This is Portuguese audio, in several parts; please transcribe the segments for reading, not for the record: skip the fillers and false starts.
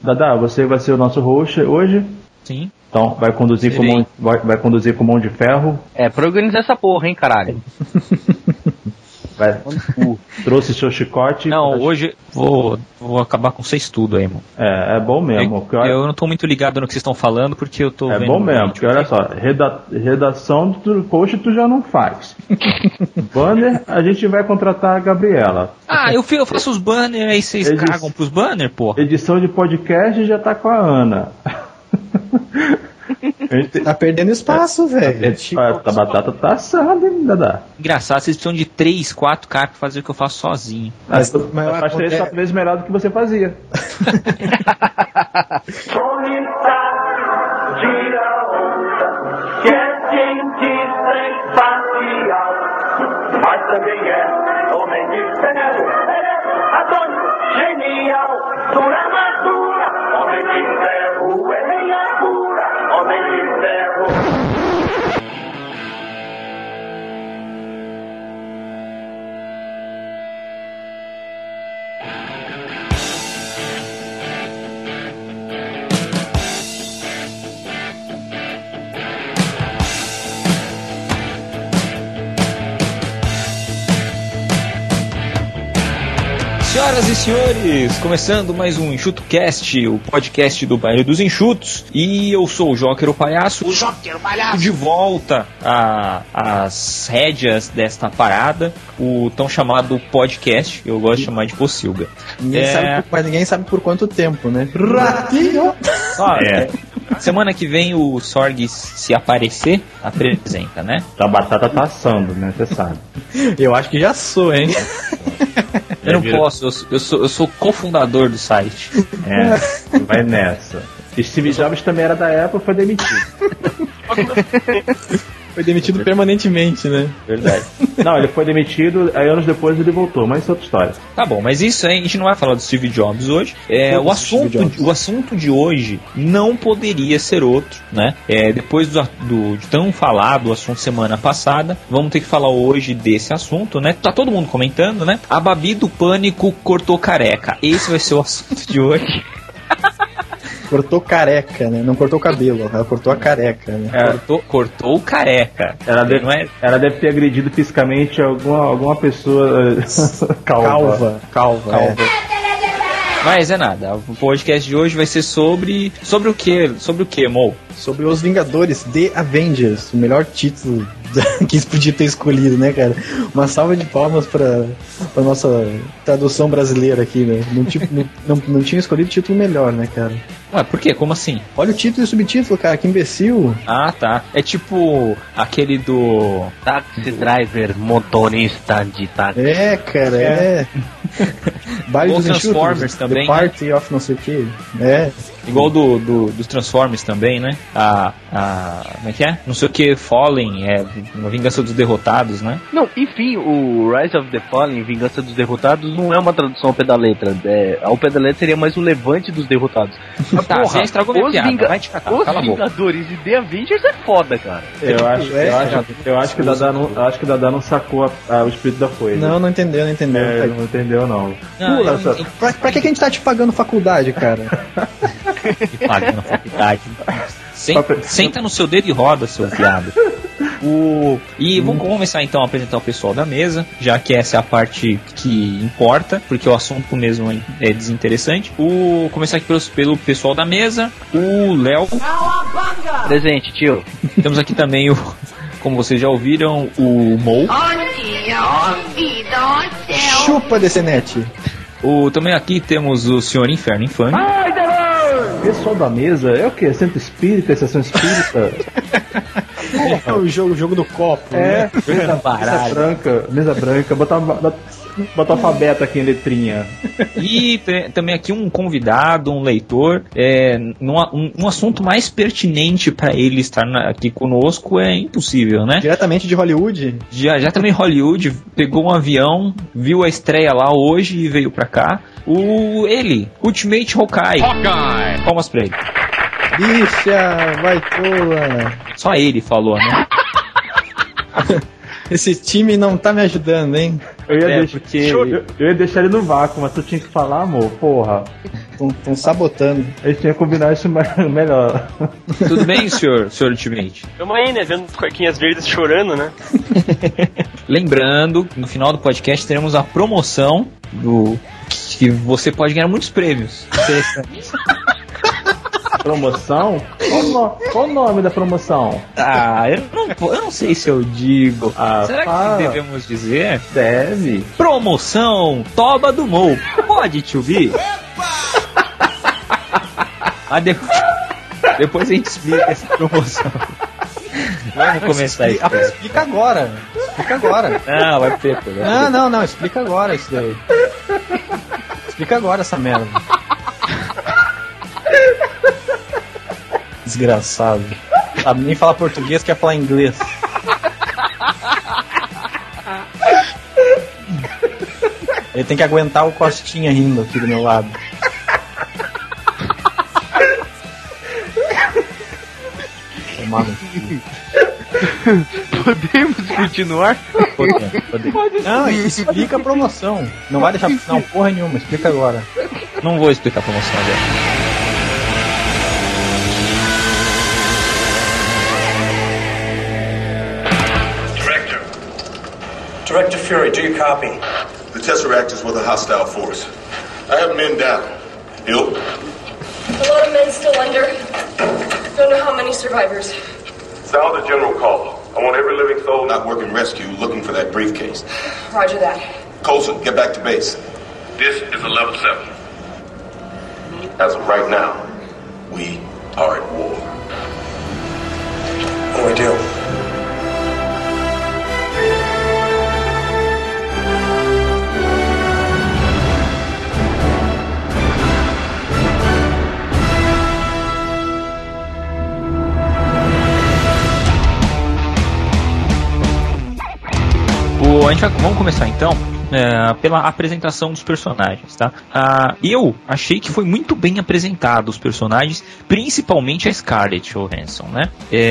Dada, você vai ser o nosso host hoje? Sim. Então, vai conduzir com mão de ferro. É, pra organizar essa porra, hein, caralho. Trouxe seu chicote. Não, hoje vou acabar com vocês tudo aí, mano. É bom mesmo. Eu não tô muito ligado no que vocês estão falando, porque eu tô vendo... É bom mesmo, porque olha só, redação do post tu já não faz. Banner, a gente vai contratar a Gabriela. Eu faço os banners, aí vocês cagam pros banners, porra. Edição de podcast já tá com a Ana. Tá perdendo espaço, velho. A batata tá assada, hein, Dada? Engraçado, vocês precisam de 3, 4 caras pra fazer o que eu faço sozinho. Mas faz 3, 4 vezes melhor do que você fazia. Mas também é homem de ferro, genial, dura madura, homem de ferro, é lenha pura, homem de ferro. Senhoras e senhores, começando mais um EnxutoCast, o podcast do bairro dos enxutos. E eu sou o Joker, o palhaço. De volta às rédeas desta parada, o tão chamado podcast, que eu gosto de chamar de Pocilga. Mas ninguém sabe por quanto tempo, né? Ratinho! Semana que vem o Sorg, se aparecer, apresenta, né? A batata tá assando, né? Você sabe. Eu acho que já sou, hein? Eu não posso, eu sou cofundador do site. Vai nessa. Steve Jobs também era da Apple, foi demitido. Foi demitido permanentemente, né? Verdade. Não, ele foi demitido, aí anos depois ele voltou, mas isso é outra história. Tá bom, mas isso aí, a gente não vai falar do Steve Jobs hoje. O assunto de hoje não poderia ser outro, né? Depois de tão falado o assunto semana passada, vamos ter que falar hoje desse assunto, né? Tá todo mundo comentando, né? A Babi do Pânico cortou careca. Esse vai ser o assunto de hoje. Cortou careca, né? Não cortou o cabelo, ela cortou a careca, né? Cortou o careca. Ela deve ter agredido fisicamente alguma pessoa calva. Mas é nada, o podcast de hoje vai ser sobre o que, Mo? Sobre os Vingadores The Avengers, o melhor título que eles podiam ter escolhido, né, cara? Uma salva de palmas pra nossa tradução brasileira aqui, né? Não tinha escolhido título melhor, né, cara? Ué, por quê? Como assim? Olha o título e o subtítulo, cara, que imbecil. Ah, tá. É tipo aquele do... Taxi driver, motorista de táxi. Cara. Igual dos Transformers também, The Party of não sei o que. Igual dos Transformers também, né? Como é que é? Não sei o que, Fallen, a Vingança dos Derrotados, né? Não, enfim, o Rise of the Fallen, Vingança dos Derrotados, não é uma tradução ao pé da letra. Ao pé da letra seria mais o Levante dos Derrotados. Mas, porra, você estragou minha piada, vai te catar, os Vingadores e The Avengers é foda, cara. Eu acho que o Dada não sacou o espírito da coisa. Não entendeu. Não entendeu, não. Pra que a gente tá te pagando faculdade, cara? Pagando faculdade. Senta no seu dedo e roda, seu viado. E vamos começar então a apresentar o pessoal da mesa, já que essa é a parte que importa, porque o assunto mesmo é desinteressante. Começar aqui pelo pessoal da mesa, o Léo. Presente, tio. Temos aqui também como vocês já ouviram, o Mo. Chupa, Decenete. Também aqui temos o Senhor Inferno Infame. Pessoal da mesa, é o que? Centro espírita, sessão espírita? É o jogo do copo, né? Mesa branca, botar o alfabeto aqui em letrinha. E também aqui um convidado, um leitor, um assunto mais pertinente para ele estar aqui conosco é impossível, né? Diretamente de Hollywood? Já também Hollywood, pegou um avião, viu a estreia lá hoje e veio pra cá. Ultimate Hawkeye. Palmas pra ele. Bicha, vai tola. Só ele falou, né? Esse time não tá me ajudando, hein? Eu ia deixar ele no vácuo, mas tu tinha que falar, amor, porra. Estão sabotando. A gente tinha que combinar isso melhor. Tudo bem, senhor Ultimate? Tamo aí, né? Vendo os Cuequinhas Verdes chorando, né? Lembrando, no final do podcast teremos a promoção do que você pode ganhar muitos prêmios. Promoção? Qual o nome da promoção? Eu não sei se eu digo. Será que devemos dizer? Deve. Promoção Toba do Mou. Pode, tio B? Depois a gente explica essa promoção. Vamos começar isso. Explica agora. Não, vai ter. Não, explica agora isso daí. Explica agora essa merda. Desgraçado. Sabe nem falar português, quer falar inglês. Ele tem que aguentar o Costinha rindo aqui do meu lado. Podemos continuar? Podemos. Não, explica a promoção. Não vai deixar pro final porra nenhuma, explica agora. Não vou explicar a promoção agora. Director Fury, do you copy? The Tesseract is with a hostile force. I have men down. Ill? A lot of men still under. Don't know how many survivors. Sound the general call. I want every living soul not working rescue looking for that briefcase. Roger that. Coulson, get back to base. This is a level 7. As of right now, we are at war. What do we do? Vamos começar então pela apresentação dos personagens, tá? Eu achei que foi muito bem apresentado os personagens, principalmente a Scarlett Johansson, né?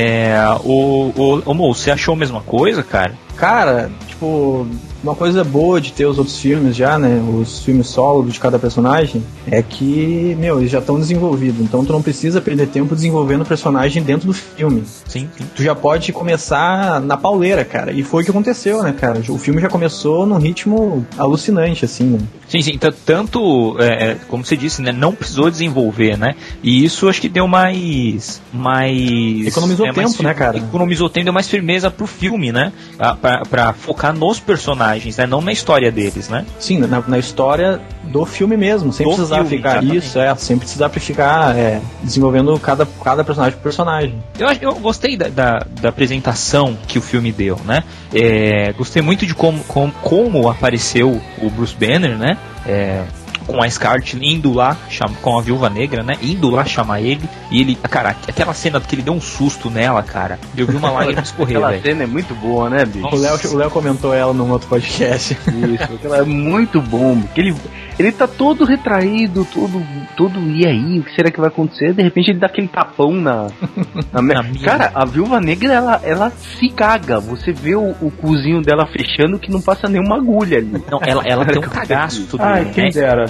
Mo, você achou a mesma coisa, cara? Cara, tipo, uma coisa boa de ter os outros filmes já, né? Os filmes solo de cada personagem é que, eles já estão desenvolvidos. Então tu não precisa perder tempo desenvolvendo o personagem dentro do filme. Sim. Tu já pode começar na pauleira, cara. E foi o que aconteceu, né, cara? O filme já começou num ritmo alucinante, assim, né? Sim. Tanto, como você disse, né? Não precisou desenvolver, né? E isso acho que deu mais... Economizou tempo, né, cara? Economizou tempo, deu mais firmeza pro filme, né? Pra focar nos personagens, né? Não na história deles, né? Sim, na história do filme mesmo, sem precisar ficar sem precisar ficar desenvolvendo cada personagem por personagem. Eu gostei da apresentação que o filme deu, né? Gostei muito de como apareceu o Bruce Banner, né? Com a Scarlett indo lá, com a Viúva Negra, né? Indo lá chamar ele. E ele, cara, aquela cena que ele deu um susto nela, cara. Eu vi uma lágrima escorrer, velho. Aquela cena é muito boa, né, bicho? O Léo comentou ela num outro podcast. Isso, aquela é muito bom. Porque ele tá todo retraído, todo e aí, o que será que vai acontecer? De repente ele dá aquele tapão na cara, a Viúva Negra, ela se caga. Você vê o cozinho dela fechando que não passa nenhuma agulha ali. Não, ela tem um cagaço tudo. Ai, quem dera.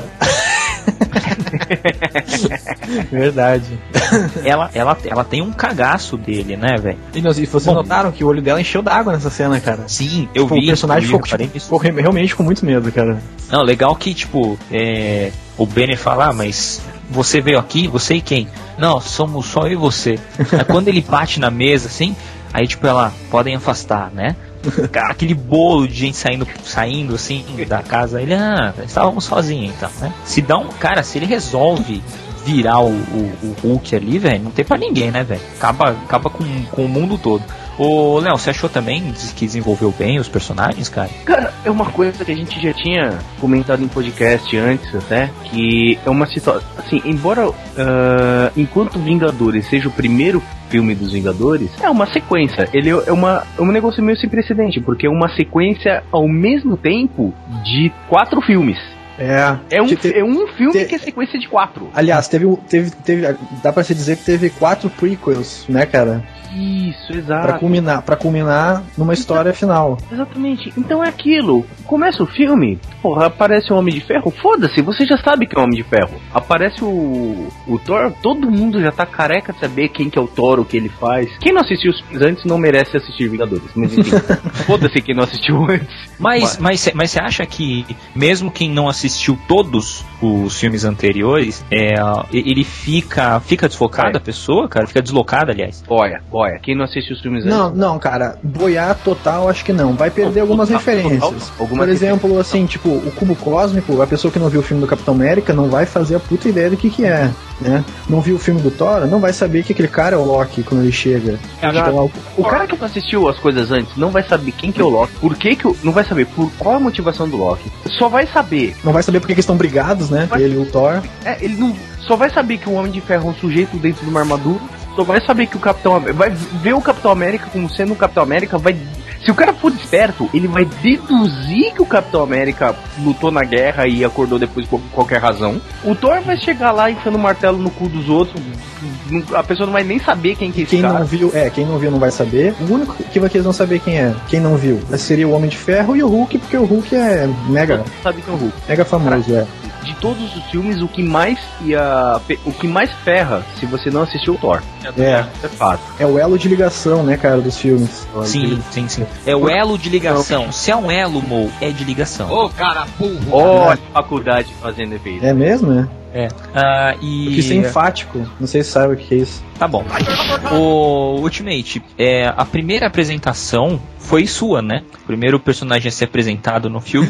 Verdade. Ela tem um cagaço dele, né, velho? E vocês notaram que o olho dela encheu d'água nessa cena, cara? Sim, eu vi. O personagem ficou realmente com muito medo, cara. Não, legal que, tipo, o Banner fala, mas você veio aqui, você e quem? Não, somos só eu e você. Aí quando ele bate na mesa, assim, aí tipo, podem afastar, né? Aquele bolo de gente saindo assim da casa, ele, estávamos sozinhos então, né? Se ele resolve virar o Hulk ali, velho, não tem pra ninguém, né, velho? Acaba com o mundo todo. Ô, Léo, você achou também que desenvolveu bem os personagens, cara? Cara, é uma coisa que a gente já tinha comentado em podcast antes, até, que é uma situação, assim, embora enquanto Vingadores seja o primeiro filme dos Vingadores, é uma sequência. Ele é um negócio meio sem precedente, porque é uma sequência ao mesmo tempo de 4 filmes. É um filme que é sequência de 4. Aliás, teve dá pra se dizer que teve 4 prequels, né, cara? Isso, exato. Pra culminar numa história final. Exatamente. Então é aquilo. Começa o filme, porra, aparece o Homem de Ferro. Foda-se, você já sabe que é o Homem de Ferro. Aparece o Thor, todo mundo já tá careca de saber quem que é o Thor, o que ele faz. Quem não assistiu os filmes antes não merece assistir Vingadores. Mas enfim, foda-se quem não assistiu antes. Mas você acha que, mesmo quem não assistiu todos os filmes anteriores, ele fica desfocado, a pessoa, cara? Fica deslocada, aliás? Olha, quem não assiste os filmes antes... Não, cara, boiar total acho que não. Vai perder algumas referências. Por exemplo, assim, tipo, o Cubo Cósmico, a pessoa que não viu o filme do Capitão América não vai fazer a puta ideia do que é, né? Não viu o filme do Thor, não vai saber que aquele cara é o Loki quando ele chega. Então, o cara que não assistiu as coisas antes não vai saber quem que é o Loki, não vai saber por qual a motivação do Loki. Só vai saber. Não vai saber porque eles estão brigados, né? Ele e o Thor. Ele não... Só vai saber que o Homem de Ferro é um sujeito dentro de uma armadura. Só vai saber que o Capitão... Vai ver o Capitão América como sendo o Capitão América, se o cara for esperto, ele vai deduzir que o Capitão América lutou na guerra e acordou depois por qualquer razão. O Thor vai chegar lá enfiando o martelo no cu dos outros. A pessoa não vai nem saber quem que é esse cara. Quem não viu não vai saber. O único que eles vão saber quem é, quem não viu, seria o Homem de Ferro e o Hulk, porque o Hulk é mega... Sabe que é o Hulk. Mega famoso, De todos os filmes, o que mais ferra, se você não assistiu o Thor. É fato. É o elo de ligação, né, cara, dos filmes. Sim. É o elo de ligação. Se é um elo, Mo, é de ligação. Ô, cara burro. Faculdade fazendo efeito. É mesmo, né? Porque isso é enfático. Não sei se sabe o que é isso. Tá bom. O Ultimate, a primeira apresentação foi sua, né? O primeiro personagem a ser apresentado no filme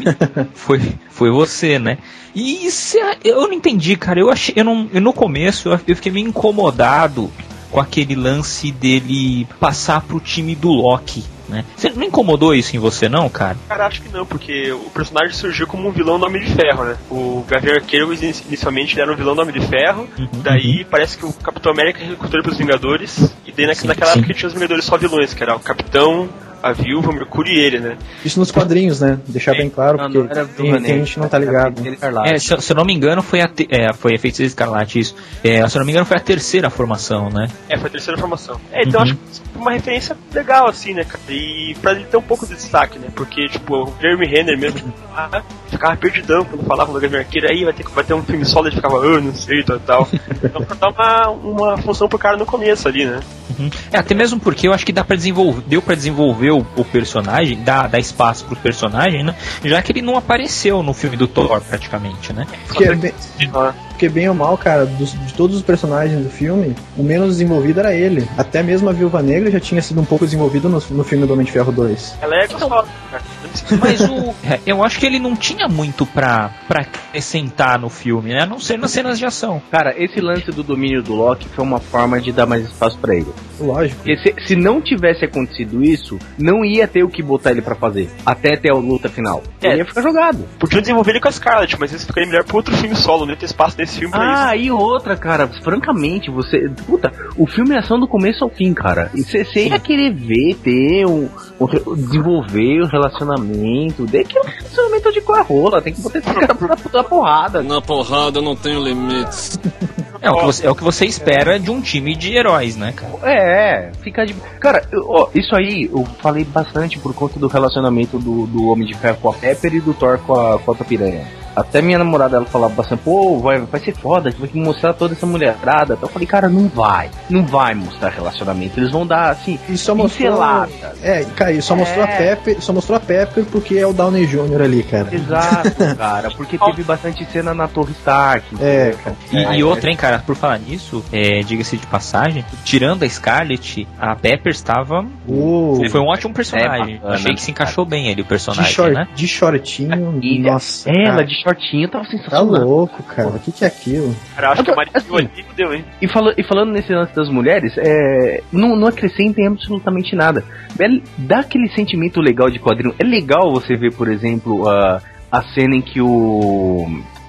foi você, né? E eu não entendi, cara. No começo eu fiquei meio incomodado com aquele lance dele passar pro time do Loki, né? Você não incomodou isso em você, não, cara? Cara, acho que não, porque o personagem surgiu como um vilão do Homem de Ferro, né? O Gavião Arqueiro inicialmente era um vilão do Homem de Ferro, daí parece que o Capitão América recrutou ele pros Vingadores, e daí naquela época tinha os Vingadores só vilões, que era o Capitão, a Viúva, o Mercúrio e ele, né? Isso nos quadrinhos, né? Deixar bem claro, porque tem gente não tá ligado. Se eu não me engano, foi Feiticeiro Escarlate, isso. Se eu não me engano, foi a terceira formação, né? Foi a terceira formação. Então acho que foi uma referência legal, assim, né, cara? E pra ele ter um pouco de destaque, né? Porque, tipo, o Jeremy Renner mesmo ficava perdidão quando falava do Gavião Arqueiro, aí vai ter um filme solo, ele ficava, não sei, tal. Então pra dar uma função pro cara no começo ali, né? Até mesmo porque eu acho que deu pra desenvolver o personagem, dar espaço pro personagem, né? Já que ele não apareceu no filme do Thor, praticamente, né? Porque bem ou mal, cara, de todos os personagens do filme, o menos desenvolvido era ele. Até mesmo a Viúva Negra já tinha sido um pouco desenvolvido no filme do Homem de Ferro 2. Ela é gostosa, cara. Mas eu acho que ele não tinha muito pra acrescentar no filme, né? A não ser nas cenas de ação. Cara, esse lance do domínio do Loki foi uma forma de dar mais espaço pra ele. Lógico. Porque se não tivesse acontecido isso, não ia ter o que botar ele pra fazer. Até ter a luta final. Ele ia ficar jogado. Podia desenvolver ele com a Scarlet, mas isso ficaria melhor pro outro filme solo, não ia ter espaço nesse filme pra isso. E outra, cara, francamente, o filme é ação do começo ao fim, cara. E você ia querer ver, desenvolver o relacionamento, que o relacionamento de com a rola, tem que botar esse cara pra porrada. Na porrada não tenho limites. É o que você espera de um time de heróis, né, cara? Fica de... Cara, isso aí eu falei bastante por conta do relacionamento do Homem de Ferro com a Pepper e do Thor com a outra piranha. Até minha namorada, ela falava bastante, vai ser foda, vai mostrar toda essa mulherada. Então eu falei, cara, não vai mostrar relacionamento. Eles vão dar, assim, pincelada. Cara, só mostrou a Pepper porque é o Downey Jr. ali, cara. Exato, cara, porque teve bastante cena na Torre Stark. Cara. E outra, hein, cara, por falar nisso, diga-se de passagem, tirando a Scarlet, a Pepper estava... Foi um ótimo personagem. Achei que se encaixou bem ele, o personagem, né? De shortinho, nossa. Ela de shortinho tava sensacional. Tá louco, cara. O que é aquilo? Cara, acho que o marido ali deu, hein? E falando nesse lance das mulheres, não acrescentem absolutamente nada. Dá aquele sentimento legal de quadrinho. É legal você ver, por exemplo, a cena em que o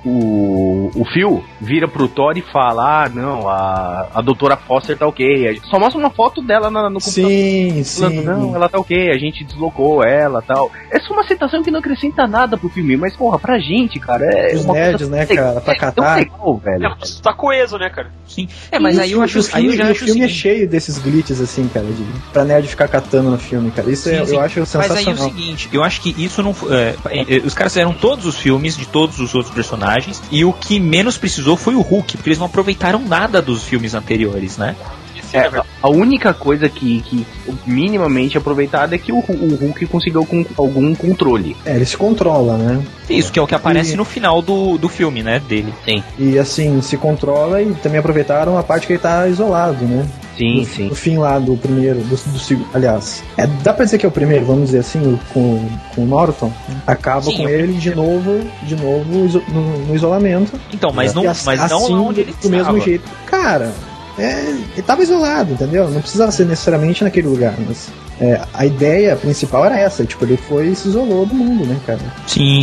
o Phil vira pro Thor e fala, ah, não, a doutora Foster tá ok. Só mostra uma foto dela no computador. Sim, falando, sim. não, ela tá ok, a gente deslocou ela e tal. Essa é uma citação que não acrescenta nada pro filme, mas, porra, pra gente, cara, é Os uma nerds, coisa né, cara, pra catar. legal, velho. Tá coeso, né, cara? Sim. Mas aí eu acho aí o filme é o cheio desses glitches, assim, cara, pra nerd ficar catando no filme, cara. Isso sim. eu acho sensacional. Mas aí o seguinte, eu acho que isso não os caras fizeram todos os filmes de todos os outros personagens, e o que menos precisou foi o Hulk, porque eles não aproveitaram nada dos filmes anteriores, né? A única coisa que minimamente aproveitada é que o Hulk conseguiu com algum controle. Ele se controla, né? Isso, que é o que aparece no final do filme, né, dele. Sim. E assim, se controla e também aproveitaram a parte que ele tá isolado, né? Sim. No fim lá do primeiro, do segundo, aliás, dá pra dizer que é o primeiro, vamos dizer assim, com o Norton, acaba com ele de novo no isolamento. Então, mas não assim, onde ele do mesmo jeito. Cara, ele tava isolado, entendeu? Não precisava ser necessariamente naquele lugar, mas a ideia principal era essa, tipo, ele foi e se isolou do mundo, né, cara? Sim.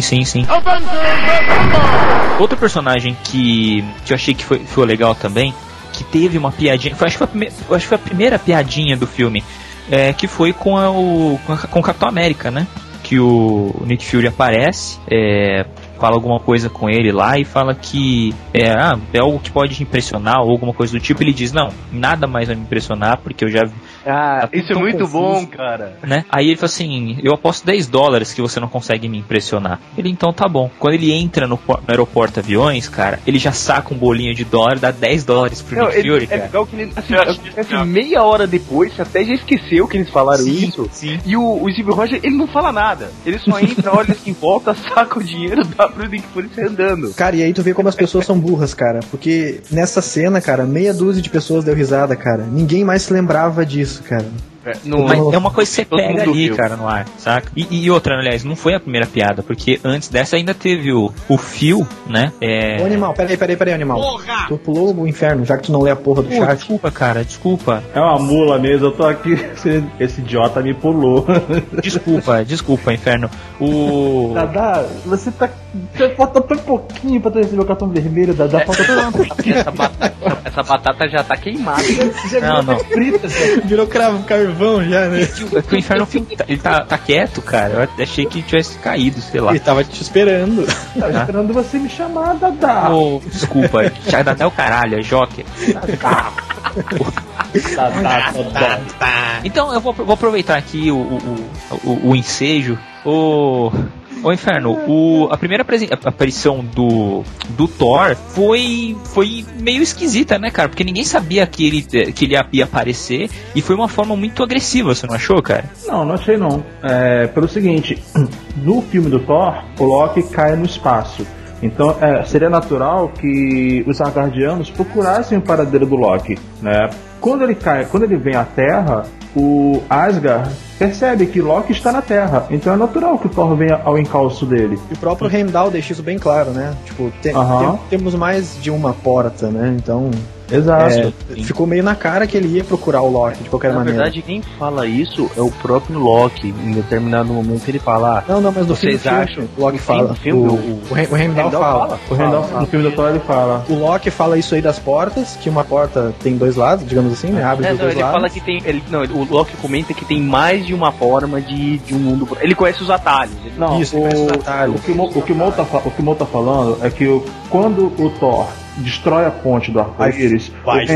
Outro personagem que eu achei que foi legal também, que teve uma piadinha, acho que foi a primeira piadinha do filme, que foi com o Capitão América, né? Que o Nick Fury aparece, fala alguma coisa com ele lá e fala que é algo que pode te impressionar ou alguma coisa do tipo. Ele diz, não, nada mais vai me impressionar porque eu já... isso é muito confuso. Bom, cara. Né? Aí ele fala assim, eu aposto $10 que você não consegue me impressionar. Ele, então tá bom. Quando ele entra no aeroporto aviões, cara, ele já saca um bolinho de dólar, dá $10 pro Nick Fury, cara. É legal que ele, assim, meia hora depois, você até já esqueceu que eles falaram isso. Sim. E o Steve Rogers, ele não fala nada. Ele só entra, olha assim, volta, saca o dinheiro, dá pro Nick Fury sair andando. Cara, e aí tu vê como as pessoas são burras, cara. Porque nessa cena, cara, meia dúzia de pessoas deu risada, cara. Ninguém mais se lembrava disso, cara. Mas é uma coisa que você pega ali, cara, no ar, saca? E outra, aliás, não foi a primeira piada, porque antes dessa ainda teve o Phil, né? Ô, animal, peraí, animal. Porra! Tu pulou o inferno, já que tu não lê a porra do chat. Desculpa, cara, desculpa. É uma mula mesmo, eu tô aqui, esse idiota me pulou. Desculpa, inferno. Dadá, você falta tão pouquinho pra tu receber o cartão vermelho, Dadá, falta tão pouquinho. Essa batata já tá queimada. Não. Frita, virou carvão já, né? O inferno ele tá quieto, cara. Eu achei que tivesse caído, sei lá. Ele tava te esperando. Tava esperando você me chamar, Dadá. Desculpa, Dadá é o caralho, é Joker. Então eu vou aproveitar aqui o ensejo. Ô Inferno, a primeira aparição do Thor foi meio esquisita, né, cara? Porque ninguém sabia que ele ia aparecer e foi uma forma muito agressiva, você não achou, cara? Não achei não. Pelo seguinte, no filme do Thor, o Loki cai no espaço. Então seria natural que os Asgardianos procurassem o paradeiro do Loki, né? Quando ele vem à Terra, o Asgard percebe que Loki está na Terra, então é natural que o Thor venha ao encalço dele. E o próprio Heimdall deixa isso bem claro, né? Tipo, temos mais de uma porta, né? Então... Exato. Ficou meio na cara que ele ia procurar o Loki de qualquer maneira. Na verdade, quem fala isso é o próprio Loki. Em determinado momento ele fala... Não, mas no vocês filme, acham? o Loki fala. O Heimdall fala. O Heimdall no filme do Thor ele fala. O Loki fala isso aí das portas, que uma porta tem dois lados, digamos assim, né? Abre dos dois lados. Fala que tem... o Loki comenta que tem mais de uma forma de um mundo... Ele conhece os atalhos. Isso, ele conhece os atalhos. O que o Mo tá falando é que quando o Thor destrói a ponte do arco-íris,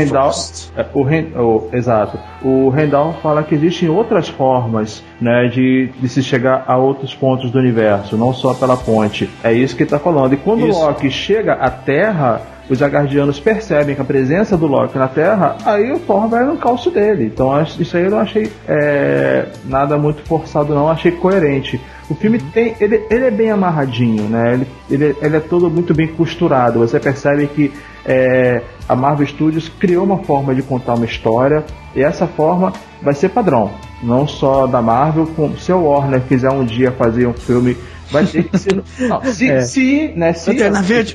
o Heimdall fala que existem outras formas, né, de se chegar a outros pontos do universo, não só pela ponte. É isso que ele tá falando. E quando o Loki chega à Terra, os Asgardianos percebem que a presença do Loki na Terra, aí o Thor vai no calço dele. Então isso aí eu não achei nada muito forçado, não, achei coerente. O filme ele é bem amarradinho, né? Ele é todo muito bem costurado. Você percebe que a Marvel Studios criou uma forma de contar uma história, e essa forma vai ser padrão, não só da Marvel. Se a Warner quiser um dia fazer um filme vai ter que ser... Não, se Lanterna Verde.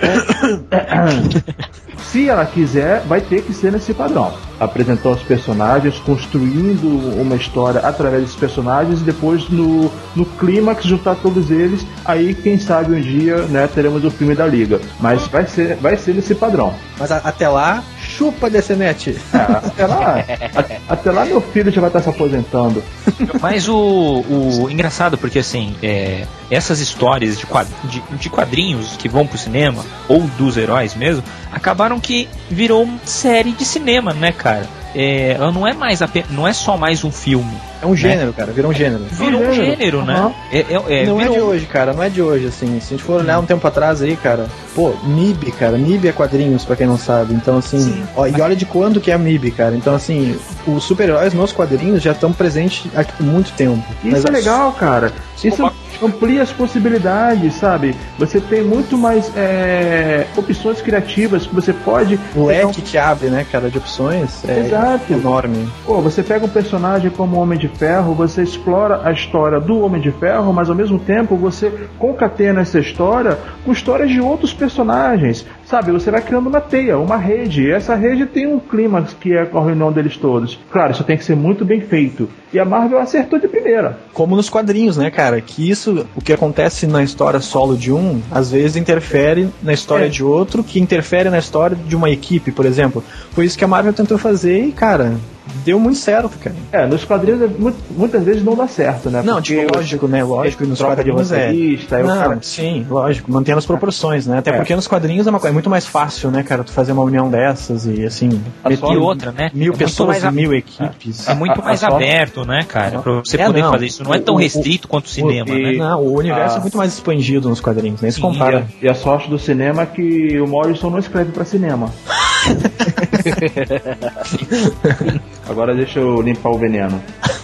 Se ela quiser, vai ter que ser nesse padrão. Apresentar os personagens, construindo uma história através desses personagens e depois no clímax juntar todos eles. Aí, quem sabe um dia, né, teremos o filme da Liga. Mas vai ser nesse padrão. Mas até lá, chupa DCNet. Até lá meu filho já vai estar se aposentando. Mas o engraçado, porque assim, essas histórias de quadrinhos que vão pro cinema, ou dos heróis mesmo, acabaram que virou uma série de cinema, né, cara? Ela não é mais não é só mais um filme. É um gênero, né? Cara, virou um gênero. Virou um gênero, né? Não é de hoje, cara, não é de hoje, assim. Se a gente for olhar um tempo atrás aí, cara, MIB, cara, MIB é quadrinhos, pra quem não sabe. Então, assim, e olha de quando que é a MIB, cara. Então, assim, os super-heróis nos quadrinhos já estão presentes há muito tempo. Isso é legal, cara. Isso amplia as possibilidades, sabe? Você tem muito mais opções criativas que você pode... O leque que abre, né, cara, de opções Exato. Enorme. Você pega um personagem como o Homem de Ferro, você explora a história do Homem de Ferro, mas ao mesmo tempo você concatena essa história com histórias de outros personagens, sabe? Você vai criando uma teia, uma rede, e essa rede tem um clímax que é a reunião deles todos. Claro, isso tem que ser muito bem feito. E a Marvel acertou de primeira. Como nos quadrinhos, né, cara? Que isso, o que acontece na história solo de um, às vezes interfere na história de outro, que interfere na história de uma equipe, por exemplo. Foi isso que a Marvel tentou fazer e, cara, deu muito certo, cara. Nos quadrinhos muitas vezes não dá certo, né? Não, tipo, lógico, né? Lógico, nos quadrinhos sim, lógico, mantendo as proporções, né? Até porque nos quadrinhos é muito mais fácil, né, cara, tu fazer uma união dessas e assim... E outra, né? 1000 pessoas e 1000 equipes. É muito mais aberto, né, cara? Pra você poder fazer isso. Não é tão restrito quanto o cinema, né? Não, o universo é muito mais expandido nos quadrinhos, nem se compara. E a sorte do cinema é que o Morrison não escreve pra cinema. Agora deixa eu limpar o veneno.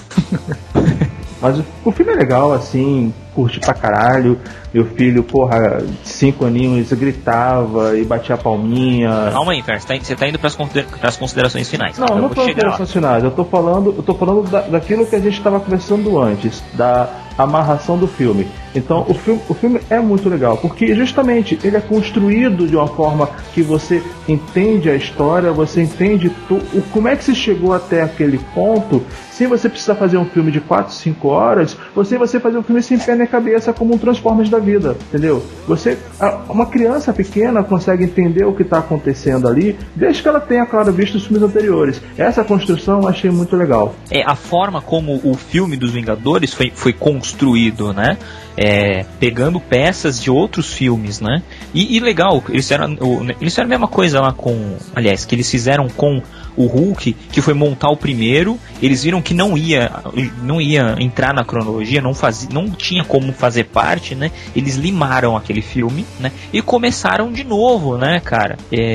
Mas o filme é legal, assim, curti pra caralho. Meu filho, de 5 aninhos, gritava e batia a palminha. Calma aí, Fer, você tá indo pras considerações finais. Não, não tô considerações finais. Eu tô falando daquilo que a gente estava conversando antes, da amarração do filme. Então, o filme é muito legal, porque justamente ele é construído de uma forma que você entende a história, você entende como é que se chegou até aquele ponto, sem você precisar fazer um filme de 4, 5 horas, você fazer um filme sem pé nem cabeça, como um Transformers da vida, entendeu? Uma criança pequena consegue entender o que está acontecendo ali, desde que ela tenha, claro, visto os filmes anteriores. Essa construção eu achei muito legal. A forma como o filme dos Vingadores foi construído, né? Pegando peças de outros filmes, né? E legal, eles fizeram a mesma coisa lá que eles fizeram com o Hulk, que foi montar o primeiro. Eles viram que não ia entrar na cronologia, não tinha como fazer parte, né? Eles limaram aquele filme, né? E começaram de novo, né, cara?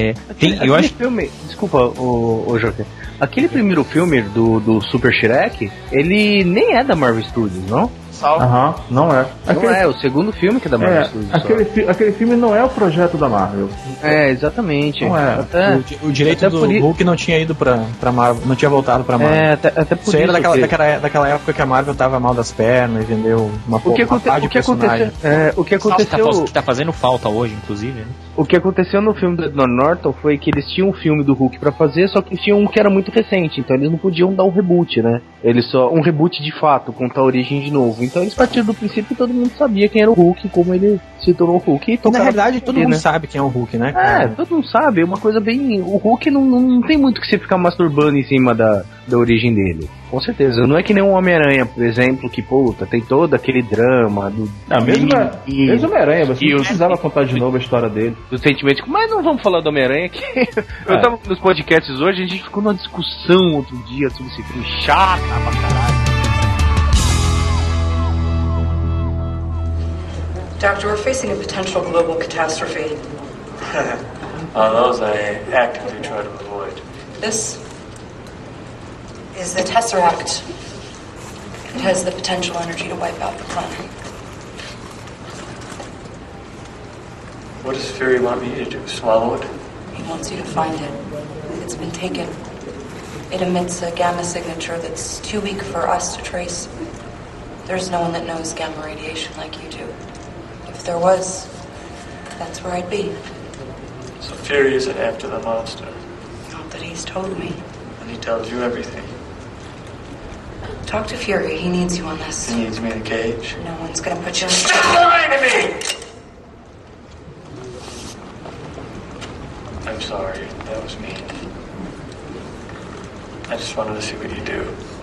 Filme, desculpa, o Joker. Aquele primeiro filme do Super Shrek, ele nem é da Marvel Studios, não? Não é. Não é, o segundo filme que é da Marvel Studios. Aquele filme não é o projeto da Marvel. Exatamente. Não é. O direito do Hulk não tinha ido pra Marvel, não tinha voltado pra Marvel. Até por isso era daquela época que a Marvel tava mal das pernas e vendeu uma parte de personagem. O que aconteceu... Que tá fazendo falta hoje, inclusive, né? O que aconteceu no filme do Edward Norton foi que eles tinham um filme do Hulk pra fazer, só que tinha um que era muito recente, então eles não podiam dar um reboot, né? Um reboot de fato, contar a origem de novo. Então eles partiram do princípio que todo mundo sabia quem era o Hulk, como ele se tornou o Hulk. E na verdade todo mundo sabe quem é o Hulk, né, cara? Todo mundo sabe, é uma coisa bem... O Hulk não tem muito que você ficar masturbando em cima da origem dele. Com certeza, não é que nem um Homem-Aranha, por exemplo, que, tem todo aquele drama do... Mesmo Homem-Aranha, você não precisava contar de novo a história dele. Do sentimento, mas não vamos falar do Homem-Aranha, que eu tava nos podcasts hoje, a gente ficou numa discussão outro dia sobre esse filme chata pra caralho. Doctor, we're facing a potential global catastrophe. Those I actively try to avoid. This is the Tesseract. It has the potential energy to wipe out the planet. What does Fury want me to do? Swallow it? He wants you to find it. It's been taken. It emits a gamma signature that's too weak for us to trace. There's no one that knows gamma radiation like you do. If there was, that's where I'd be. So Fury isn't after the monster. Not that he's told me. And he tells you everything. Talk to Fury. He needs you on this. He needs me in a cage. No one's gonna put you in Stop lying to me! I'm sorry, that was mean. I just wanted to see what you do.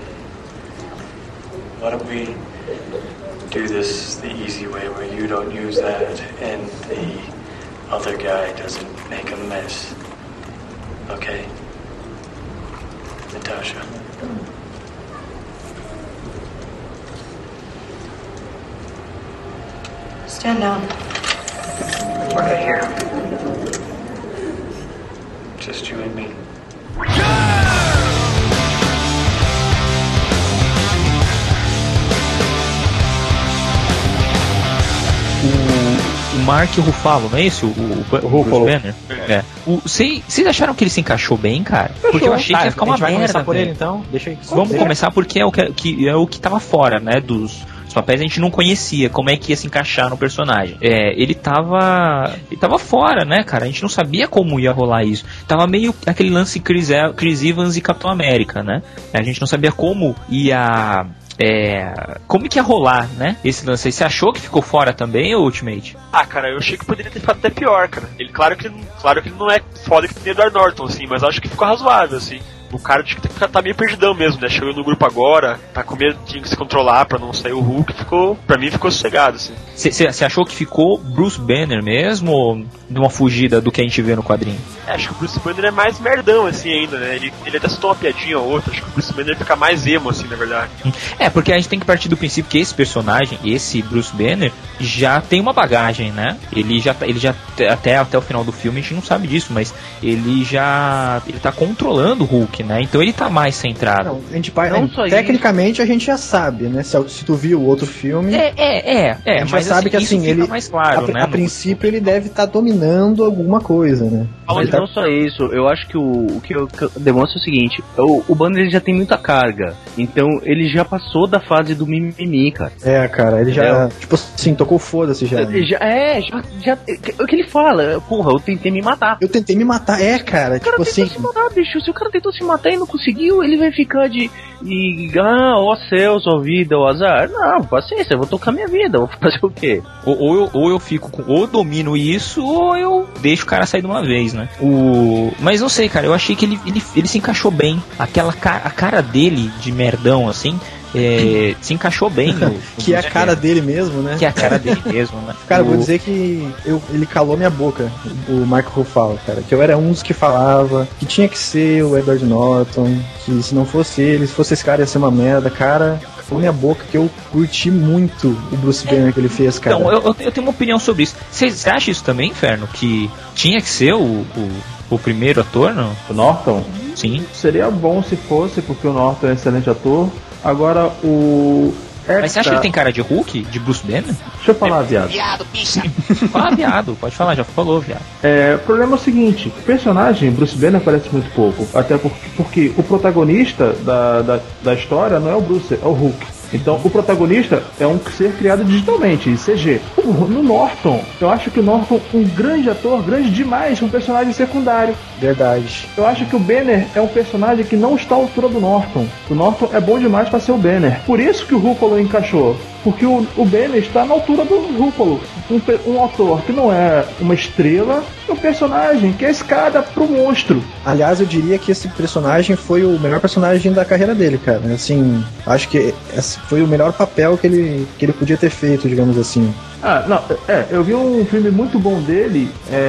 Why don't we do this the easy way where you don't use that and the other guy doesn't make a mess? Okay? Natasha. Stand down. We're good here. Just you and me. O Mark Ruffalo, não é esse? O Bruce Banner? É. Vocês acharam que ele se encaixou bem, cara? Porque eu achei que ia ficar uma merda. Vai começar por ele então? Deixa aí. Vamos começar porque é o que tava fora, né? Dos papéis a gente não conhecia como é que ia se encaixar no personagem. Ele tava fora, né, cara? A gente não sabia como ia rolar isso. Tava meio aquele lance Chris Evans e Capitão América, né? A gente não sabia como ia... como que ia rolar, né? Esse lance aí. Você achou que ficou fora também, ou Ultimate? Ah, cara, eu achei que poderia ter ficado até pior, cara. Claro que ele não é foda que tem Edward Norton, assim, mas eu acho que ficou razoável, assim. O cara tinha que tá meio perdidão mesmo, né? Chegou no grupo agora, tá com medo, tinha que se controlar pra não sair o Hulk, pra mim ficou sossegado, assim. Você achou que ficou Bruce Banner mesmo, ou de uma fugida do que a gente vê no quadrinho? Acho que o Bruce Banner é mais merdão, assim, ainda, né? Ele até soltou uma piadinha ou outra, acho que o Bruce Banner fica mais emo, assim, na verdade. Porque a gente tem que partir do princípio que esse personagem, esse Bruce Banner, já tem uma bagagem, né? Ele já até o final do filme a gente não sabe disso, mas ele tá controlando o Hulk, né? Então ele tá mais centrado. Tecnicamente a gente já sabe, né? Se tu viu o outro filme, a gente já sabe que assim, ele mais claro, né? A princípio ele deve estar dominando alguma coisa, né? Mas não só isso, eu acho que o que demonstra é o seguinte, o Banner ele já tem muita carga, então ele já passou da fase do mimimi, cara. Cara, ele já, tipo assim, tocou foda-se já. Já o que ele fala, porra, eu tentei me matar. Cara, tipo assim... se matar, bicho, se o cara tentou se matar e não conseguiu, ele vai ficar ó céus, ó vida, ó azar. Não, paciência, eu vou tocar minha vida, vou fazer o quê? Ou eu fico ou domino isso, ou eu deixo o cara sair de uma vez, né? Mas não sei, cara, eu achei que ele se encaixou bem. A cara dele de merdão, assim, se encaixou bem no que é a cara dele mesmo, né? Que é a cara dele mesmo, né? Cara, vou dizer que ele calou minha boca, o Mark Ruffalo, cara. Que eu era um dos que falava que tinha que ser o Edward Norton, que se não fosse ele, se fosse esse cara ia ser uma merda, cara. Calou minha boca, que eu curti muito o Bruce Banner que ele fez, cara. Então, eu tenho uma opinião sobre isso. Você acha isso também, Inferno? Que tinha que ser o primeiro ator, não? O Norton? Sim. Seria bom se fosse, porque o Norton é um excelente ator. Agora, mas você acha que ele tem cara de Hulk? De Bruce Banner? Deixa eu falar, viado. Viado, bicha! Fala, viado. Pode falar, já falou, viado. O problema é o seguinte. O personagem, Bruce Banner, aparece muito pouco. Até porque o protagonista da história não é o Bruce, é o Hulk. Então, o protagonista é um ser criado digitalmente, em CG. No Norton, eu acho que o Norton é um grande ator, grande demais, um personagem secundário. Verdade. Eu acho que o Banner é um personagem que não está à altura do Norton. O Norton é bom demais para ser o Banner. Por isso que o Ruffalo encaixou. Porque o Banner está na altura do Ruffalo. Um ator que não é uma estrela, é um personagem que é a escada pro monstro. Aliás, eu diria que esse personagem foi o melhor personagem da carreira dele, cara. Assim, acho que esse foi o melhor papel que ele podia ter feito, digamos assim. Eu vi um filme muito bom dele,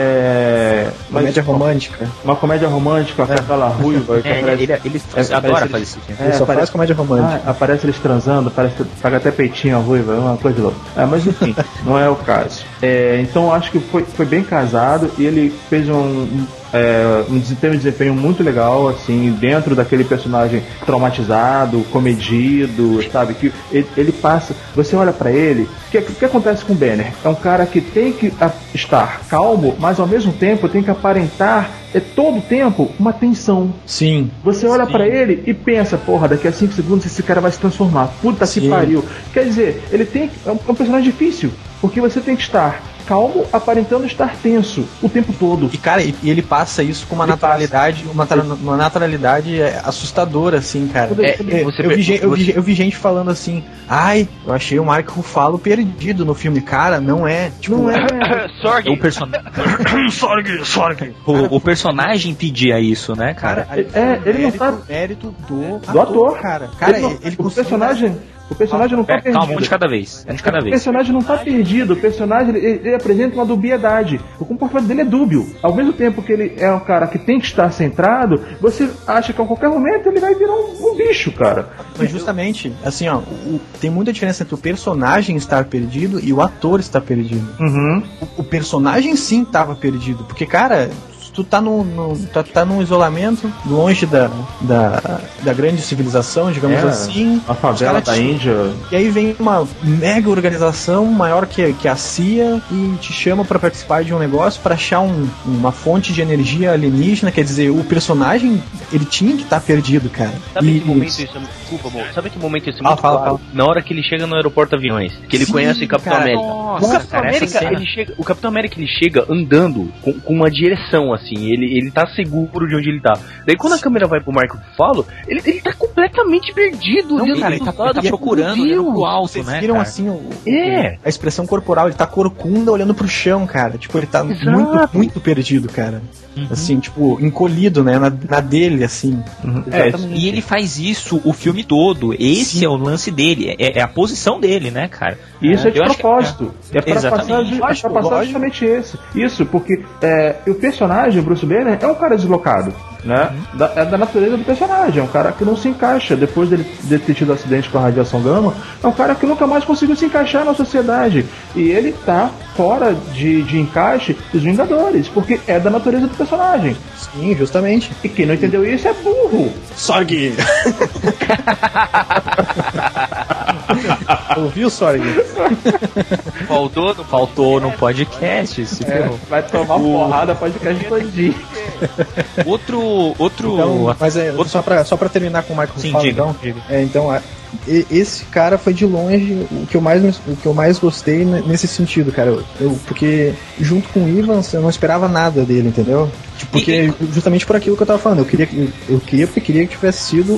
comédia romântica. Uma comédia romântica com aquela ruiva. Ele adora fazer esse filme. Ele só faz comédia romântica. Aparece eles transando, paga até peitinho a ruiva, é uma coisa louca. Mas enfim, não é o caso. Então acho que foi bem casado e ele fez um desempenho muito legal, assim, dentro daquele personagem traumatizado, comedido, sabe? Que ele passa, você olha pra ele, o que acontece com o Banner? É um cara que tem que estar calmo, mas ao mesmo tempo tem que aparentar é todo o tempo uma tensão. Sim. Você olha pra ele e pensa, porra, daqui a 5 segundos esse cara vai se transformar. Puta que pariu. Quer dizer, ele é um personagem difícil, porque você tem que estar calmo, aparentando estar tenso o tempo todo. E cara, ele passa isso com uma naturalidade, uma naturalidade assustadora, assim, cara. Eu vi gente falando assim, ai, eu achei o Mark Ruffalo perdido no filme. Cara, não é. Tipo, não é. Sorg. O personagem pedia isso, né, cara? Ele não tá... mérito do ator, cara. O personagem não tá perdido. Calma, um de cada vez. O personagem não tá perdido. O personagem, ele apresenta uma dubiedade. O comportamento dele é dúbio. Ao mesmo tempo que ele é um cara que tem que estar centrado, você acha que a qualquer momento ele vai virar um bicho, cara. Mas justamente, assim, ó, tem muita diferença entre o personagem estar perdido e o ator estar perdido. Uhum. O personagem sim estava perdido. Porque, cara... Tu tá num isolamento, longe da grande civilização, digamos assim. A favela da Índia. E aí vem uma mega organização maior que a CIA e te chama pra participar de um negócio pra achar uma fonte de energia alienígena. Quer dizer, o personagem, ele tinha que estar perdido, cara. Sabe que momento isso é... Desculpa, amor. Sabe que momento isso é muito claro? Na hora que ele chega no aeroporto aviões, que ele conhece o Capitão América. O Capitão América ele chega andando com uma direção, assim, ele tá seguro de onde ele tá. Daí quando a câmera vai pro Marco Ruffalo, ele tá completamente perdido. Não, cara, ele tá procurando, olhando pro alto, vocês né, viram cara? assim a expressão corporal, ele tá corcunda olhando pro chão, cara. Tipo, ele tá muito perdido, cara. Assim, tipo, encolhido, né, na dele, assim. E ele faz isso o filme todo. Esse é o lance dele, é a posição dele, né, cara? Isso é de propósito. É pra Exatamente. passar justamente esse. Isso, porque o personagem, o Bruce Banner, é um cara deslocado, né? É da natureza do personagem. É um cara que não se encaixa. Depois dele ter tido acidente com a radiação gama, é um cara que nunca mais conseguiu se encaixar na sociedade. E ele tá fora de encaixe dos Vingadores, porque é da natureza do personagem. Sim, justamente. E quem não entendeu isso é burro. Sorg! Ouviu, Sorg? Faltou no podcast. Vai tomar porrada, podcast todinho. Outro. Então, mas só pra terminar com o Michael Ruffalo, então. Então, esse cara foi de longe o que eu mais gostei nesse sentido, cara. Porque junto com o Evans eu não esperava nada dele, entendeu? Porque justamente por aquilo que eu tava falando, eu queria que tivesse sido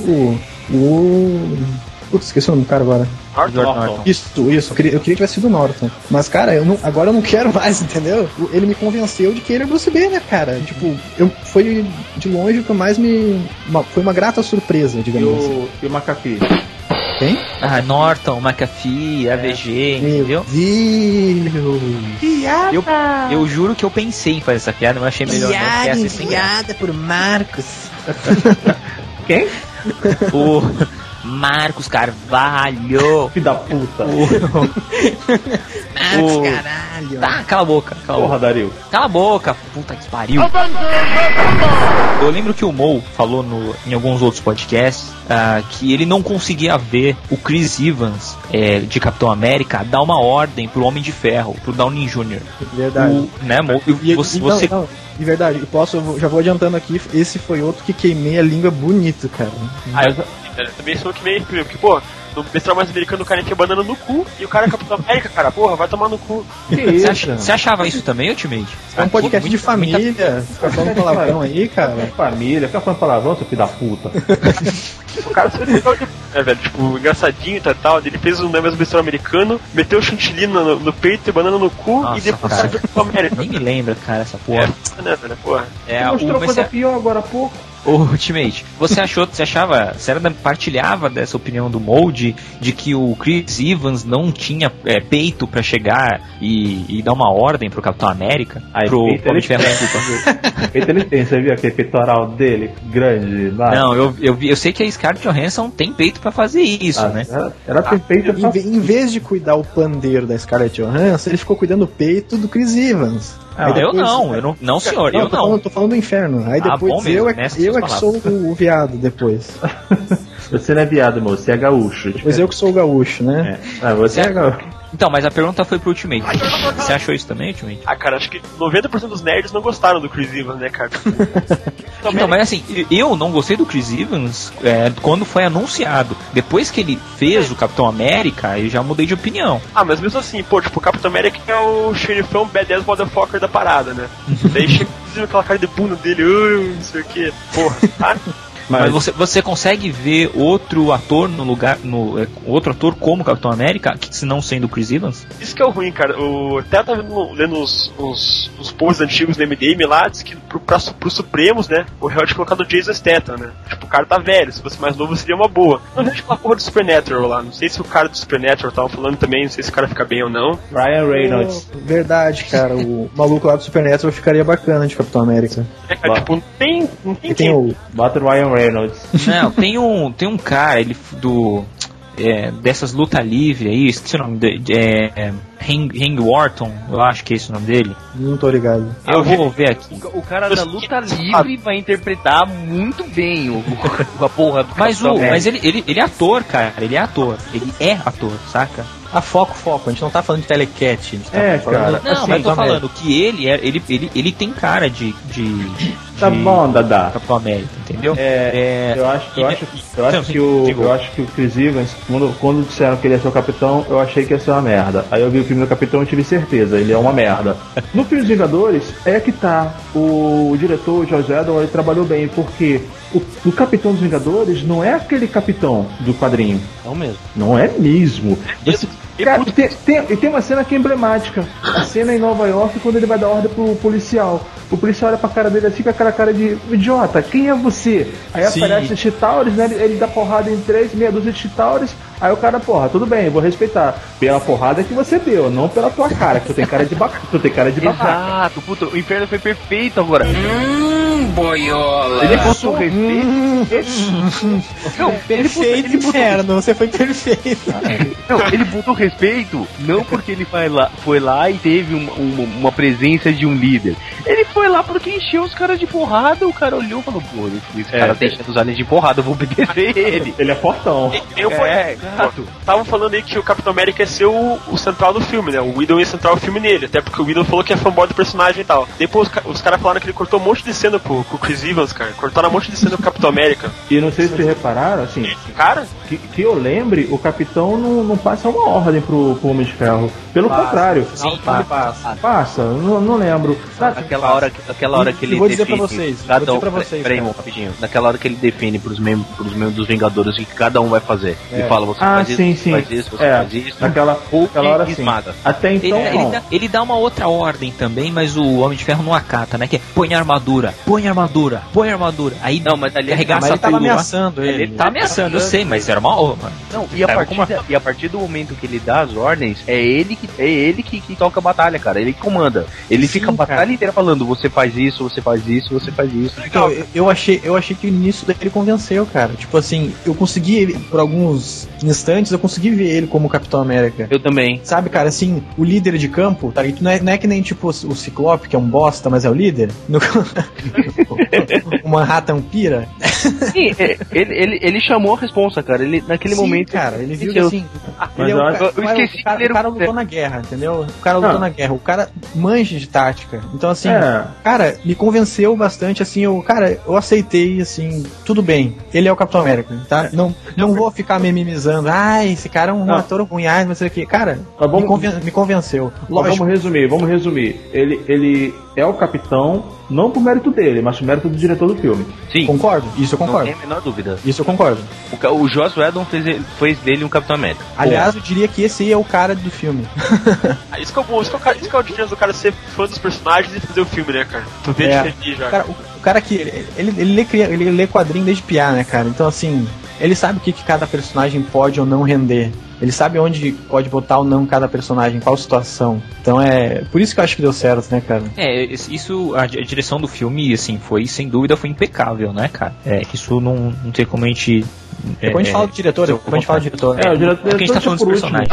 Putz, esqueci o nome do cara agora. Norton. Isso. Eu queria que tivesse sido o Norton. Mas, cara, agora eu não quero mais, entendeu? Ele me convenceu de que ele é Bruce Banner, cara. Tipo, foi de longe o que mais foi uma grata surpresa, digamos assim. E o McAfee? Quem? Norton, McAfee, AVG, entendeu? Piada! Eu juro que eu pensei em fazer essa piada, mas achei melhor não, que essa sem graça. Piada por Marcos. Quem? O Marcos Carvalho. Filho da puta. Marcos, caralho. Tá, cala a boca. Porra, Dario. Cala a boca, puta que pariu. Eu lembro que o Mo falou em alguns outros podcasts que ele não conseguia ver o Chris Evans de Capitão América dar uma ordem pro Homem de Ferro, pro Downey Jr. Verdade. Né, Mo? Você... Não, de verdade, já vou adiantando aqui, esse foi outro que queimei a língua bonito, cara. Eu também sou que meio, porque, pô, no Bestial Mais Americano o cara enfia banana no cu e o cara é Capitão América, cara, porra, vai tomar no cu. Você achava isso também, Ultimate? É um podcast de família, fica falando palavrão aí, cara. Família, fica falando palavrão, seu filho da puta. O cara se legal de... velho, tipo, engraçadinho e tal, ele fez um mesmo Bestial Americano, meteu chantilly no peito e banana no cu. Nossa, e depois o cara foi Capitão América. Nem me lembra, cara, essa porra. Né, velho, porra. Mostrou coisa pior agora há pouco. Ô, Ultimate, você partilhava dessa opinião do Mold de que o Chris Evans não tinha peito pra chegar e dar uma ordem pro Capitão América? Pro Homem de Ferro, desculpa. Peito ele tem, você viu aquele peitoral dele grande? Não, eu sei que a Scarlett Johansson tem peito pra fazer isso, né? Ela tem peito pra... Em vez de cuidar o pandeiro da Scarlett Johansson, ele ficou cuidando do peito do Chris Evans. Depois, não, senhor, eu não. Tô falando do inferno. Aí depois eu é que sou o viado depois. Você não é viado, moço, você é gaúcho. Pois eu que sou o gaúcho, né? Você é gaúcho. Então, mas a pergunta foi pro Ultimate. Você achou isso também, Ultimate? Ah, cara, acho que 90% dos nerds não gostaram do Chris Evans, né, cara? Então, mas assim, eu não gostei do Chris Evans quando foi anunciado. Depois que ele fez o Capitão América, eu já mudei de opinião. Ah, mas mesmo assim, pô, tipo, o Capitão América é o xerifão badass motherfucker da parada, né? Daí chega aquela cara de bunda dele, não sei o que, porra, tá? Mas você consegue ver outro ator outro ator como Capitão América, que se não sendo o Chris Evans? Isso que é o ruim, cara. Eu até tava lendo os posts antigos do MDM lá, diz que pros Supremos, né, o réu tinha colocado o Jason Statham, né? Tipo, o cara tá velho, se fosse mais novo seria uma boa. Não vejo aquela porra do Supernatural lá, não sei se o cara do Supernatural tava falando também, não sei se o cara fica bem ou não. Ryan Reynolds. Verdade, cara, o maluco lá do Supernatural ficaria bacana de Capitão América. É, cara, tipo, não tem o... Bota o Ryan Reynolds. Não, tem um cara, ele dessas luta livre aí, esqueci o nome dele, Hank Orton, eu acho que é esse o nome dele. Não tô ligado. Eu vou ver aqui. O cara da luta livre vai interpretar muito bem a porra do Mas ele é ator, cara, ele é ator, saca? Foco, a gente não tá falando de Telecat. Cara. Não, assim, mas eu tô falando que ele tem cara de tá bom, Dada. Capitão América, entendeu? Eu acho que o Chris Evans, quando disseram que ele ia ser o Capitão, eu achei que ia ser uma merda. Aí eu vi o primeiro Capitão e tive certeza, ele é uma merda. No filme dos Vingadores, é que tá. O diretor, o Joss Whedon, ele trabalhou bem, porque o Capitão dos Vingadores não é aquele Capitão do quadrinho. Não mesmo. Não é mesmo. Cara, tem uma cena que é emblemática. A cena em Nova York, quando ele vai dar ordem pro policial. O policial olha pra cara dele assim com aquela cara de idiota, quem é você? Aí aparece o Chitauri, né? Ele dá porrada em meia dúzia de Chitauris. Aí o cara, porra, tudo bem, eu vou respeitar. Pela porrada que você deu, não pela tua cara, que tu tem cara de babaca. Exato, puta, o inferno foi perfeito agora. Boiola. Ele botou respeito. Perfeito, inferno, você foi perfeito. Não, ele botou respeito, não porque ele foi lá e teve uma presença de um líder. Ele foi lá porque encheu os caras de porrada, o cara olhou e falou, pô, esse cara tá enchendo os aliens de porrada, eu vou obedecer ele. Ele é fortão. Estavam falando aí que o Capitão América ia ser o central do filme, né? O Whedon ia centrar o filme nele, até porque o Whedon falou que é fanboy do personagem e tal. Depois os caras falaram que ele cortou um monte de cena com o Chris Evans, cara. Cortaram um monte de cena com o Capitão América. E não sei se vocês repararam, assim, cara, que eu lembre, o Capitão não passa uma ordem pro Homem de Ferro. Pelo contrário. Sim, passa. Não lembro. Aquela hora que ele vou dizer define, pra vocês. Peraí, rapidinho. Naquela hora que ele define pros membros dos Vingadores o que cada um vai fazer. Ele fala, você faz isso, você faz isso. Naquela hora sim. Até então ele dá uma outra ordem também, mas o Homem de Ferro não acata, né? Que é põe armadura. Aí não, mas ali arregaça mas ele tava tudo, ameaçando ele. Ele tá ameaçando, eu sei, mas era uma honra. Não, e a partir do momento que ele dá as ordens, é ele que toca a batalha, cara. Ele que comanda. Ele fica a batalha inteira falando, você faz isso, você faz isso, você faz isso. Então, eu achei que o início dele convenceu, cara. Tipo assim, eu consegui, por alguns instantes, eu consegui ver ele como Capitão América. Eu também. Sabe, cara, assim, o líder de campo, tá? Não é que nem tipo o Ciclope, que é um bosta, mas é o líder. O Manhattan pira. Sim, ele chamou a responsa, cara. Ele, naquele momento. Cara, ele viu que assim. O cara lutou na guerra, entendeu? O cara lutou na guerra. O cara manja de tática. Então, assim, cara, me convenceu bastante, assim, eu aceitei, assim, tudo bem. Ele é o Capitão América, tá? Não vou ficar mimimizando. Esse cara é um ator ruim, não sei o que. Cara, me convenceu. Vamos resumir. Ele é o Capitão, não por mérito dele, mas por mérito do diretor do filme. Sim. Concordo. Isso eu concordo. Não tem a menor dúvida. Isso eu concordo. O Joss Whedon fez dele um Capitão América. Aliás, eu diria que esse aí é o cara do filme. Isso que é o diferença do cara ser fã dos personagens e fazer o filme, né, cara? Tu vê diferente já. O cara que ele lê quadrinho desde piá, né, cara? Então, assim, ele sabe o que cada personagem pode ou não render. Ele sabe onde pode botar ou não cada personagem, qual situação. Então por isso que eu acho que deu certo, né, cara? Isso, a direção do filme, assim, sem dúvida, foi impecável, né, cara? Isso não tem como a gente... Depois a gente fala do diretor, o diretor porque a gente tá falando dos personagens.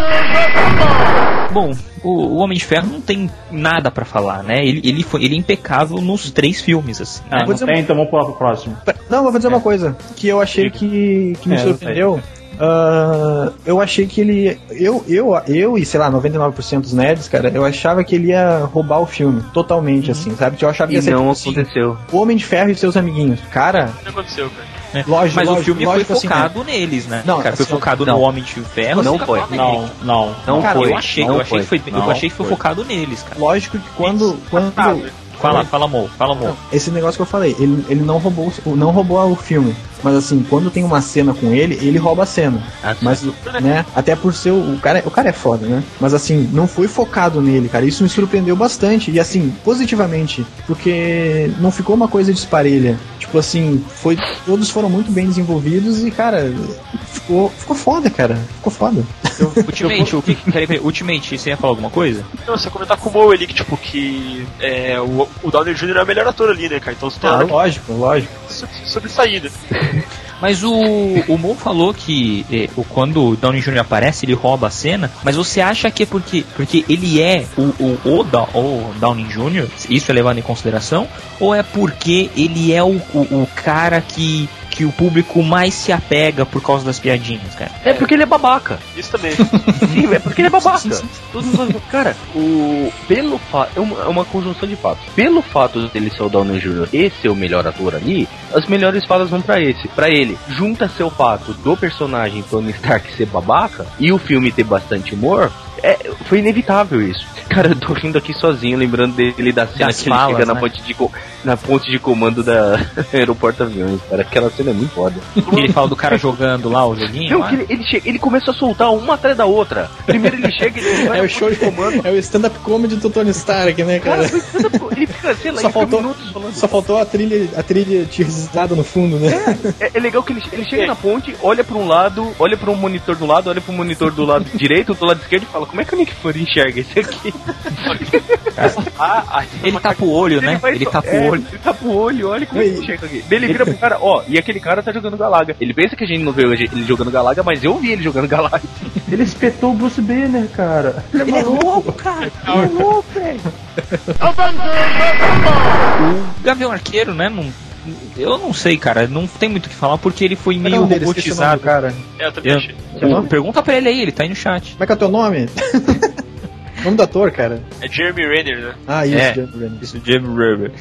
Bom, o Homem de Ferro não tem nada pra falar, né? Ele é impecável nos 3 filmes, assim. Então vamos pro próximo. Não, vou dizer uma coisa que eu achei que me surpreendeu. Eu achei que ele... Eu e, sei lá, 99% dos nerds, cara, eu achava que ele ia roubar o filme, totalmente, assim, sabe? Eu achava que ia ser, não assim, aconteceu. O Homem de Ferro e seus amiguinhos. Cara... Não aconteceu, cara. Mas o filme foi focado neles, né? Não, cara, foi assim, focado no Homem de Ferro. Não foi. Não cara, foi. Eu achei que foi focado neles, cara. Lógico que quando Fala, amor. Esse negócio que eu falei, ele não roubou o filme. Mas assim, quando tem uma cena com ele rouba a cena. Mas, né, até por ser o cara é foda, né? Mas assim, não foi focado nele, cara. Isso me surpreendeu bastante. E assim, positivamente, porque não ficou uma coisa disparelha. Tipo assim, todos foram muito bem desenvolvidos e, cara, ficou foda, cara. Ficou foda. Ultimate, você ia falar alguma coisa? Não, você ia comentar com o Mo ali, que tipo, o Downey Jr. é o melhor ator ali, né, cara? Então você tá... Lógico. Sobre saída. Mas o Mo falou que quando o Downey Jr. aparece, ele rouba a cena, mas você acha que é porque ele é o Downey Jr., isso é levado em consideração, ou é porque ele é o cara que o público mais se apega por causa das piadinhas, cara? É porque ele é babaca. Isso também. Sim, é porque ele é babaca. Cara, é uma conjunção de fatos. Pelo fato dele ser o Downey Jr. e ser o melhor ator ali, as melhores falas vão pra ele. Junta-se o fato do personagem Tony Stark ser babaca e o filme ter bastante humor, foi inevitável isso. Cara, eu tô rindo aqui sozinho, lembrando dele da cena que ele chega na ponte de comando da aeroporto aviões, cara. Aquela cena é muito foda. Ele fala do cara jogando lá o joguinho? Não, ele começa a soltar uma atrás da outra. Primeiro ele chega e ele vai o show de comando. É o stand-up comedy do Tony Stark, né, cara? Ele fica, sei lá, minutos falando. Só faltou a trilha teasada no fundo, né? É legal que ele chega na ponte, olha pra um lado, olha pra um monitor do lado, olha pro monitor do lado direito, do lado esquerdo e fala, como é que o Nick Fury enxerga isso aqui? Ele tapa o olho, né? Ele tapa o olho, olha como ele enxerga aqui. Ele vira pro cara, e aquele cara tá jogando Galaga. Ele pensa que a gente não vê ele jogando Galaga, mas eu vi ele jogando Galaga. Ele espetou o Bruce Banner, cara. Ele é louco, cara. Ele é louco, velho. O Gavião Arqueiro, né? Eu não sei, cara. Não tem muito o que falar porque ele foi meio robotizado. Cara. Pergunta pra ele aí, ele tá aí no chat. Como é que é o teu nome? Nome do ator, cara? É Jeremy Renner, né? Jeremy Renner. Isso, Jeremy Renner.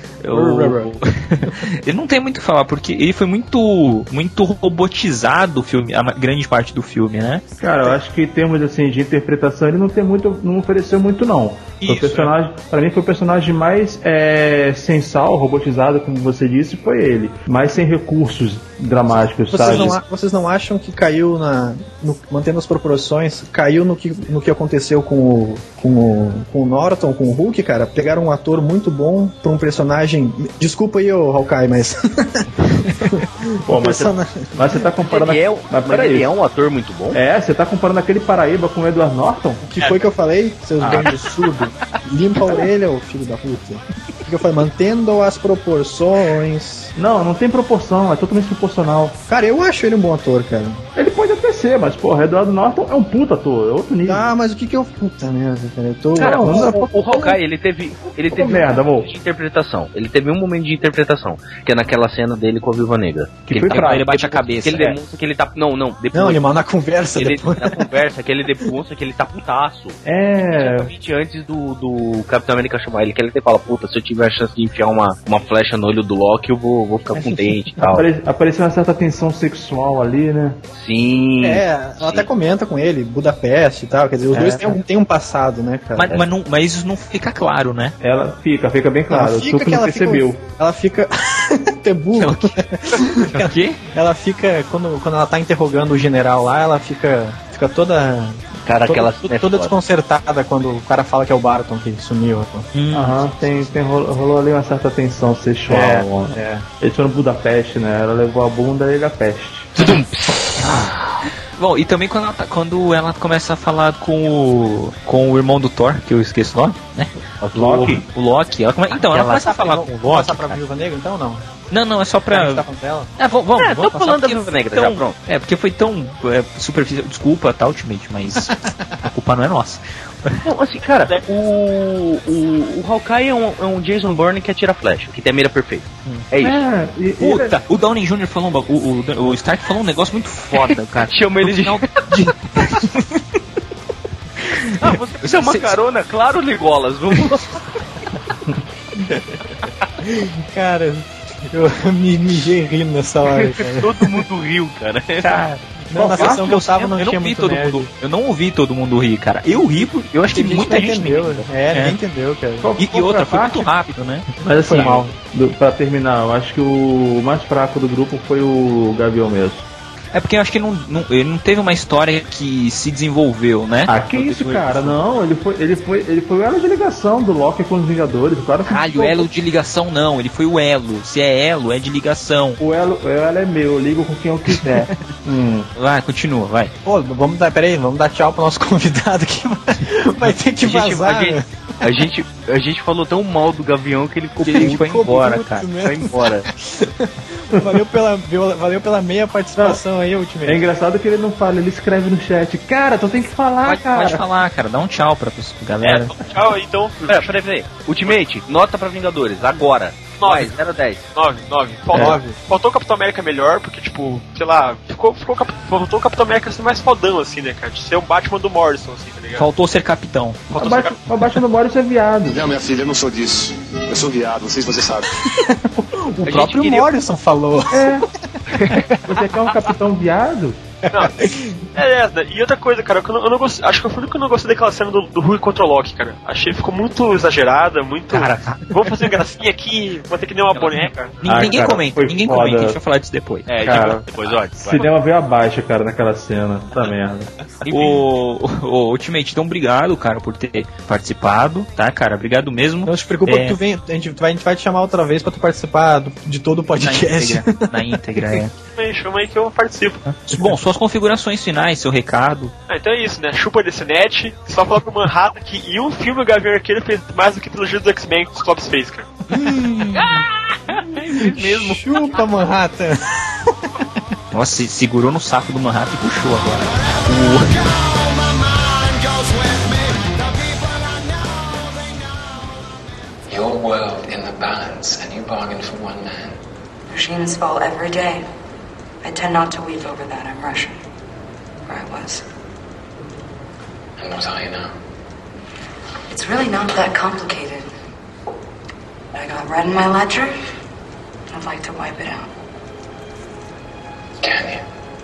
Ele não tem muito o que falar, porque ele foi muito robotizado o filme, a grande parte do filme, né? Cara, eu acho que em termos assim, de interpretação, ele não ofereceu muito, não. Pra mim foi o personagem mais sensal, robotizado, como você disse, foi ele. Mais sem recursos dramáticos, sabe? Vocês não acham que caiu mantendo as proporções, caiu no que aconteceu com o Norton, com o Hulk, cara? Pegaram um ator muito bom pra um personagem... Desculpa aí, ô Hawkeye, mas... Pô, mas você tá comparando... Ele é um ator muito bom? Você tá comparando aquele Paraíba com o Edward Norton? O que foi que eu falei, seus bandos surdos? Limpa a orelha, ô filho da puta. O que eu falei? Mantendo as proporções... Não tem proporção, é totalmente proporcional. Cara, eu acho ele um bom ator, cara. Ele pode até ser, mas, porra, Edward Norton é um puta ator, é outro nível. Mas o que eu... Puta merda, cara, eu tô... Cara, o Hawkeye, ele teve merda, amor. De interpretação. Ele teve um momento de interpretação, que é naquela cena dele com a Viúva Negra. Que foi pra ele bate a cabeça. Que ele demonstra que ele tá... Não, depois. Não, animal, na conversa. Na conversa, que ele demonstra que ele tá putaço. Exatamente antes do Capitão América chamar ele, que ele até fala, puta, se eu tiver a chance de enfiar uma flecha no olho do Loki, eu vou ficar contente e tal. Apareceu uma certa tensão sexual ali, né? Sim. Ela até comenta com ele, Budapeste e tal, quer dizer, os dois têm um passado, né, cara? Mas isso não fica claro, né? Ela fica bem claro, o Suco não percebeu. Ela fica... Tem burro. O quê? Ela fica, quando ela tá interrogando o general lá, ela fica toda... Cara, toda desconcertada quando o cara fala que é o Barton que sumiu. Rolou ali uma certa tensão sexual. Eles foram Budapeste, né? Ela levou a bunda e ele a peste. Bom, e também quando ela começa a falar com o irmão do Thor, que eu esqueço o nome, né? O Loki. Ela começa a falar com o Loki. Passar pra Viúva Negra, então, não? Não, é só pra... Vamos tô falando da Viúva Negra, já pronto. Porque foi tão superficial. Desculpa, tá, Ultimate, mas... A culpa não é nossa. Não, assim, cara, o Hawkeye é um Jason Bourne que atira flecha, que tem a mira perfeita. É isso. Puta, o Downey Jr. falou o Stark falou um negócio muito foda, cara. Chama ele de... você é uma carona, claro, Legolas, vamos... Cara, eu me mijei rindo nessa hora, cara. Todo mundo riu, cara. Não, na sessão que eu tava não tinha muito mundo. Eu não ouvi todo mundo rir, cara. Eu ri, eu acho que muita gente entendeu. Nem entendeu, cara. E outra, foi muito rápido, né? Mas assim, pra terminar, eu acho que o mais fraco do grupo foi o Gavião mesmo. É porque eu acho que ele não teve uma história que se desenvolveu, né? Ah, que isso, cara? Não, ele foi o elo de ligação do Loki com os Vingadores. Caralho, o elo de ligação não, ele foi o elo. Se é elo, é de ligação. O elo é meu, eu ligo com quem eu quiser. Vai, continua, vai. Pô, vamos dar tchau pro nosso convidado que vai ter que vazar. A gente falou tão mal do Gavião que ele foi embora, cara. Foi embora. Valeu pela meia participação aí, Ultimate. É engraçado que ele não fala, ele escreve no chat. Cara, tu tem que falar, cara. Pode falar, cara. Dá um tchau pra galera. Tchau, então. Peraí. Ultimate, nota pra Vingadores, agora. 9, 0 a 10. 9. Faltou o Capitão América melhor, porque, tipo, sei lá, faltou o Capitão América ser mais fodão, assim, né, cara? De ser o Batman do Morrison, assim, tá ligado? Faltou ser capitão. O Batman do Morrison é viado. Não, minha filha, eu não sou disso. Eu sou viado, não sei se você sabe. O próprio Morrison falou. Você quer um capitão viado? Não, e outra coisa, cara, que eu não gostei, acho que foi o único que eu não gostei daquela cena do Hulk contra o Loki, cara. Achei que ficou muito exagerada, muito. Cara, vamos fazer gracinha aqui, vou ter que dar uma boneca. Ninguém comenta, a gente vai falar disso depois. Cara, depois, ó. Cinema veio abaixo, cara, naquela cena. Puta merda. O Ultimate, então obrigado, cara, por ter participado, tá, cara? Obrigado mesmo. Não se preocupa que tu vem, a gente vai te chamar outra vez pra tu participar de todo o podcast. Na íntegra, Chama aí que eu participo. Bom, suas configurações finais, seu recado. Então é isso, né? Chupa desse net. Só falar pro Manhattan que em um filme o Gavião Arqueiro fez mais do que a trilogia dos X-Men com os Clops Face, cara. Mesmo. Chupa, Manhattan. Nossa, segurou no saco do Manhattan e puxou agora. Your world in the balance, and you bargain for one man. Regimes fall every day. I tend not to weep over that. I'm Russian. Or I was. And what are you now? It's really not that complicated. I got red in my ledger. I'd like to wipe it out. Can you?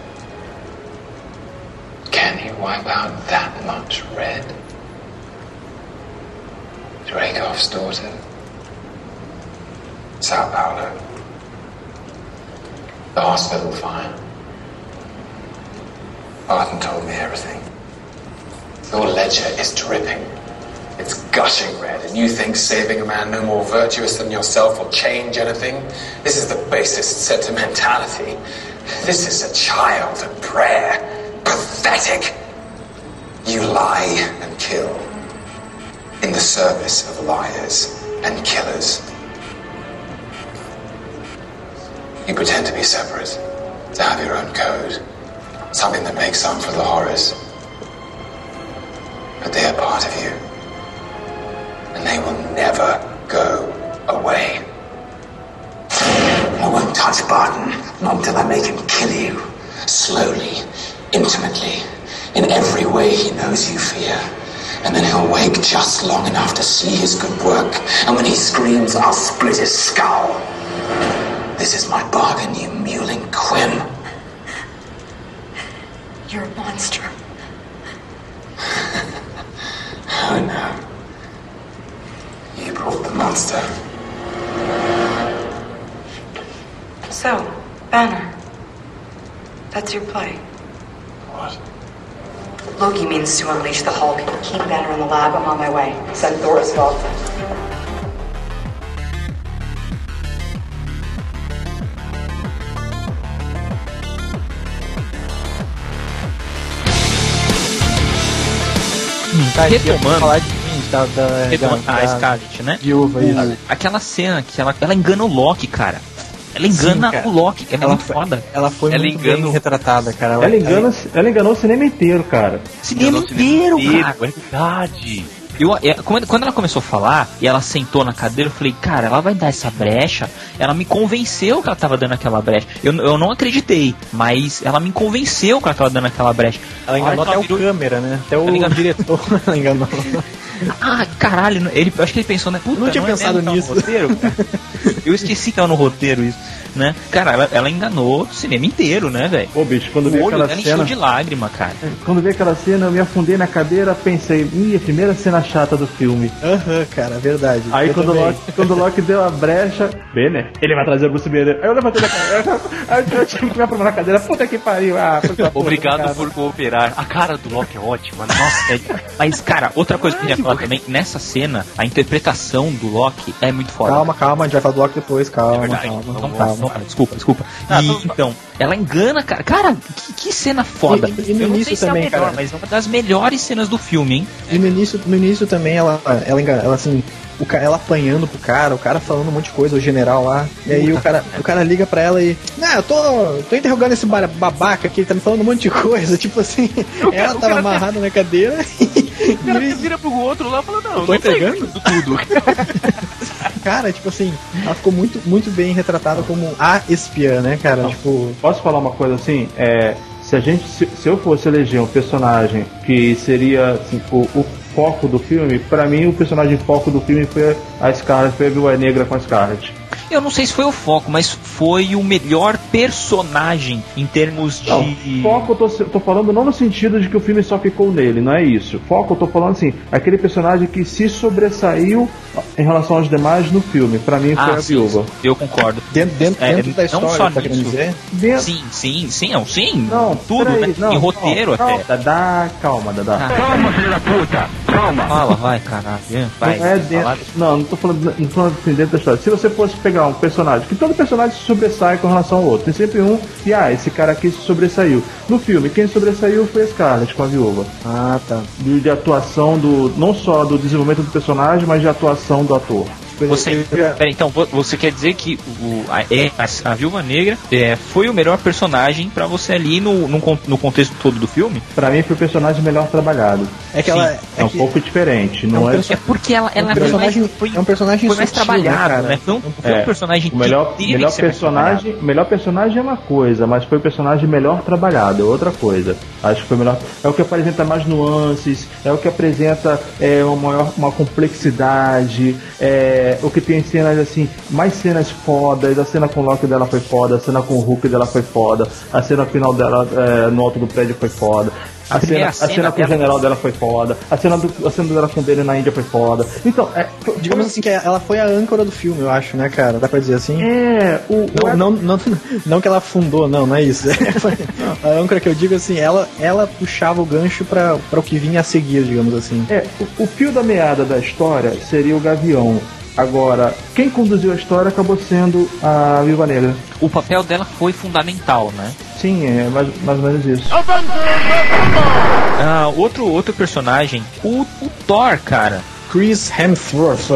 Can you wipe out that much red? Dracov's daughter? Sao Paulo? The hospital fire? Barton told me everything. Your ledger is dripping. It's gushing red, and you think saving a man no more virtuous than yourself will change anything? This is the basest sentimentality. This is a child of prayer. Pathetic. You lie and kill in the service of liars and killers. You pretend to be separate, to have your own code, something that makes up for the horrors. But they are part of you, and they will never go away. I won't touch Barton, not until I make him kill you. Slowly, intimately, in every way he knows you fear. And then he'll wake just long enough to see his good work. And when he screams, I'll split his skull. This is my bargain, you mewling quim. You're a monster. Oh no. You brought the monster. So, Banner. That's your play. What? Loki means to unleash the Hulk. Keep Banner in the lab. I'm on my way. Send Thor as well. Retomando. Falar de a Scarlet, né? Viúva, isso. Aquela cena que ela engana o Loki, cara. Ela engana Sim, o Loki, ela é muito foda. Ela foi muito bem retratada, cara. Ela enganou o cinema inteiro, cara. Cinema inteiro, cara. É verdade. Quando ela começou a falar e ela sentou na cadeira, eu falei, cara, ela vai dar essa brecha. Ela me convenceu que ela tava dando aquela brecha. Eu não acreditei, mas ela me convenceu que ela tava dando aquela brecha. Ela enganou até o câmera, né? Até o diretor ela enganou. Ah, caralho, eu acho que ele pensou, né? Puta, não tinha pensado nisso. No roteiro, eu esqueci que tava no roteiro isso, né? Cara, ela enganou o cinema inteiro, né, velho? Ô, bicho, quando vi aquela cena... encheu de lágrima, cara. Quando vi aquela cena, eu me afundei na cadeira, pensei, a primeira cena chata do filme. Cara, verdade. Aí quando o Loki deu a brecha, Banner, ele vai trazer o Bruce Banner. Aí eu levantei da cadeira, aí eu tive que me aprumar na cadeira, puta que pariu. Obrigado por cooperar. A cara do Loki é ótima, nossa. Mas, cara, outra coisa que eu queria falar também, nessa cena, a interpretação do Loki é muito foda. Calma, a gente vai falar do Loki depois, calma. Desculpa. Então, ela engana, cara. Cara, que cena foda. E no início também, melhor, mas é uma das melhores cenas do filme, hein? E no início também ela assim, ela apanhando pro cara, o cara falando um monte de coisa, o general lá. E aí o cara liga pra ela e... eu tô interrogando esse babaca aqui, ele tá me falando um monte de coisa. Tipo assim, ela tava amarrada na cadeira e o cara vira pro outro lá e fala, não, tô entregando tudo. Cara, tipo assim, ela ficou muito, muito bem retratada como a espiã, né, cara? Não, tipo... Posso falar uma coisa assim? Se eu fosse eleger um personagem que seria assim, o foco do filme, pra mim o personagem foco do filme foi a Scarlet, foi a Viúva Negra com a Scarlet. Eu não sei se foi o foco, mas foi o melhor personagem em termos de... Não, foco eu tô falando não no sentido de que o filme só ficou nele, não é isso. Foco eu tô falando assim, aquele personagem que se sobressaiu em relação aos demais no filme. Pra mim foi a Viúva. Eu concordo. Dentro da história, não só tá querendo dizer? Sim. Não, tudo, aí, né? Em roteiro até. Calma, Dadá. Calma, filho da puta! Calma! Fala, vai, caralho. Vai, não tô falando assim, dentro da história. Se você fosse pegar um personagem, que todo personagem se sobressai com relação ao outro. Tem sempre um que, esse cara aqui se sobressaiu. No filme, quem sobressaiu foi a Scarlet com a Viúva. Ah, tá. De atuação não só do desenvolvimento do personagem, mas de atuação do ator. Então, você quer dizer que a Viúva Negra foi o melhor personagem pra você ali no contexto todo do filme? Pra mim foi o personagem melhor trabalhado. É que ela um pouco diferente, não é? É porque ela é um personagem foi mais sutil, trabalhado, né? Foi um personagem que melhor personagem é uma coisa, mas foi o personagem melhor trabalhado, é outra coisa. Acho que foi melhor. É o que apresenta mais nuances, é o que apresenta uma complexidade, o que tem cenas assim, mais cenas fodas. A cena com o Loki dela foi foda, a cena com o Hulk dela foi foda, a cena final dela no alto do prédio foi foda. A cena com o general dela foi foda. A cena dela com o dele na Índia foi foda. Então, digamos assim que ela foi a âncora do filme, eu acho, né, cara? Dá pra dizer assim? Não que ela afundou, não é isso. A âncora que eu digo assim, ela puxava o gancho pra o que vinha a seguir, digamos assim. O fio da meada da história seria o Gavião. Agora, quem conduziu a história acabou sendo a Viúva Negra. O papel dela foi fundamental, né? Sim, é mais ou menos isso. Outro personagem, o Thor, cara. Chris Hemsworth.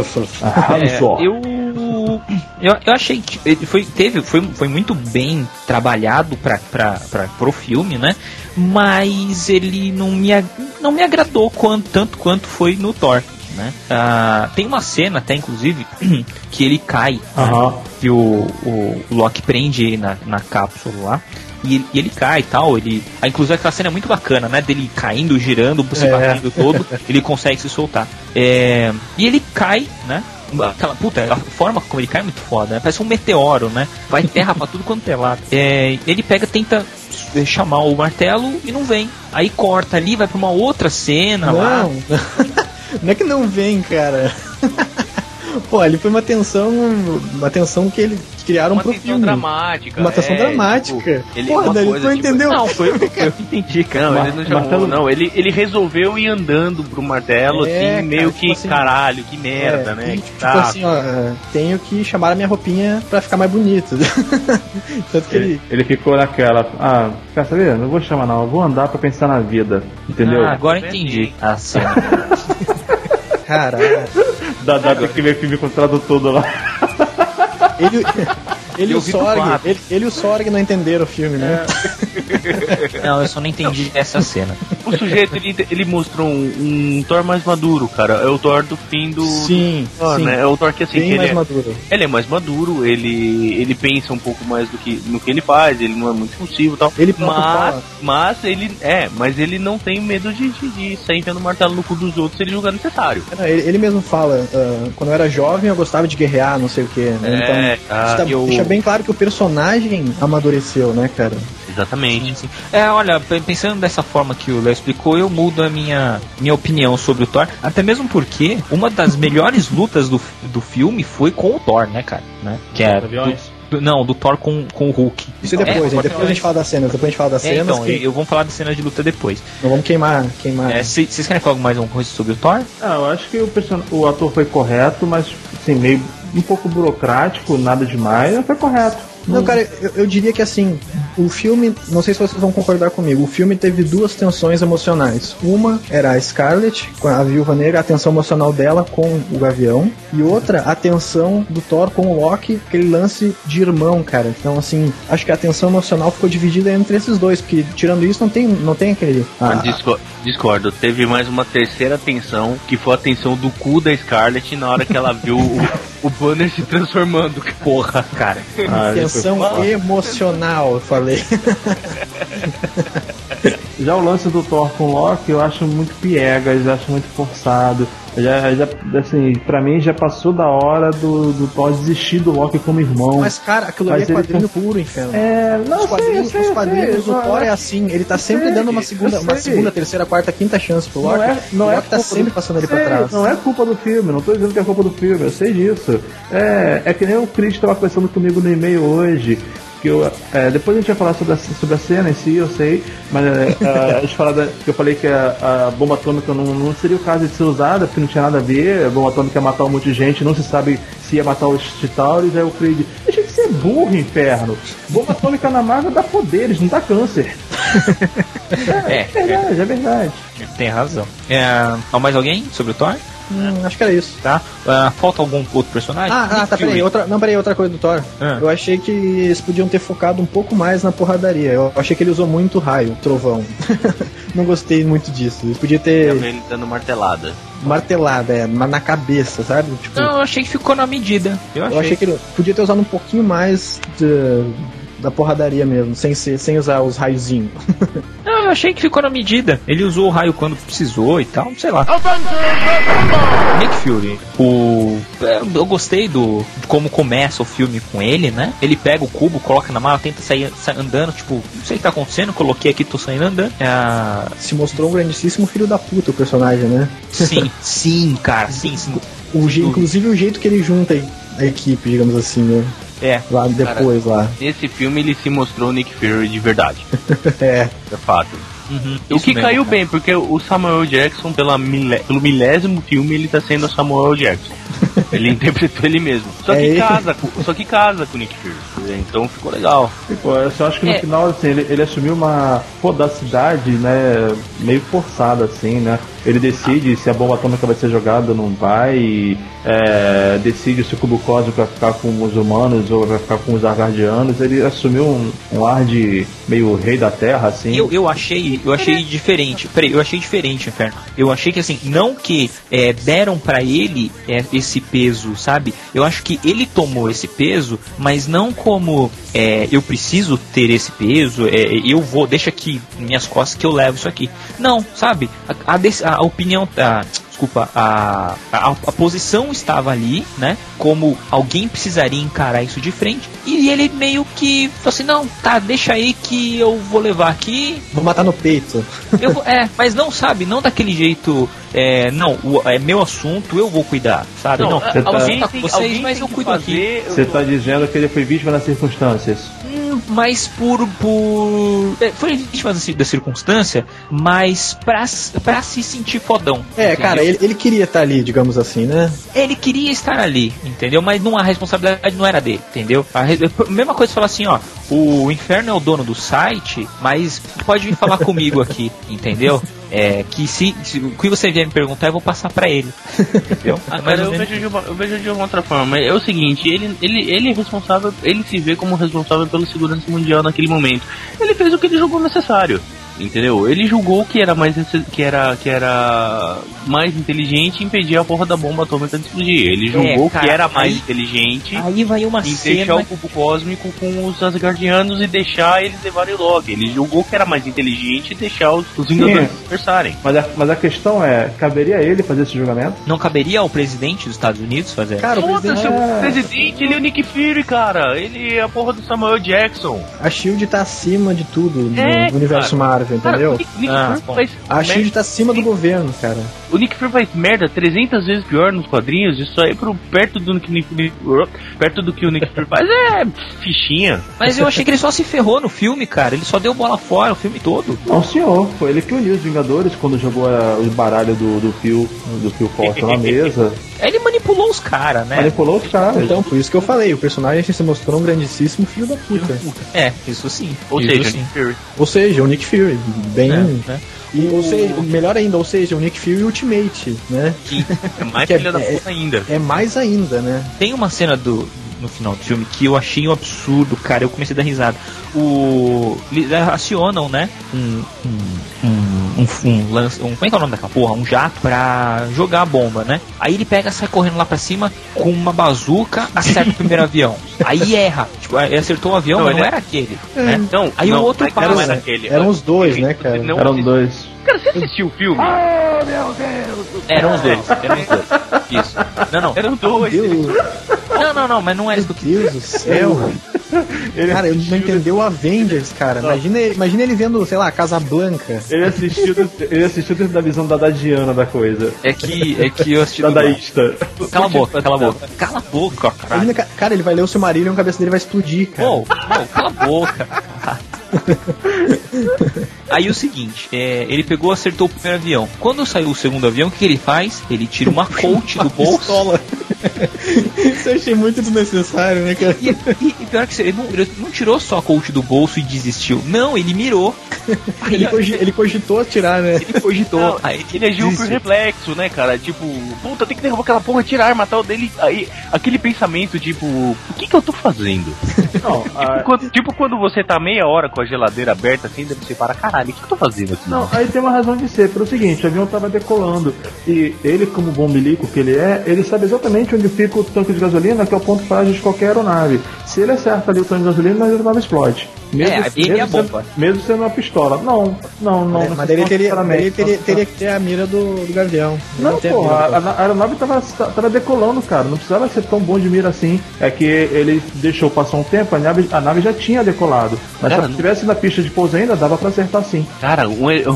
Eu achei que ele foi muito bem trabalhado pro filme, né? Mas ele não me agradou tanto quanto foi no Thor. Né? Tem uma cena até inclusive que ele cai, né? Que o Loki prende ele na cápsula lá e ele cai e tal, inclusive aquela cena é muito bacana, né? Dele caindo, girando, se batendo todo, ele consegue se soltar, e ele cai, né? A forma como ele cai é muito foda, né? Parece um meteoro, né? Vai terra pra tudo quanto é lado. Ele tenta chamar o martelo e não vem, aí corta ali, vai pra uma outra cena lá. Não é que não vem, cara. Pô, ali foi uma tensão que eles criaram pro filme. Uma tensão dramática. Porra, daí tu entendeu? Não, eu entendi, cara. Não, ele não chamou, não. Ele resolveu ir andando pro martelo, assim, meio que, assim, caralho, que merda, né? Tipo assim, tenho que chamar a minha roupinha pra ficar mais bonito. Tanto que ele ficou naquela, quer saber? Não vou chamar não, eu vou andar pra pensar na vida, entendeu? Agora entendi a cena. Caralho. Dá tem que ver filme com o tradutor lá. Ele e o Sorg não entenderam o filme, né? Não, eu só não entendi essa cena. O sujeito, ele mostrou um Thor mais maduro, cara. É o Thor do fim do... Sim, Thor, sim. né? É o Thor que, assim, Bem mais maduro. Ele é mais maduro, ele pensa um pouco mais no que ele faz, ele não é muito impulsivo e tal. Mas ele não tem medo de sair enfiando o martelo no cu dos outros se ele julgar necessário. Ele mesmo fala, quando eu era jovem eu gostava de guerrear, não sei o que, né? Então, deixa bem claro que o personagem amadureceu, né, cara? Exatamente. Sim. Olha, pensando dessa forma que o Léo explicou, eu mudo a minha opinião sobre o Thor, até mesmo porque uma das melhores lutas do filme foi com o Thor, né, cara? Né? Que é do Thor com o Hulk. Isso depois a gente fala das cenas. Então, eu vou falar das cenas de luta depois. Não vamos queimar. Vocês querem falar mais alguma coisa sobre o Thor? Eu acho que o ator foi correto, mas assim, meio um pouco burocrático, nada demais, mas foi correto. Não, cara, eu diria que assim, o filme, não sei se vocês vão concordar comigo, o filme teve duas tensões emocionais. Uma era a Scarlett, com a Viúva Negra, a tensão emocional dela com o Gavião, e outra, a tensão do Thor com o Loki, aquele lance de irmão, cara. Então, assim, acho que a tensão emocional ficou dividida entre esses dois, porque tirando isso não tem aquele... Discordo, teve mais uma terceira tensão, que foi a tensão do cu da Scarlett na hora que ela viu o Banner se transformando. Porra, cara. Tensão emocional, eu falei. Já o lance do Thor com o Loki eu acho muito piegas, eu acho muito forçado. Já, assim, pra mim já passou da hora do Thor desistir do Loki como irmão. Mas, cara, aquilo ali é quadrinho puro, Inferno. Não, os quadrinhos do Thor é assim, ele tá sempre dando uma segunda, terceira, quarta, quinta chance pro Loki. O Loki tá sempre passando ele pra trás. Não é culpa do filme, não tô dizendo que é culpa do filme, eu sei disso. É que nem o Chris tava conversando comigo no e-mail hoje. Que depois a gente vai falar sobre a cena em si, eu sei, mas a gente fala que eu falei que a bomba atômica não seria o caso de ser usada, porque não tinha nada a ver, a bomba atômica ia matar um monte de gente, não se sabe se ia matar os Chitauris, aí o Creed, deixa de ser burro, Inferno. Bomba atômica na Marvel dá poderes, não dá câncer. É verdade. Tem razão. Mais alguém sobre o Thor? Acho que era isso. Tá? Falta algum outro personagem? Peraí, outra coisa do Thor. Eu achei que eles podiam ter focado um pouco mais na porradaria. Eu achei que ele usou muito raio, trovão. Não gostei muito disso. Eles podiam ter... ele dando martelada, mas na cabeça, sabe? Tipo, não, eu achei que ficou na medida. Eu achei que ele podia ter usado um pouquinho mais da porradaria mesmo, sem usar os raiozinhos. Não, eu achei que ficou na medida. Ele usou o raio quando precisou e tal, sei lá. Nick Fury, eu gostei de como começa o filme com ele, né? Ele pega o cubo, coloca na mala, tenta sair andando, tipo, não sei o que tá acontecendo, coloquei aqui, tô saindo andando. Se mostrou um grandíssimo filho da puta o personagem, né? Sim, cara, sim. Inclusive o jeito que ele junta a equipe, digamos assim, né? Lá depois, cara, lá. Nesse filme ele se mostrou o Nick Fury de verdade. É fato. O que caiu bem, porque o Samuel Jackson, pelo milésimo filme, ele tá sendo o Samuel Jackson. Ele interpretou ele mesmo. Só que casa com o Nick Fury. Então ficou legal. Eu só acho que no final, assim, ele assumiu uma fodacidade, né, meio forçada, assim, né? Ele decide se a bomba atômica vai ser jogada ou não vai, decide se o cubo cósmico vai ficar com os humanos ou vai ficar com os Asgardianos. Ele assumiu um ar de meio rei da terra, assim. Eu achei diferente. Peraí, eu achei diferente, Inferno. Eu achei que, assim, não que deram pra ele esse peso, sabe? Eu acho que ele tomou esse peso, mas não como eu preciso ter esse peso, deixa aqui minhas costas que eu levo isso aqui. Não, sabe? A opinião, a posição estava ali, né? Como alguém precisaria encarar isso de frente. E ele meio que falou assim, não, tá, deixa aí que eu vou levar aqui. Vou matar no peito. Mas não, sabe, não daquele jeito, é meu assunto, eu vou cuidar, sabe? Não, você alguém tá com vocês, mas eu cuido aqui. Você tá dizendo que ele foi vítima das circunstâncias? mas foi vítima da circunstância, mas pra se sentir fodão. Entendeu? Cara, ele queria estar ali, digamos assim, né? Ele queria estar ali, entendeu? Mas a responsabilidade não era dele, entendeu? A mesma coisa falar assim, ó, o Inferno é o dono do site, mas pode vir falar comigo aqui, entendeu? Que se o que você vier me perguntar, eu vou passar pra ele. Entendeu? Mas eu vejo de uma outra forma. Mas é o seguinte, ele é responsável, ele se vê como responsável pela segurança mundial naquele momento. Ele fez o que ele julgou necessário. Entendeu? Ele julgou que era mais inteligente impedir a porra da bomba atômica de explodir. Ele julgou que era mais inteligente aí vai uma em cena... deixar o cubo cósmico com os Asgardianos e deixar eles levarem logo. Ele julgou que era mais inteligente deixar os Vingadores conversarem. Mas a questão é, caberia a ele fazer esse julgamento? Não caberia ao presidente dos Estados Unidos fazer? Cara, o presidente, ele é o Nick Fury, cara. Ele é a porra do Samuel Jackson. A SHIELD tá acima de tudo no universo Marvel, entendeu? A SHIELD tá acima do governo, cara. O Nick Fury faz merda 300 vezes pior nos quadrinhos. Isso aí perto do que o Nick Fury faz é fichinha. Mas eu achei que ele só se ferrou no filme, cara. Ele só deu bola fora o filme todo. Não, senhor. Foi ele que uniu os Vingadores quando jogou os baralhos do Phil Coulson na mesa. Ele manipulou os caras, né? Manipulou os caras. Então, por isso que eu falei, o personagem se mostrou um grandíssimo filho da puta. Isso sim. Ou seja, o Nick Fury. Bem... ou seja, melhor ainda, o Nick Fury Ultimate, né? Que é mais filha da puta ainda. É mais ainda, né? Tem uma cena no final do filme que eu achei um absurdo, cara. Eu comecei a dar risada. Eles acionam, né? Como é que é o nome daquela porra? Um jato pra jogar a bomba, né? Aí ele sai correndo lá pra cima com uma bazuca, acerta o primeiro avião. Aí erra. Tipo, ele acertou o avião, mas não era aquele. Né? Aí o outro passa. Eram os dois, né, cara? Eram os dois. Cara, você assistiu o filme? Oh, meu Deus! Eram os dois. Isso. Não. Eram dois. Não, mas não era isso que eu Deus do céu. Cara, ele não entendeu o Avengers, cara. Imagina ele vendo, sei lá, Casablanca. Ele assistiu dentro da visão dadagiana da coisa. É que eu assisti dadaísta. Cala a boca. Cala a boca, cara. Imagina, cara, ele vai ler o Silmarillion e a cabeça dele vai explodir, cara. Cala a boca. Aí o seguinte, ele pegou, acertou o primeiro avião. Quando saiu o segundo avião, o que ele faz? Ele tira uma Colt do bolso. Isso eu achei muito desnecessário, né, cara? E pior que ele não tirou só a Colt do bolso e desistiu. Não, ele mirou. Ele cogitou atirar, né? Ele cogitou. Ele agiu por reflexo, né, cara? Tipo, puta, tem que derrubar aquela porra, tirar a arma tal dele. Aí, aquele pensamento, tipo, o que eu tô fazendo? Não, tipo quando você tá meia hora com a geladeira aberta assim, deve você para, caralho, o que eu tô fazendo aqui? Não, aí tem uma razão de ser, pelo seguinte, o avião tava decolando e ele, como bom milico que ele sabe exatamente onde fica o tanque de gasolina, que é o ponto frágil de qualquer aeronave. Se ele acerta ali o tanque de gasolina, a aeronave explode. Mesmo sendo uma pistola. Não. Mas ele teria que ter a mira do Gavião. Não, porra, a aeronave tava decolando, cara. Não precisava ser tão bom de mira assim. É que ele deixou passar um tempo, a nave já tinha decolado. Mas se estivesse na pista de pouso ainda, dava pra acertar sim. Cara,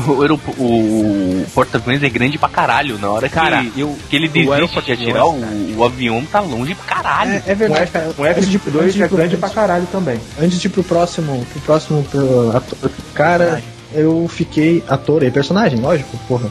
o porta-aviões é grande pra caralho. Na hora que ele desiste de atirar, o avião tá longe pra caralho. É verdade, cara. O F-22 é grande pra caralho também. Antes de ir pro próximo ator, cara, eu fiquei ator e personagem, lógico, porra.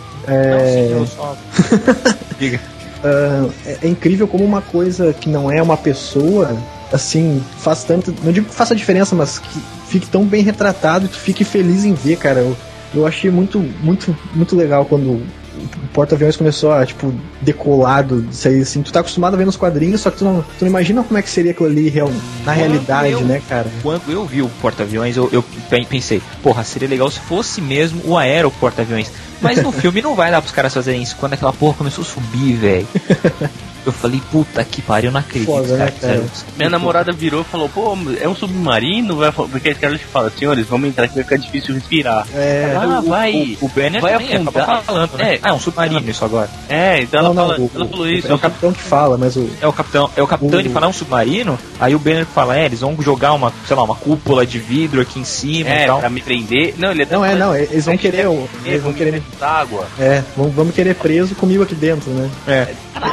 Diga. É incrível como uma coisa que não é uma pessoa, assim, faz tanto, não digo que faça diferença, mas que fique tão bem retratado e tu fique feliz em ver, cara. Eu achei muito legal quando o porta-aviões começou a, tipo, decolado, sair assim. Tu tá acostumado a ver nos quadrinhos, só que tu não imagina como é que seria aquilo ali na realidade, né, cara? Quando eu vi o porta-aviões, eu pensei, porra, seria legal se fosse mesmo o aero porta-aviões. Mas no filme não vai dar pros caras fazerem isso. Quando aquela porra começou a subir, velho. Eu falei, puta que pariu, eu não acredito, foda, cara. Né, minha namorada virou e falou, pô, é um submarino? Porque esse cara te fala, senhores, vamos entrar que vai ficar difícil respirar. Vai. O Banner vai também afundar. Falando, né? É um submarino isso agora. Então ela falou isso. É o capitão que fala, mas o... É o capitão de falar um submarino, aí o Banner fala, eles vão jogar uma cúpula de vidro aqui em cima e tal. Pra me prender. Eles vão querer... Eles vão querer água. Vamos querer preso comigo aqui dentro, né?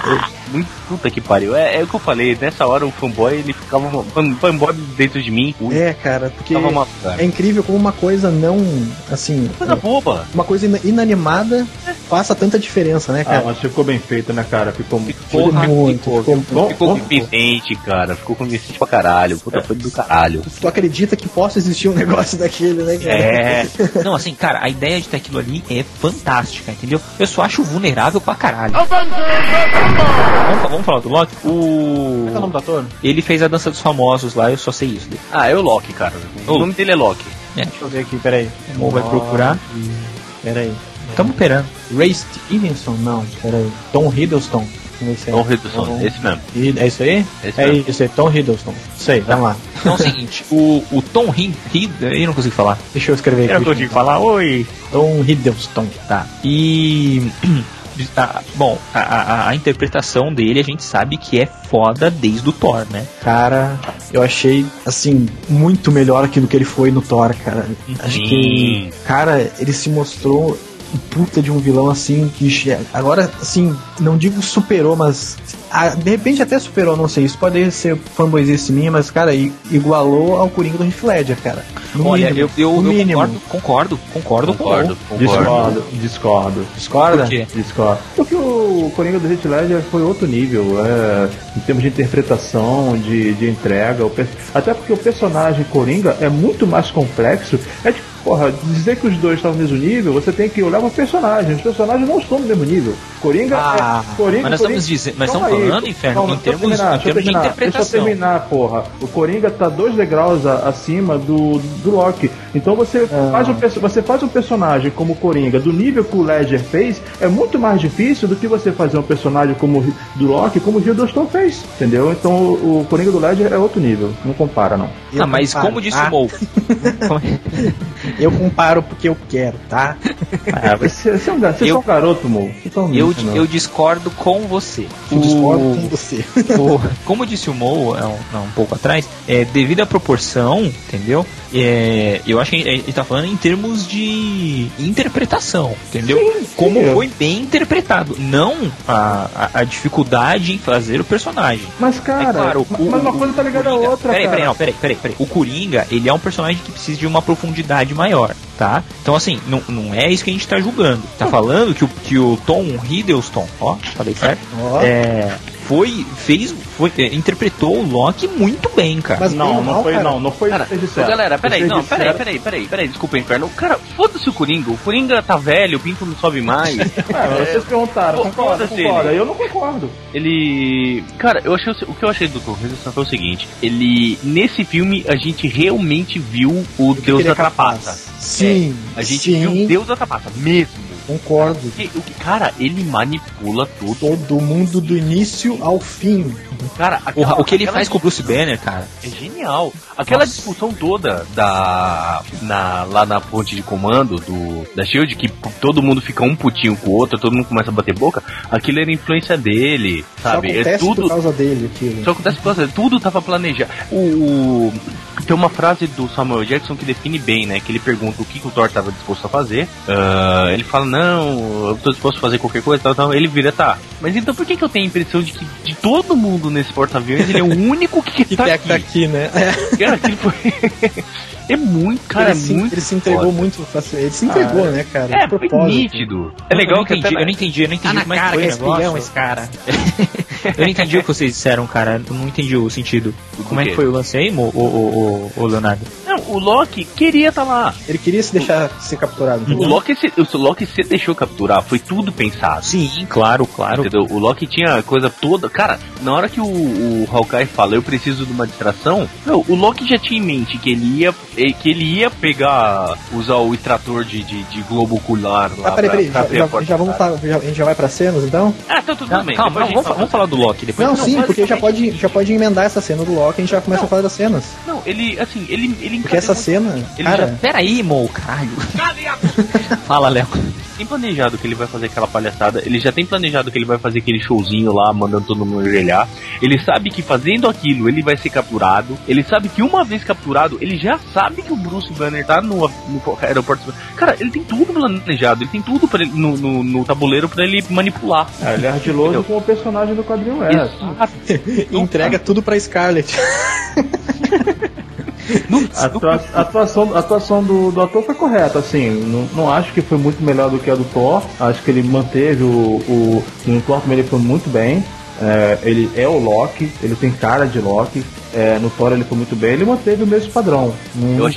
muito puta que pariu. É o que eu falei, nessa hora o fanboy, ele ficava fanboy dentro de mim. Cara, porque é incrível como uma coisa não, assim... Coisa boba. Uma coisa inanimada faça tanta diferença, né, cara? Mas ficou bem feito, né, cara? Ficou muito... Ficou convincente, cara. Ficou convincente pra caralho. Puta, foi do caralho. Tu acredita que possa existir um negócio daquele, né, cara? Não, assim, cara, a ideia de ter aquilo ali é fantástica, entendeu? Eu só acho vulnerável pra caralho. Vamos falar do Loki? Qual é o nome do ator? Ele fez a Dança dos Famosos lá, eu só sei isso. É o Loki, cara. O nome dele é Loki. Deixa eu ver aqui, peraí. O Mo vai procurar. Peraí. Estamos esperando. Ray Stevenson? Não, peraí. Tom Hiddleston. Tom Hiddleston, esse mesmo. É isso aí? Isso aí, Tom Hiddleston. Isso aí, vamos lá. Então é o seguinte, o Tom Hiddleston, eu não consigo falar. Deixa eu escrever aqui. Eu não consigo falar, oi. Tom Hiddleston. Tá. E... bom, a interpretação dele a gente sabe que é foda desde o Thor, né? Cara, eu achei, assim, muito melhor aquilo que ele foi no Thor, cara. Acho que, cara, ele se mostrou um puta de um vilão, assim, que agora, assim, não digo superou, mas de repente até superou, não sei, isso pode ser fanboyzice minha, mas, cara, igualou ao Coringa do Heath Ledger, cara. Olha, eu concordo. Discordo. Discorda? Por quê? Discordo. Porque o Coringa do Heath Ledger foi outro nível, em termos de interpretação, de entrega, até porque o personagem Coringa é muito mais complexo. Porra, dizer que os dois estão no mesmo nível, você tem que olhar para os personagens não estão no mesmo nível. Coringa mas nós estamos falando, Inferno, em termos de interpretação. Deixa eu terminar, porra. O Coringa tá 2 degraus acima do Loki. Então você faz um personagem como o Coringa, do nível que o Ledger fez, é muito mais difícil do que você fazer um personagem como do Loki, como o Hiddleston fez, entendeu? Então o Coringa do Ledger é outro nível, não compara, não. Mas como disse o Mo... Eu comparo porque eu quero, tá? Você é um garoto, Mo. Eu discordo com você. Como disse o Mo um pouco atrás, devido à proporção, entendeu? Eu acho que a gente tá falando em termos de interpretação, entendeu? Sim, como foi bem interpretado, não a dificuldade em fazer o personagem. Mas, cara, claro, mas uma coisa tá ligada à outra, Peraí. O Coringa, ele é um personagem que precisa de uma profundidade maior, tá? Então, assim, não é isso que a gente tá julgando. Tá falando que o Tom Hiddleston, falei certo? Interpretou o Loki muito bem, cara. Mas não foi. Cara, galera, peraí, desculpa, Inferno. Cara, foda-se o Coringa tá velho, o pinto não sobe mais. Vocês perguntaram, concorda? Eu não concordo. Ele... Cara, o que eu achei do Tom Hiddleston foi o seguinte, nesse filme, a gente realmente viu o Deus da Trapaça. Sim. A gente viu o Deus da Trapaça, mesmo. Concordo. Cara, ele manipula todo mundo do início ao fim. Cara, o que ele faz com o Bruce Banner, cara, é genial. Aquela discussão toda lá na ponte de comando da SHIELD, que todo mundo fica um putinho com o outro, todo mundo começa a bater boca, aquilo era influência dele, sabe? Só acontece por causa dele, aquilo. Só acontece por causa dele. Tudo tava planejado. Tem uma frase do Samuel Jackson que define bem, né? Que ele pergunta o que o Thor estava disposto a fazer. Ele fala, não, eu tô disposto a fazer qualquer coisa, tal. Ele vira, tá. Mas então por que eu tenho a impressão de que de todo mundo nesse porta-aviões, ele é o único que tá aqui, né? Cara, aquilo foi... É muito, cara, muito. Ele se entregou muito fácil. Ele se entregou, né, cara? Foi nítido. É legal que eu não entendi como é que foi o negócio. Esse cara. Eu não entendi o que vocês disseram, cara. Eu não entendi o sentido. Como é que foi o lance aí, o Leonardo? Não, o Loki queria estar lá. Ele queria se deixar ser capturado. O Loki se deixou capturar. Foi tudo pensado. Sim, claro. Entendeu? O Loki tinha a coisa toda. Cara, na hora que o Hawkeye fala, eu preciso de uma distração, o Loki já tinha em mente que ele ia usar o extrator de globo ocular lá. Peraí, a gente já vai pra cenas, então? Tá tudo bem. Calma, vamos falar do Loki depois. Não, sim, porque já pode emendar essa cena do Loki e a gente já começa a falar das cenas. Não, ele porque essa cena... Peraí, Mo, caralho. Fala, Léo. tem planejado que ele vai fazer aquela palhaçada, ele já tem planejado que ele vai fazer aquele showzinho lá, mandando todo mundo ajoelhar. Ele sabe que fazendo aquilo ele vai ser capturado. Ele sabe que uma vez capturado, ele já sabe que o Bruce Banner tá no aeroporto. Cara, ele tem tudo planejado, ele tem tudo pra ele, no tabuleiro pra ele manipular. Ele é ardiloso com o personagem do quadrinho Entrega tudo pra Scarlett. A atuação do ator foi correta, assim, não acho que foi muito melhor do que a do Thor, acho que ele manteve no Thor também ele foi muito bem, ele é o Loki, ele tem cara de Loki, no Thor ele foi muito bem, ele manteve o mesmo padrão, não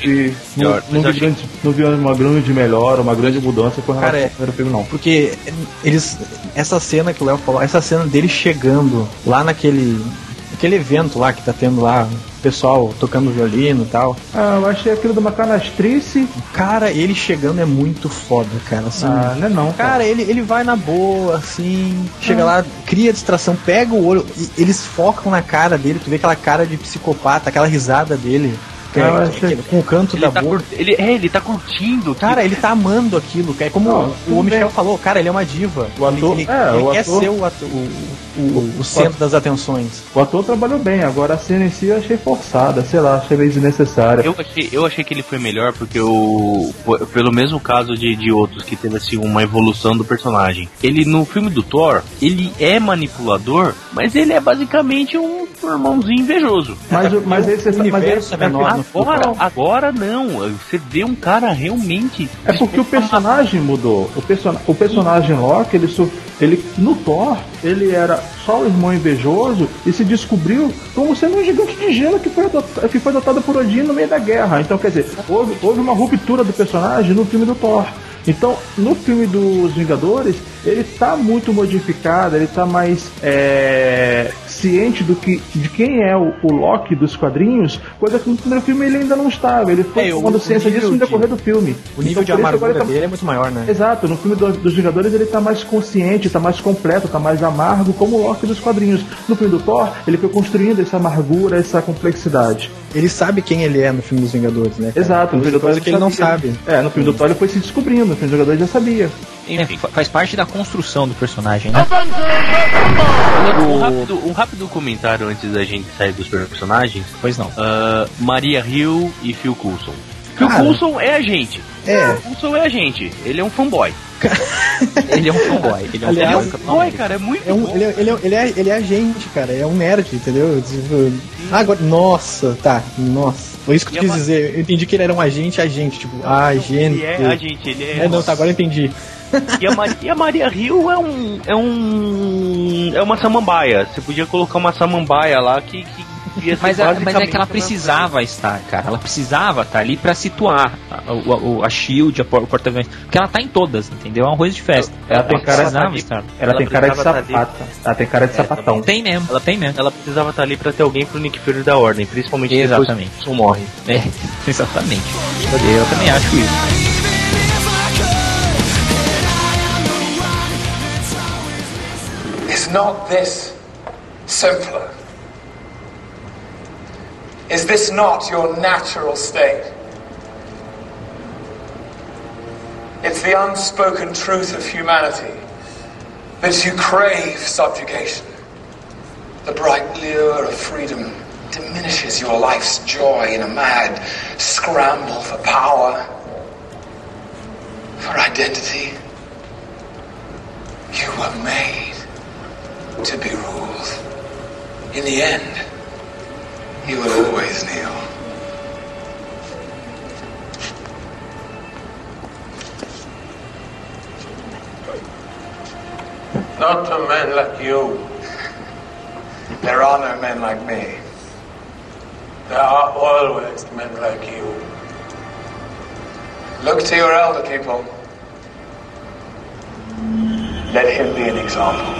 vi uma grande melhora, uma grande mudança com relação ao primeiro filme, não. Porque essa cena que o Léo falou, essa cena dele chegando lá naquele evento lá que tá tendo lá, o pessoal tocando violino e tal. Eu achei aquilo de uma canastrice. Cara, ele chegando é muito foda, cara. Assim, não, cara. Ele vai na boa, assim, chega lá, cria distração, pega o olho, e eles focam na cara dele, tu vê aquela cara de psicopata, aquela risada dele. Com o canto da boca. Ele tá curtindo. Cara, ele tá amando aquilo. É como o Michel falou, cara, ele é uma diva. O ator, ele quer ser o centro das atenções. O ator trabalhou bem, agora a cena em si eu achei forçada, sei lá, achei meio desnecessária. Eu achei que ele foi melhor porque pelo mesmo caso de outros que teve assim uma evolução do personagem. Ele no filme do Thor, ele é manipulador, mas ele é basicamente um irmãozinho invejoso. Mas esse universo é menor. Agora não, você vê um cara realmente... É porque o personagem mudou. O personagem Loki, ele no Thor, ele era só o irmão invejoso e se descobriu como sendo um gigante de gelo que foi adotado por Odin no meio da guerra. Então, quer dizer, houve uma ruptura do personagem no filme do Thor. Então, no filme dos Vingadores, ele tá muito modificado, ele tá mais ciente de quem é o Loki dos quadrinhos, coisa que no primeiro filme ele ainda não estava. Ele foi tomando ciência disso no decorrer do filme. O nível de amargura dele é muito maior, né? Exato, no filme dos Vingadores ele tá mais consciente, tá mais completo, tá mais amargo, como o Loki dos quadrinhos. No filme do Thor, ele foi construindo essa amargura, essa complexidade. Ele sabe quem ele é no filme dos Vingadores, né? Cara? Exato, no filme do Thor que ele não sabe. No filme do Thor ele foi se descobrindo, no filme dos Vingadores já sabia. Enfim, faz parte da construção do personagem, né? Um rápido comentário antes da gente sair dos personagens. Pois não. Maria Hill e Phil Coulson. Phil Coulson é a gente. Phil Coulson é a gente. Ele é um fanboy. Ele é um fanboy. Ele é um fanboy, cara. É muito bom. Ele é a gente, cara. É um nerd, entendeu? Agora, nossa. Foi isso que eu quis dizer. Eu entendi que ele era um agente, tipo, agente. Ele é agente, ele é. Agora eu entendi. E a Maria Hill é uma samambaia. Você podia colocar uma samambaia lá que mas é que ela precisava estar, cara. Ela precisava estar ali pra situar a Shield, a porta-aviões. Porque ela tá em todas, entendeu? É um arroz de festa. Ela tem cara de sapata. Ela tem cara de sapatão. Tem mesmo. Ela precisava estar ali pra ter alguém pro Nick Fury da Ordem, principalmente depois que o Wilson morre. Exatamente. Eu também acho isso. Is not this simpler? Is this not your natural state? It's the unspoken truth of humanity that you crave subjugation. The bright lure of freedom diminishes your life's joy in a mad scramble for power, for identity. You were made to be ruled. In the end, you will always kneel. Not to men like you. There are no men like me. There are always men like you. Look to your elder people. Let him be an example.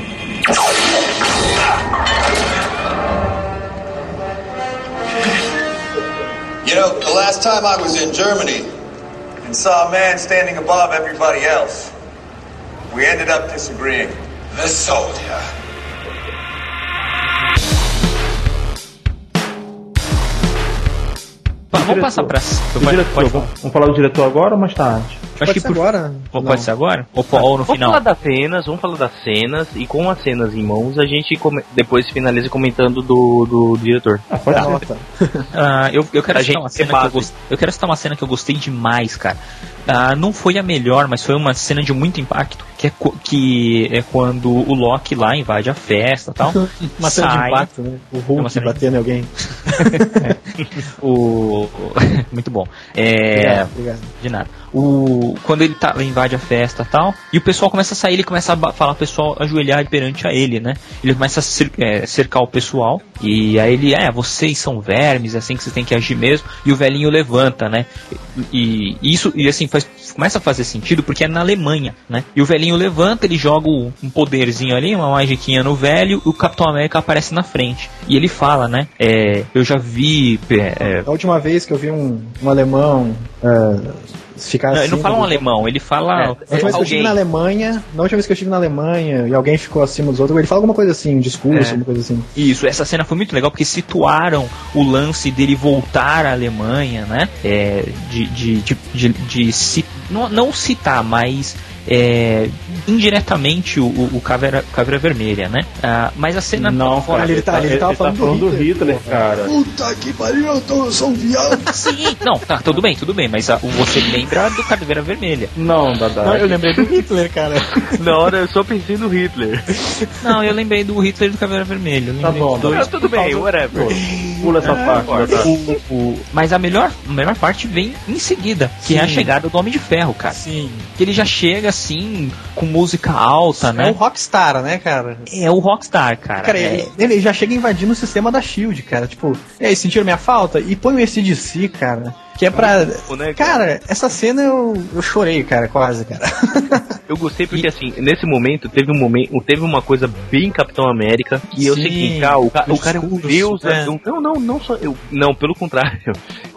You know, the last time I was in Germany and saw a man standing above everybody else, we ended up disagreeing. The soldier. vamos passar pra... Vamos falar do diretor agora ou mais tarde? Acho que agora. Pode ser agora? Ou no final? Vamos falar das cenas, e com as cenas em mãos, a gente depois finaliza comentando do diretor. Pode ser. Eu quero citar uma cena eu quero citar uma cena que eu gostei demais, cara. Não foi a melhor, mas foi uma cena de muito impacto, que é quando o Loki lá invade a festa e tal. Uma cena de impacto, né? O Hulk batendo em alguém. Muito bom. Obrigado. De nada. Quando ele invade a festa e tal, e o pessoal começa a sair, ele começa a falar o pessoal ajoelhar perante a ele, né? Ele começa a cercar o pessoal, e aí ele, vocês são vermes, é assim que vocês têm que agir mesmo, e o velhinho levanta, né? E isso, e assim, começa a fazer sentido porque é na Alemanha, né? E o velhinho levanta, ele joga um poderzinho ali, uma magiquinha no velho, e o Capitão América aparece na frente. E ele fala, né? Eu já vi... A última vez que eu vi um alemão... ficar ele não fala um alemão, ele fala. Na última vez que eu estive na Alemanha e alguém ficou acima dos outros, ele fala alguma coisa assim, um discurso, alguma coisa assim. Isso, essa cena foi muito legal porque situaram o lance dele voltar à Alemanha, né? Não citar, mas indiretamente o Caveira Vermelha, né? Mas a cena não, cara, ele tava falando do Hitler, cara. Puta que pariu, eu sou um viado. Sim, não, tá, tudo bem, mas você lembra do Caveira Vermelha. Não, eu lembrei do Hitler, cara. Na hora eu só pensei no Hitler. Não, eu lembrei do Hitler e do Caveira Vermelha. Tá bom, tudo bem, whatever. Pula essa parte. Mas a melhor parte vem em seguida, que é a chegada do Homem de Ferro, cara. Sim. Que ele já chega assim, com música alta, né? É o Rockstar, né, cara? É o Rockstar, cara. Cara, ele já chega invadindo o sistema da SHIELD, cara. Tipo, sentiram minha falta? E põe o AC/DC, cara. Que é pra... Cara, essa cena eu chorei, cara, quase, cara. Eu gostei porque, assim, nesse momento, teve uma coisa bem Capitão América, e eu sei que, o cara é um deus... Não só... Não, pelo contrário.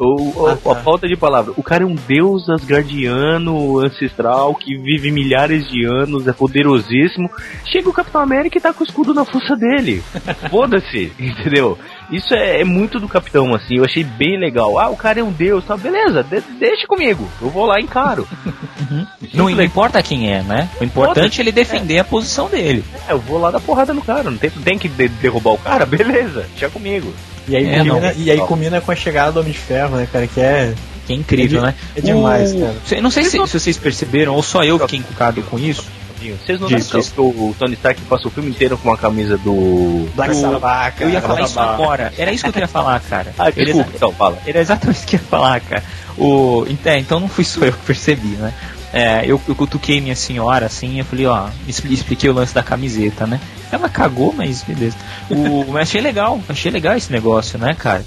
A falta de palavra. O cara é um deus asgardiano, ancestral, que vive milhares de anos, é poderosíssimo. Chega o Capitão América e tá com o escudo na fuça dele. Foda-se, entendeu? Isso é muito do Capitão, assim, eu achei bem legal. O cara é um deus, tá? Beleza, deixa comigo, eu vou lá e encaro. Não importa quem é, né? O importante é ele defender a posição dele. Eu vou lá dar porrada no cara, não tem que derrubar o cara, beleza, deixa comigo. E aí combina com a chegada do Homem de Ferro, né, cara, que é incrível, né? É demais, cara. Eu não sei se vocês perceberam, ou só eu fiquei encucado com isso. Vocês não notaram que o Tony Stark passou o filme inteiro com uma camisa do Black Sabbath, eu ia falar isso agora. Era isso que eu queria falar, cara. Desculpa, então fala. Era exatamente isso que eu ia falar, cara. Então não fui só eu que percebi, né? Eu cutuquei minha senhora assim, eu falei, expliquei o lance da camiseta, né? Ela cagou, mas beleza. Mas achei legal esse negócio, né, cara?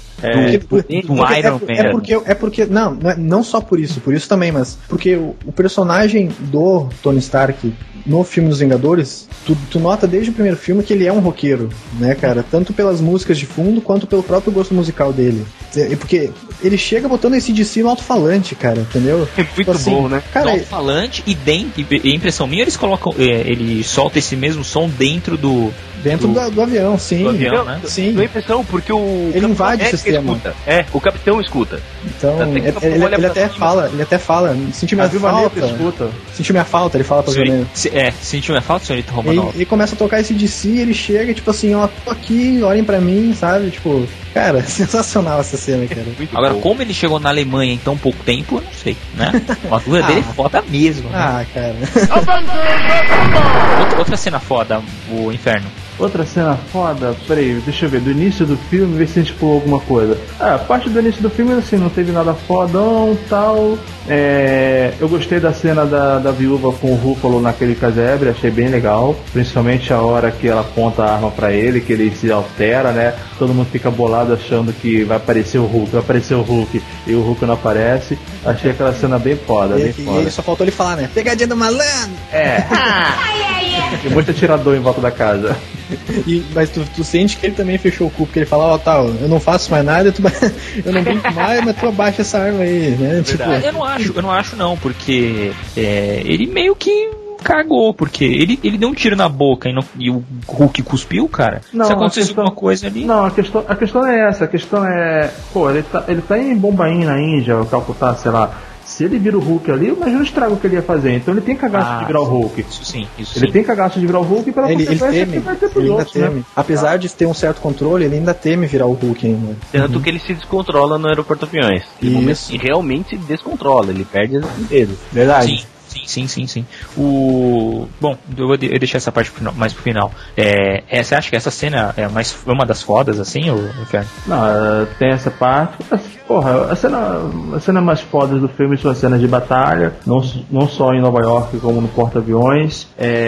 Do Iron Man. É porque não só por isso também, mas porque o personagem do Tony Stark no filme dos Vingadores, tu nota desde o primeiro filme que ele é um roqueiro, né, cara? Tanto pelas músicas de fundo, quanto pelo próprio gosto musical dele. Porque ele chega botando esse DC no alto-falante, cara, entendeu? É muito assim, bom, né? Cara, no alto-falante e impressão minha, eles colocam, ele solta esse mesmo som dentro do avião, sim. Do avião, né? Sim. Não é impressão, porque ele invade o sistema. Escuta. O capitão escuta. Então, ele até fala, sentiu minha falta. Sentiu minha falta, ele fala pra Veneno. Sentiu minha falta, senhorita Romanoff. E começa a tocar esse DC, ele chega, tipo assim, tô aqui, olhem pra mim, sabe? Tipo, cara, sensacional essa cena, cara. Agora, como ele chegou na Alemanha em tão pouco tempo, eu não sei, né? A dúvida dele é foda mesmo. Né? Cara. Outra cena foda, o Inferno. Outra cena foda, peraí, deixa eu ver, do início do filme, ver se a gente pulou alguma coisa. A parte do início do filme, assim, não teve nada fodão, tal. Eu gostei da cena da viúva com o Ruffalo naquele casebre, achei bem legal. Principalmente a hora que ela aponta a arma pra ele, que ele se altera, né? Todo mundo fica bolado achando que vai aparecer o Hulk, e o Hulk não aparece. Achei aquela cena bem foda, bem foda. E só faltou ele falar, né? Pegadinha do malandro! E muito atirador em volta da casa. Mas tu sente que ele também fechou o cu, porque ele fala, eu não faço mais nada, eu não brinco mais, mas tu abaixa essa arma aí, né? Eu não acho não, porque ele meio que cagou, porque ele deu um tiro na boca e o Hulk cuspiu, cara. Não, se acontecesse alguma coisa ali... Não, a questão é essa. A questão é... Pô, ele tá em Bombaim, na Índia, ou Calcutá, sei lá. Se ele vira o Hulk ali, imagina o estrago que ele ia fazer. Então ele tem cagaço de virar o Hulk. Isso sim. Ele tem cagaço de virar o Hulk pela consequência que vai ter pros outros, né? Apesar de ter um certo controle, ele ainda teme virar o Hulk ainda. Tanto que ele se descontrola no aeroporto aviões. Isso. E realmente se descontrola, ele perde as dedos. Verdade. Sim. Bom, eu vou deixar essa parte mais pro final. Você acha que essa cena é uma das fodas, assim, o Inferno? Não, tem essa parte. Porra, a cena mais foda do filme são as cenas de batalha, não só em Nova York como no porta-aviões.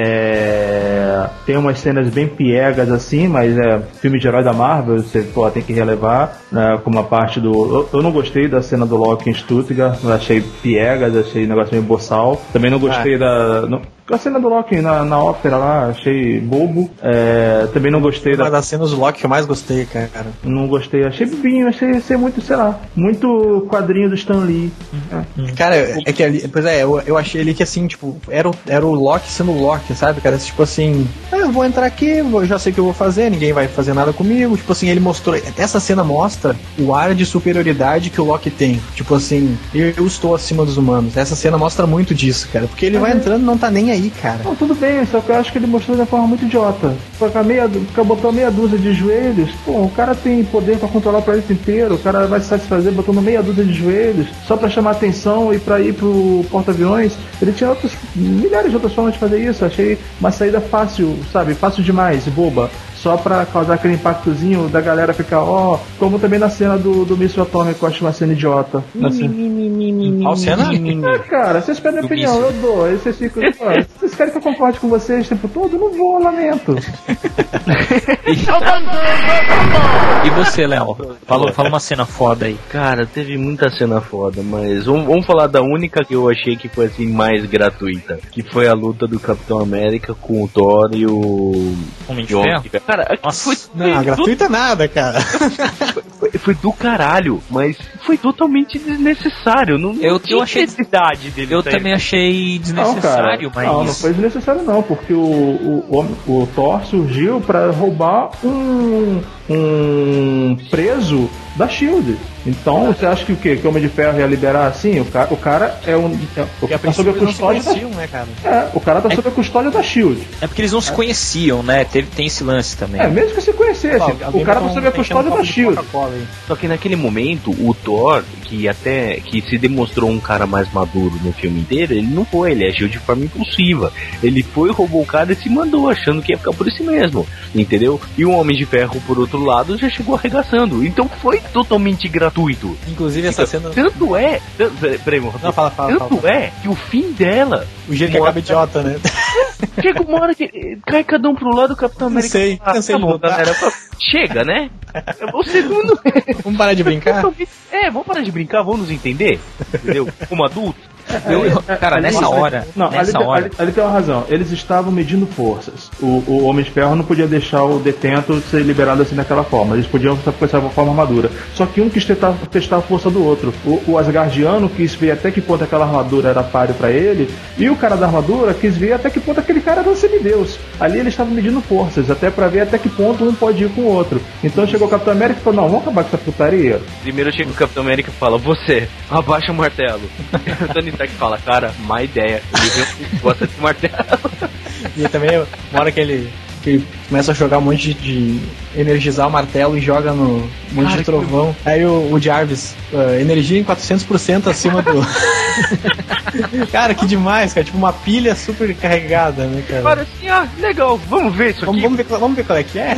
Tem umas cenas bem piegas assim, mas filme de herói da Marvel, você tem que relevar, né, como a parte do... Eu não gostei da cena do Loki em Stuttgart, eu achei piegas, achei um negócio meio boçal. Também não gostei a cena do Loki na ópera lá, achei bobo. Também não gostei uma das cenas do Loki que eu mais gostei, cara. Não gostei, achei bobinho, achei ser muito, sei lá, muito quadrinho do Stan Lee. Cara, é que ali, eu achei ali que assim, tipo, era o Loki sendo o Loki, sabe, cara? Tipo assim, eu vou entrar aqui, eu já sei o que eu vou fazer, ninguém vai fazer nada comigo. Tipo assim, ele mostrou, essa cena mostra o ar de superioridade que o Loki tem. Tipo assim, eu estou acima dos humanos. Essa cena mostra muito disso, cara, porque ele vai entrando e não tá nem aí, cara. Não, tudo bem, só que eu acho que ele mostrou de uma forma muito idiota. Botou meia dúzia de joelhos. Pô, o cara tem poder pra controlar o planeta inteiro. O cara vai se satisfazer botando meia dúzia de joelhos só pra chamar atenção e pra ir pro porta-aviões. Ele tinha milhares de outras formas de fazer isso. Achei uma saída fácil, sabe? Fácil demais, boba. Só pra causar aquele impactozinho da galera ficar, como também na cena do míssil atômico, eu acho uma cena idiota. Assim. Qual cena? Cara, vocês pedem a opinião, eu dou. Aí vocês ficam, vocês querem que eu concorde com vocês o tempo todo? Eu não vou, lamento. E você, Léo? Fala uma cena foda aí. Cara, teve muita cena foda, mas vamos falar da única que eu achei que foi assim mais gratuita, que foi a luta do Capitão América com o Thor e o Homem de Ferro. Cara, não, gratuita nada, cara. Foi do caralho, mas foi totalmente desnecessário. Não tinha necessidade dele. Eu também achei desnecessário, mas... Não foi desnecessário não, porque o Thor surgiu pra roubar um preso da SHIELD. Então, você acha que o quê? Que o Homem de Ferro ia liberar assim? O cara é um... O cara tá sob a custódia né, cara? O cara tá sob a custódia da SHIELD. É porque eles não se conheciam, né? Tem esse lance também. Mesmo que se conhecesse. O cara tá sob a custódia da SHIELD. Só que naquele momento, o Thor, que se demonstrou um cara mais maduro no filme inteiro, ele não foi, ele agiu de forma impulsiva. Ele foi, roubou o cara e se mandou, achando que ia ficar por isso mesmo. Entendeu? E o Homem de Ferro, por outro lado, já chegou arregaçando. Então foi totalmente gratuito. Inclusive essa cena... Tanto é... Peraí, fala. É que o fim dela... O jeito que acaba idiota, né? Chega uma hora que cai cada um pro lado, o Capitão América... Cansei de lutar. Galera, chega, né? O segundo... Vamos parar de brincar? Vamos parar de brincar, vamos nos entender. Entendeu? Como adulto. Cara, nessa hora. Ali tem uma razão. Eles estavam medindo forças. O Homem de Ferro não podia deixar o detento ser liberado assim daquela forma. Eles podiam pensar de uma forma madura. Só que um quis testar a força do outro. O Asgardiano quis ver até que ponto aquela armadura era páreo pra ele. E o cara da armadura quis ver até que ponto aquele cara era um semideus. Ali eles estavam medindo forças, até pra ver até que ponto um pode ir com o outro. Então chegou o Capitão América e falou: não, vamos acabar com essa putaria. Primeiro chega o Capitão América e fala: você, abaixa o martelo. O Tony Stark fala: cara, má ideia. Ele gosta de martelo. E também, uma hora que ele começa a jogar um monte de energizar o martelo e joga no monte de trovão. Aí o Jarvis, energia em 400% acima do... Cara, que demais, cara. Tipo uma pilha super carregada, né, cara? Cara, assim, legal, vamos ver isso aqui. Vamos ver qual é que é?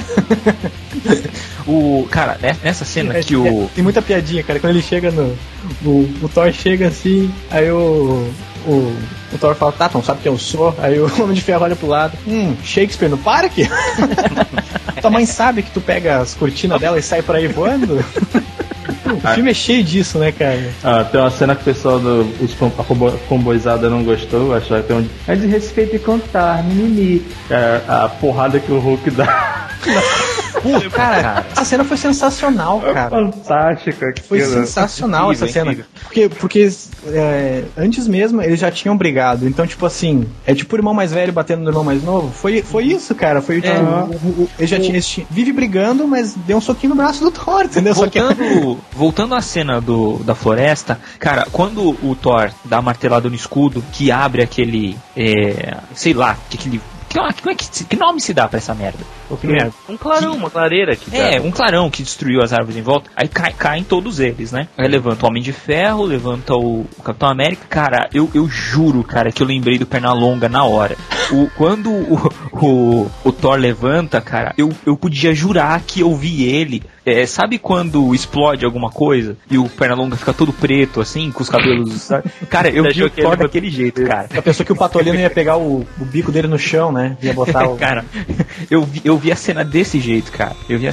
Cara, nessa cena que tem muita piadinha, cara. Quando ele chega o Thor chega assim, aí o Thor fala: tá, não sabe quem eu sou? Aí o Homem de Ferro olha pro lado: Shakespeare no parque? Tua mãe sabe que tu pega as cortinas dela e sai por aí voando? O filme é cheio disso, né, cara? Tem uma cena que o pessoal a comboizada não gostou, achou que é de respeito e contar, mimimi. A porrada que o Hulk dá Pô, cara, essa cena foi sensacional, cara. Fantástica. Foi sensacional essa cena. Porque antes mesmo eles já tinham brigado. Então, tipo assim, é tipo o irmão mais velho batendo no irmão mais novo. Foi isso, cara. Foi eles vive brigando, mas deu um soquinho no braço do Thor, entendeu? Voltando à cena da floresta, cara, quando o Thor dá a martelada no escudo, que abre aquele, sei lá, que nome se dá pra essa merda? Um clarão, uma clareira. Um clarão que destruiu as árvores em volta. Aí caem todos eles, né? Aí levanta o Homem de Ferro, levanta o Capitão América. Cara, eu juro, cara, que eu lembrei do Pernalonga na hora. Quando o Thor levanta, cara, eu podia jurar que eu vi ele. Sabe quando explode alguma coisa e o Pernalonga fica todo preto, assim, com os cabelos, sabe? Cara, eu vi o Thor daquele jeito, cara. A pessoa que o Patolino ia pegar o bico dele no chão, né? Ia botar Cara, eu vi a cena desse jeito, cara.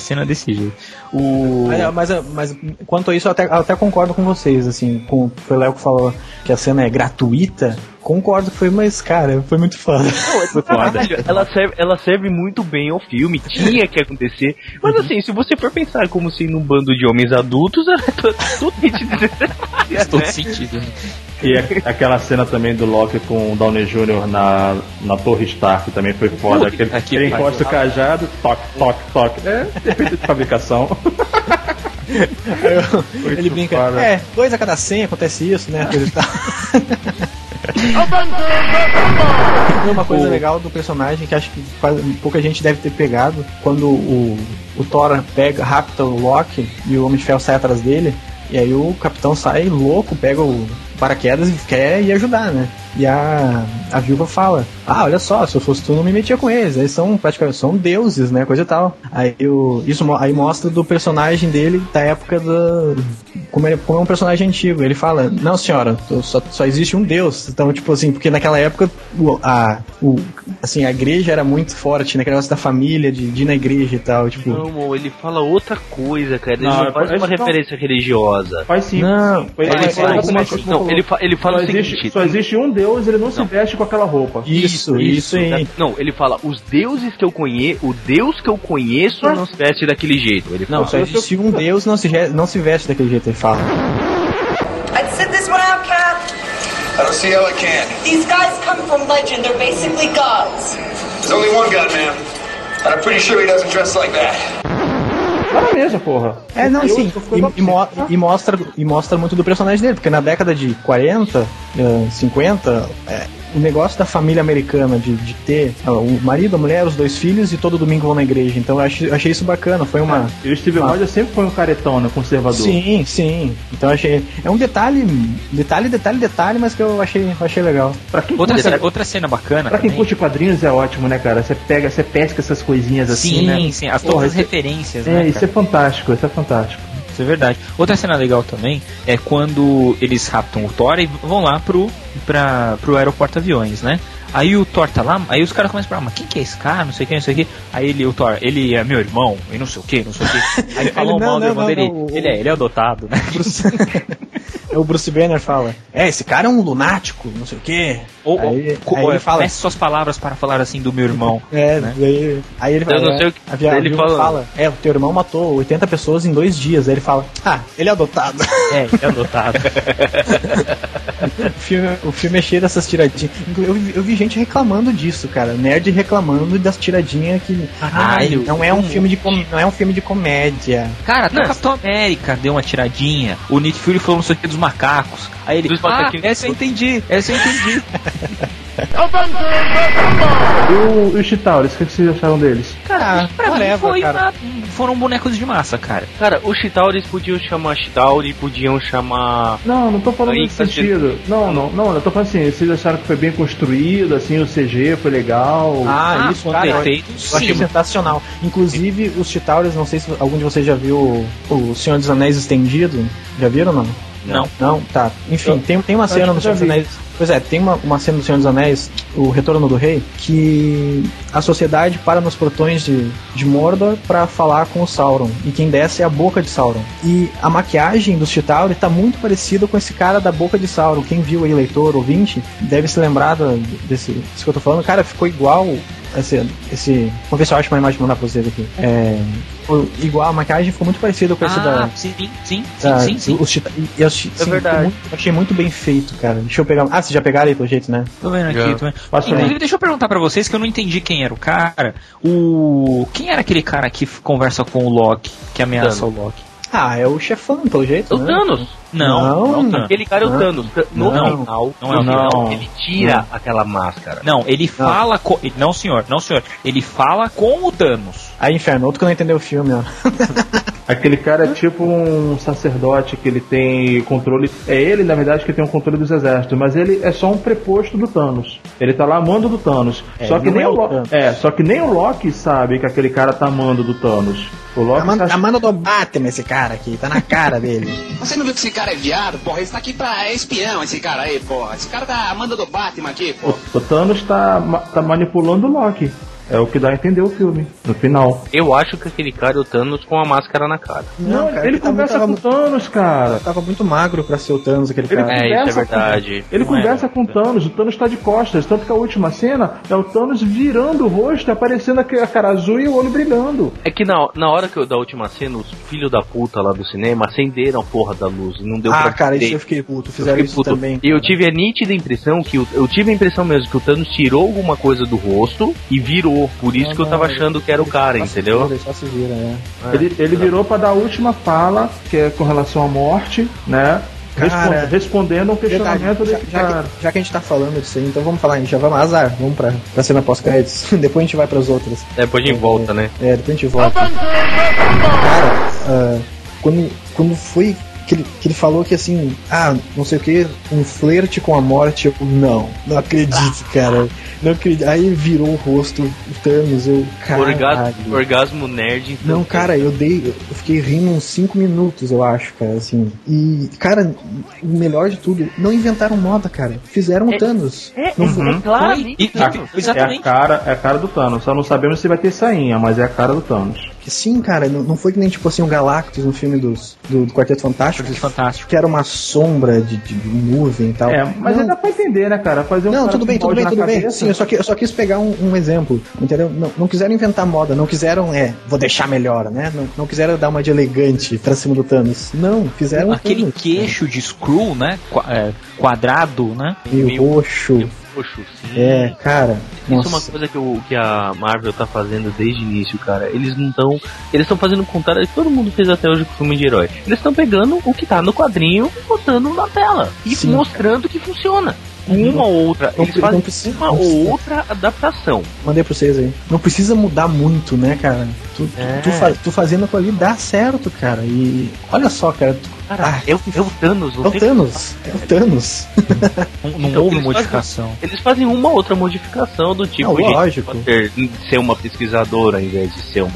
Mas quanto a isso, eu até concordo com vocês, assim, foi o Léo que falou que a cena é gratuita. Concordo que foi, mas, cara, foi muito foda. Foi foda. Ela serve muito bem ao filme, tinha que acontecer. Mas assim, se você for pensar como se num bando de homens adultos, ela é totalmente desnecessária. Faz todo sentido, né? E aquela cena também do Loki com o Downey Jr. na Torre Stark também foi foda. Ele encosta o cajado, toque. Defeito de fabricação. Ele brinca, 2 a cada 100 acontece isso, né? Uma coisa legal do personagem que acho que pouca gente deve ter pegado, quando o Thor rapta o Loki e o Homem de Ferro sai atrás dele, e aí o Capitão sai louco, pega o paraquedas e quer ir ajudar, né? E a Viúva fala: olha só, se eu fosse tu, não me metia com eles. Eles são praticamente deuses, né? Coisa e tal. Isso mostra do personagem dele da época como é um personagem antigo. Ele fala: não, senhora, só existe um deus. Então, tipo assim, porque naquela época a igreja era muito forte, naquele negócio da família, de ir na igreja e tal. Tipo... Não, ele fala outra coisa, cara. Ele não faz uma referência religiosa. Faz sim. Não, ele fala o seguinte: só existe um deus, ele não se veste com aquela roupa. Isso aí. Não, ele fala: os deuses que eu conheço, o Deus que eu conheço não se veste daquele jeito. Ele fala, não, só existe um Deus, não se veste daquele jeito, ele fala. I'd sit this one out, Cap. I don't see how it can. These guys come from legend. They're basically gods. There's only one God, man. And I'm pretty sure he doesn't dress like that. Para mesmo, porra. Não, sim. E mostra muito do personagem dele, porque na década de 40, 50, o negócio da família americana de ter o marido, a mulher, os 2 filhos e todo domingo vão na igreja. Então eu achei isso bacana. Foi uma. E o Steve Rogers sempre foi um caretão, né? Conservador. Sim. Então achei. É um detalhe, mas que eu achei legal. Outra cena bacana. Pra quem curte quadrinhos é ótimo, né, cara? Você pesca essas coisinhas assim, né? Sim, todas as referências, né? Isso é fantástico, Isso é verdade. Outra cena legal também é quando eles raptam o Thor e vão lá pro aeroporto-aviões, né? Aí o Thor tá lá, aí os caras começam a falar: mas quem que é esse cara? Não sei o que. Aí o Thor, ele é meu irmão, e não sei o que. Aí falam mal do irmão dele, ele é adotado, né? O Bruce Banner fala: esse cara é um lunático, não sei o que. Aí ele fala: peça suas palavras para falar assim do meu irmão. Né? Aí ele fala: eu não sei o que. Ele fala: o teu irmão matou 80 pessoas em 2 dias. Aí ele fala: ele é adotado. Ele é adotado. O filme é cheio dessas tiradinhas. Eu vi gente reclamando disso, cara. Nerd reclamando das tiradinhas que. Não é um filme de comédia. Cara, até o Capitão América deu uma tiradinha. O Nick Fury falou não sei o que dos macacos. Aí ele: essa eu entendi. E os Chitauris, o que vocês acharam deles? Cara, foram bonecos de massa, cara. Cara, os Chitauris podiam chamar Chitauri, podiam chamar... Não tô falando nesse sentido. Não, eu tô falando assim, vocês acharam que foi bem construído, assim, o CG foi legal? Isso, cara, eu achei sensacional. Inclusive, os Chitauris, não sei se algum de vocês já viu o Senhor dos Anéis estendido. Já viram ou não? Não, tá. Enfim, tem uma cena no Senhor dos Anéis. Pois é, tem uma cena do Senhor dos Anéis, o Retorno do Rei, que a sociedade para nos portões de Mordor pra falar com o Sauron. E quem desce é a boca de Sauron. E a maquiagem do Chitauri tá muito parecida com esse cara da boca de Sauron. Quem viu aí, leitor, ouvinte, deve se lembrar disso que eu tô falando. Cara, ficou igual Vamos ver se eu acho uma imagem pra mandar pra vocês aqui. Igual a maquiagem ficou muito parecida com essa da. Sim. É verdade. Achei muito bem feito, cara. Deixa eu pegar. Vocês já pegaram aí pelo jeito, né? Tô vendo aqui. Inclusive, deixa eu perguntar pra vocês que eu não entendi quem era o cara. Quem era aquele cara que conversa com o Loki, que ameaça o Loki? É o chefão, pelo jeito. O Thanos. Não. Aquele cara é o Thanos. No final, ele tira aquela máscara. Não, ele fala com... Não, senhor. Ele fala com o Thanos. Inferno, outro que não entendeu o filme, ó. Aquele cara é tipo um sacerdote que ele tem controle. É ele, na verdade, que tem o controle dos exércitos, mas ele é só um preposto do Thanos. Ele tá lá a mando do Thanos. Só que nem o Loki sabe que aquele cara tá a mando do Thanos. O Loki a mando do Batman, esse cara aqui, tá na cara dele. Você não viu que esse cara é viado, porra? Esse tá aqui é espião, esse cara aí, porra. Esse cara tá a mando do Batman aqui, porra. O Thanos tá manipulando o Loki. É o que dá a entender o filme, no final. Eu acho que aquele cara é o Thanos com a máscara na cara. Não, cara, ele conversa com o Thanos, cara. Tava muito magro pra ser o Thanos, aquele cara. Isso é verdade. Ele conversa com o Thanos tá de costas. Tanto que a última cena é o Thanos virando o rosto, aparecendo a cara azul e o olho brilhando. É que na hora da última cena, os filhos da puta lá do cinema acenderam a porra da luz e não deu pra cara, isso eu fiquei puto. Fizeram isso também. E eu tive a nítida impressão eu tive a impressão mesmo que o Thanos tirou alguma coisa do rosto e virou. Por isso que eu tava achando que era o cara, entendeu? Só se vira, Ele virou pra dar a última fala, que é com relação à morte, né? Respondendo um questionamento desse cara. Já que a gente tá falando disso aí, então vamos falar, a gente já vai azar, vamos pra cena pós-créditos. Depois a gente vai pras outras. Depois a gente volta, né? Depois a gente volta. Cara, quando foi que ele falou que assim, não sei o que, um flerte com a morte, eu não acredito, cara. Não acredito. Aí virou o rosto, o Thanos, orgasmo nerd. Então, não, cara, eu fiquei rindo uns 5 minutos, eu acho, cara, assim. E, cara, o melhor de tudo, não inventaram moda, cara. Fizeram o Thanos. Claramente. Exatamente. É a cara do Thanos. Só não sabemos se vai ter sainha, mas é a cara do Thanos. Sim, cara, não foi que nem tipo assim o Galactus no filme do Quarteto Fantástico, que era uma sombra de nuvem e tal. Mas ainda dá pra entender, né, cara? Fazer tudo bem. Sim, eu só quis pegar um exemplo, entendeu? Não quiseram inventar moda, não quiseram, vou deixar melhor, né? Não quiseram dar uma de elegante pra cima do Thanos. Não, fizeram aquele Thanos, queixo de Skrull, né? Quadrado, né? E roxo. Sim. Cara. Isso é uma coisa que a Marvel tá fazendo desde o início, cara. Eles estão fazendo o contrário que todo mundo fez até hoje com filme de herói. Eles estão pegando o que tá no quadrinho e botando na tela. E mostrando que funciona. Uma ou outra. Eles fazem uma ou outra adaptação. Mandei pra vocês aí. Não precisa mudar muito, né, cara? Tu fazendo aquilo ali dá certo, cara. E olha só, cara. É o Thanos. É o Thanos. Não houve modificação. Eles fazem uma outra modificação do tipo de ser uma pesquisadora ao invés de ser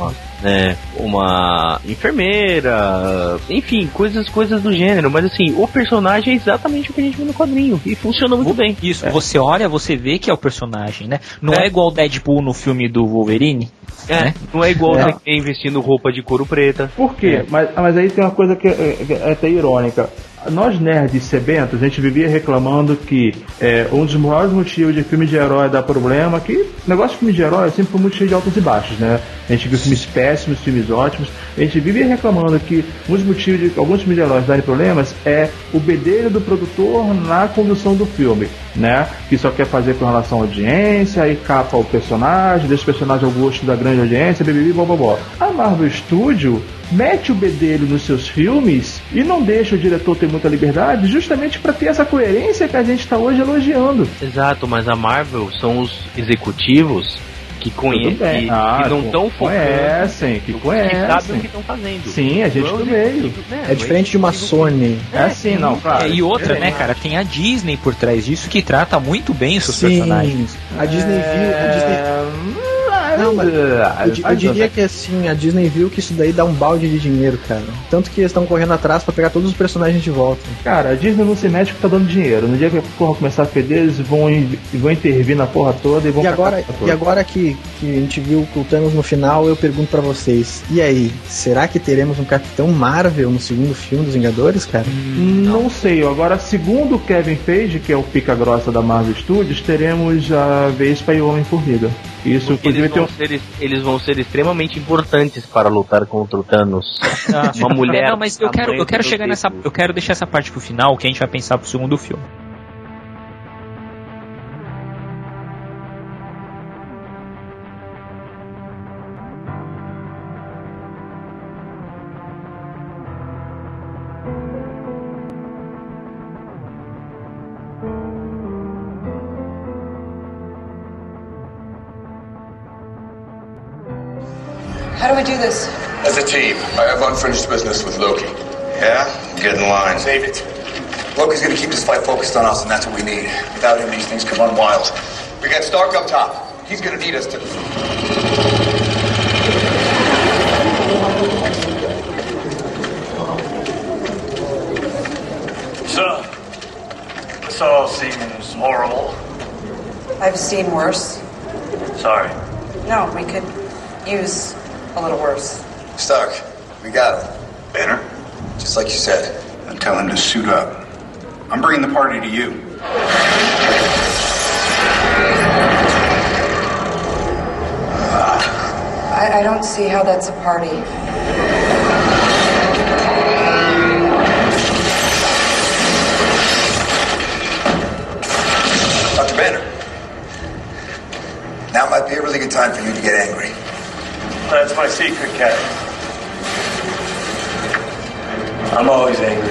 uma enfermeira, enfim, coisas do gênero, mas assim, o personagem é exatamente o que a gente viu no quadrinho e funciona muito bem. Isso, você olha, você vê que é o personagem, né? Não é igual o Deadpool no filme do Wolverine. Né? Não é igual você investindo roupa de couro preta. Por quê? Mas aí tem uma coisa que é até irônica. Nós nerds sebentos, a gente vivia reclamando que um dos maiores motivos de filme de herói dar problema, que negócio de filme de herói sempre foi muito cheio de altos e baixos, né? A gente viu filmes péssimos, filmes ótimos, a gente vivia reclamando que um dos motivos de alguns filmes de heróis darem problemas é o bedelho do produtor na condução do filme, né? Que só quer fazer com relação à audiência, aí capa o personagem, deixa o personagem ao gosto da grande audiência, bobobó. A Marvel Studio mete o bedelho nos seus filmes e não deixa o diretor ter muita liberdade justamente para ter essa coerência que a gente está hoje elogiando. Exato, mas a Marvel são os executivos que conhecem, que não estão focando, que sabem o que estão fazendo. Sim, a gente do meio. É diferente de uma Sony. Claro. E outra, né, cara, tem a Disney por trás disso que trata muito bem os seus personagens. A Disney viu. Não, mas eu diria que assim, a Disney viu que isso daí dá um balde de dinheiro, cara. Tanto que eles estão correndo atrás pra pegar todos os personagens de volta. Cara, a Disney não se mete porque tá dando dinheiro. No dia que a porra começar a feder, eles vão intervir na porra toda e vão... E agora que que a gente viu o Thanos no final, eu pergunto pra vocês, e aí, será que teremos um Capitão Marvel no segundo filme dos Vingadores, cara? Não sei, agora segundo o Kevin Feige, que é o pica grossa da Marvel Studios, teremos a Vespa e o Homem-Formiga. Isso, eles vão ser extremamente importantes para lutar contra o Thanos. Uma mulher. Não, mas eu quero chegar nessa. Eu quero deixar essa parte pro final, que a gente vai pensar pro segundo filme. How do we do this? As a team, I have unfinished business with Loki. Yeah? Get in line. Save it. Loki's gonna keep this fight focused on us, and that's what we need. Without him, these things could run wild. We got Stark up top. He's gonna need us to... So, this all seems horrible. I've seen worse. Sorry. No, we could use a little worse. Stark, we got him. Banner? Just like you said. Then tell him to suit up. I'm bringing the party to you. I don't see how that's a party. Dr. Banner. Now might be a really good time for you to get angry. That's my secret, Cat. I'm always angry.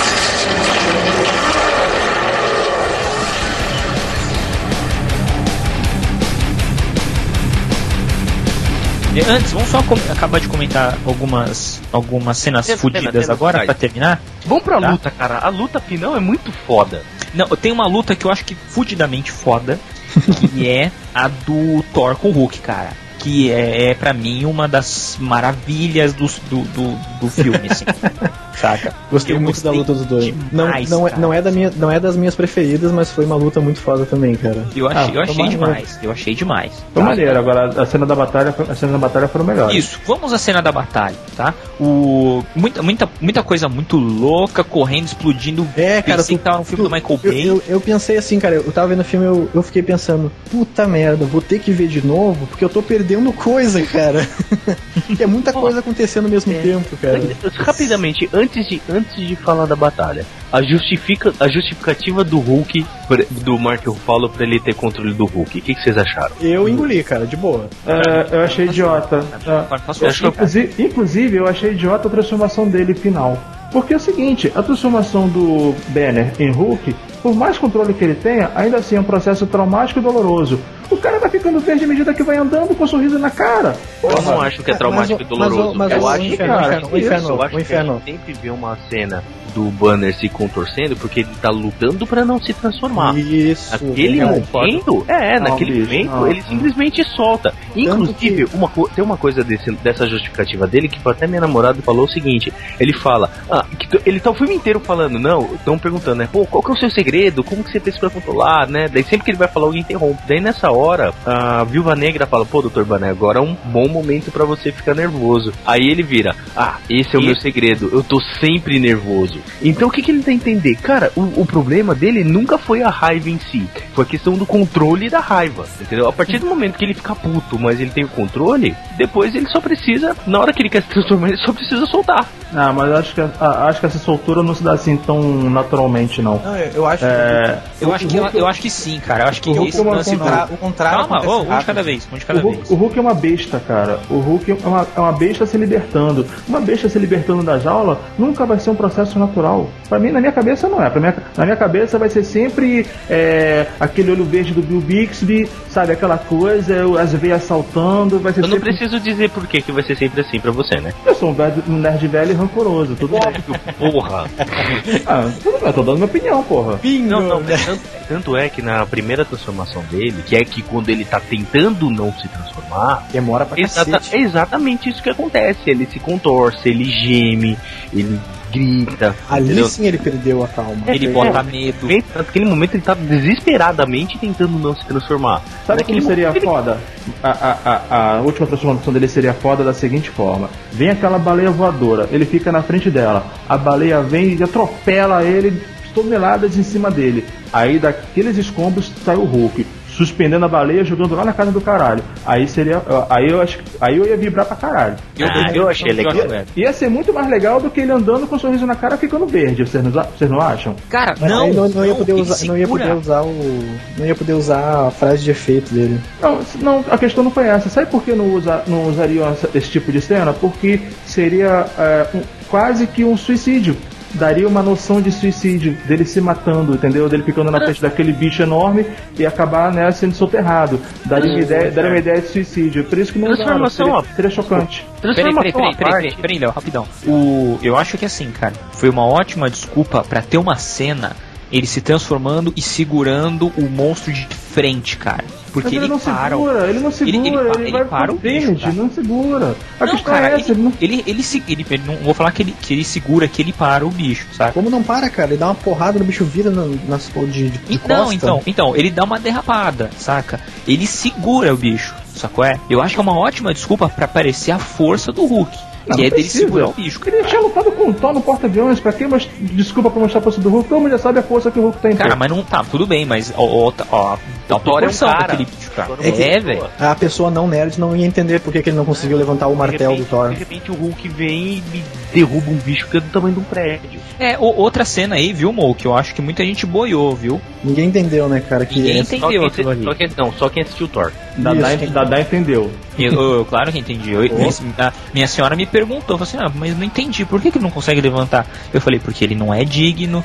Antes, vamos só acabar de comentar algumas cenas fodidas agora pra terminar. Vamos pra luta, cara. A luta final é muito foda. Não, tem uma luta que eu acho que fudidamente foda, que é a do Thor com o Hulk, cara. Que é pra mim uma das maravilhas do filme, assim. Saca? Gostei muito da luta dos dois. Demais, não é das minhas preferidas, mas foi uma luta muito foda também, cara. Eu achei demais. Foi maneiro, agora a cena da batalha foi o melhor. Isso, vamos à cena da batalha, tá? Muita coisa muito louca, correndo, explodindo. Cara, que tava no filme do Michael Bay. Eu pensei assim, cara, eu tava vendo o filme, eu fiquei pensando, puta merda, vou ter que ver de novo, porque eu tô perdendo coisa, cara. É muita coisa acontecendo ao mesmo tempo, cara. Rapidamente, antes de falar da batalha, a justificativa do Hulk, do Mark Ruffalo, pra ele ter controle do Hulk, o que vocês acharam? Eu engoli, cara, de boa. Eu achei idiota. Inclusive, eu achei idiota a transformação dele final. Porque é o seguinte, a transformação do Banner em Hulk, por mais controle que ele tenha, ainda assim é um processo traumático e doloroso. O cara vai ficando verde à medida que vai andando com um sorriso na cara. Eu não acho que é traumático e doloroso. Eu acho que a gente sempre vê uma cena do Banner se contorcendo porque ele tá lutando pra não se transformar. Isso. Naquele momento, ele simplesmente solta. Inclusive, tem uma coisa dessa justificativa dele que até minha namorada falou o seguinte: ele fala, ele tá o filme inteiro falando, estão perguntando, né? Pô, qual que é o seu segredo? Como que você fez pra controlar, né? Daí sempre que ele vai falar, alguém interrompe. Daí nessa hora, a Viúva Negra fala, pô, Dr. Banner, agora é um bom momento pra você ficar nervoso. Aí ele vira, esse é o meu segredo, eu tô sempre nervoso. Então o que ele tá a entender? Cara, o problema dele nunca foi a raiva em si, foi a questão do controle da raiva, entendeu? A partir do momento que ele fica puto, mas ele tem o controle, depois ele só precisa, na hora que ele quer se transformar, ele só precisa soltar. Mas acho que essa soltura não se dá assim tão naturalmente, não. Eu acho que sim, cara. Eu acho que o contrário. Calma, um de cada vez. O Hulk é uma besta, cara. O Hulk é uma besta se libertando. Uma besta se libertando da jaula nunca vai ser um processo natural. Pra mim, na minha cabeça, não é. Na minha cabeça vai ser sempre aquele olho verde do Bill Bixby, sabe? Aquela coisa, as veias saltando. Vai ser eu não preciso dizer por que vai ser sempre assim pra você, né? Eu sou um nerd velho e rancoroso, tudo bem. Porra! Eu tô dando minha opinião, porra. Tanto é que na primeira transformação dele, que é que quando ele tá tentando não se transformar, demora pra cacete. É exatamente isso que acontece. Ele se contorce, ele geme, ele grita. Ali entendeu? sim ele perdeu a calma. Ele bota medo. Naquele momento ele tá desesperadamente tentando não se transformar. Sabe como seria foda? A última transformação dele seria foda da seguinte forma: vem aquela baleia voadora, ele fica na frente dela, a baleia vem e atropela ele, toneladas em cima dele. Aí daqueles escombros sai o Hulk, suspendendo a baleia, jogando lá na casa do caralho. Aí seria. Aí eu ia vibrar pra caralho. Eu achei legal. Ia ser muito mais legal do que ele andando com um sorriso na cara ficando verde. Vocês não acham? Cara, não ia poder usar a frase de efeito dele. Não, a questão não foi essa. Sabe por que não usariam esse tipo de cena? Porque seria quase que um suicídio. Daria uma noção de suicídio, dele se matando, entendeu? Dele ficando na frente daquele bicho enorme e acabar, né, sendo soterrado. Daria uma ideia de suicídio. Por isso que não usaram, seria chocante. Peraí, Léo, rapidão. Eu acho que assim, cara, foi uma ótima desculpa pra ter uma cena ele se transformando e segurando o monstro de frente, cara. Porque ele não segura, ele vai para o bicho, cara. Não segura. A questão cara, é essa, ele não vou falar que ele segura, que ele para o bicho, sabe? Como não para, cara? Ele dá uma porrada no bicho, vira nas de costa. Então, ele dá uma derrapada, saca? Ele segura o bicho, sacou? Eu acho que é uma ótima desculpa pra aparecer a força do Hulk. Não, que é dele segurar o bicho. Ele tinha lutado com o Thor no porta-aviões. Pra que desculpa pra mostrar a força do Hulk? Todo mundo já sabe a força que o Hulk tem. Cara, mas não tá, tudo bem, mas o Thor é um cara daquele bicho, cara. Velho. A pessoa não nerd não ia entender por que ele não conseguiu levantar o martelo do Thor. De repente o Hulk vem e derruba um bicho que é do tamanho de um prédio. Outra cena aí, viu, Mo, que eu acho que muita gente boiou, viu? Ninguém entendeu, né, cara? Ninguém entendeu aquilo ali. Só quem assistiu o Thor. Dadá entendeu. Eu claro que entendi. Minha senhora me perguntou, falou assim, mas não entendi, por que ele não consegue levantar? Eu falei, porque ele não é digno.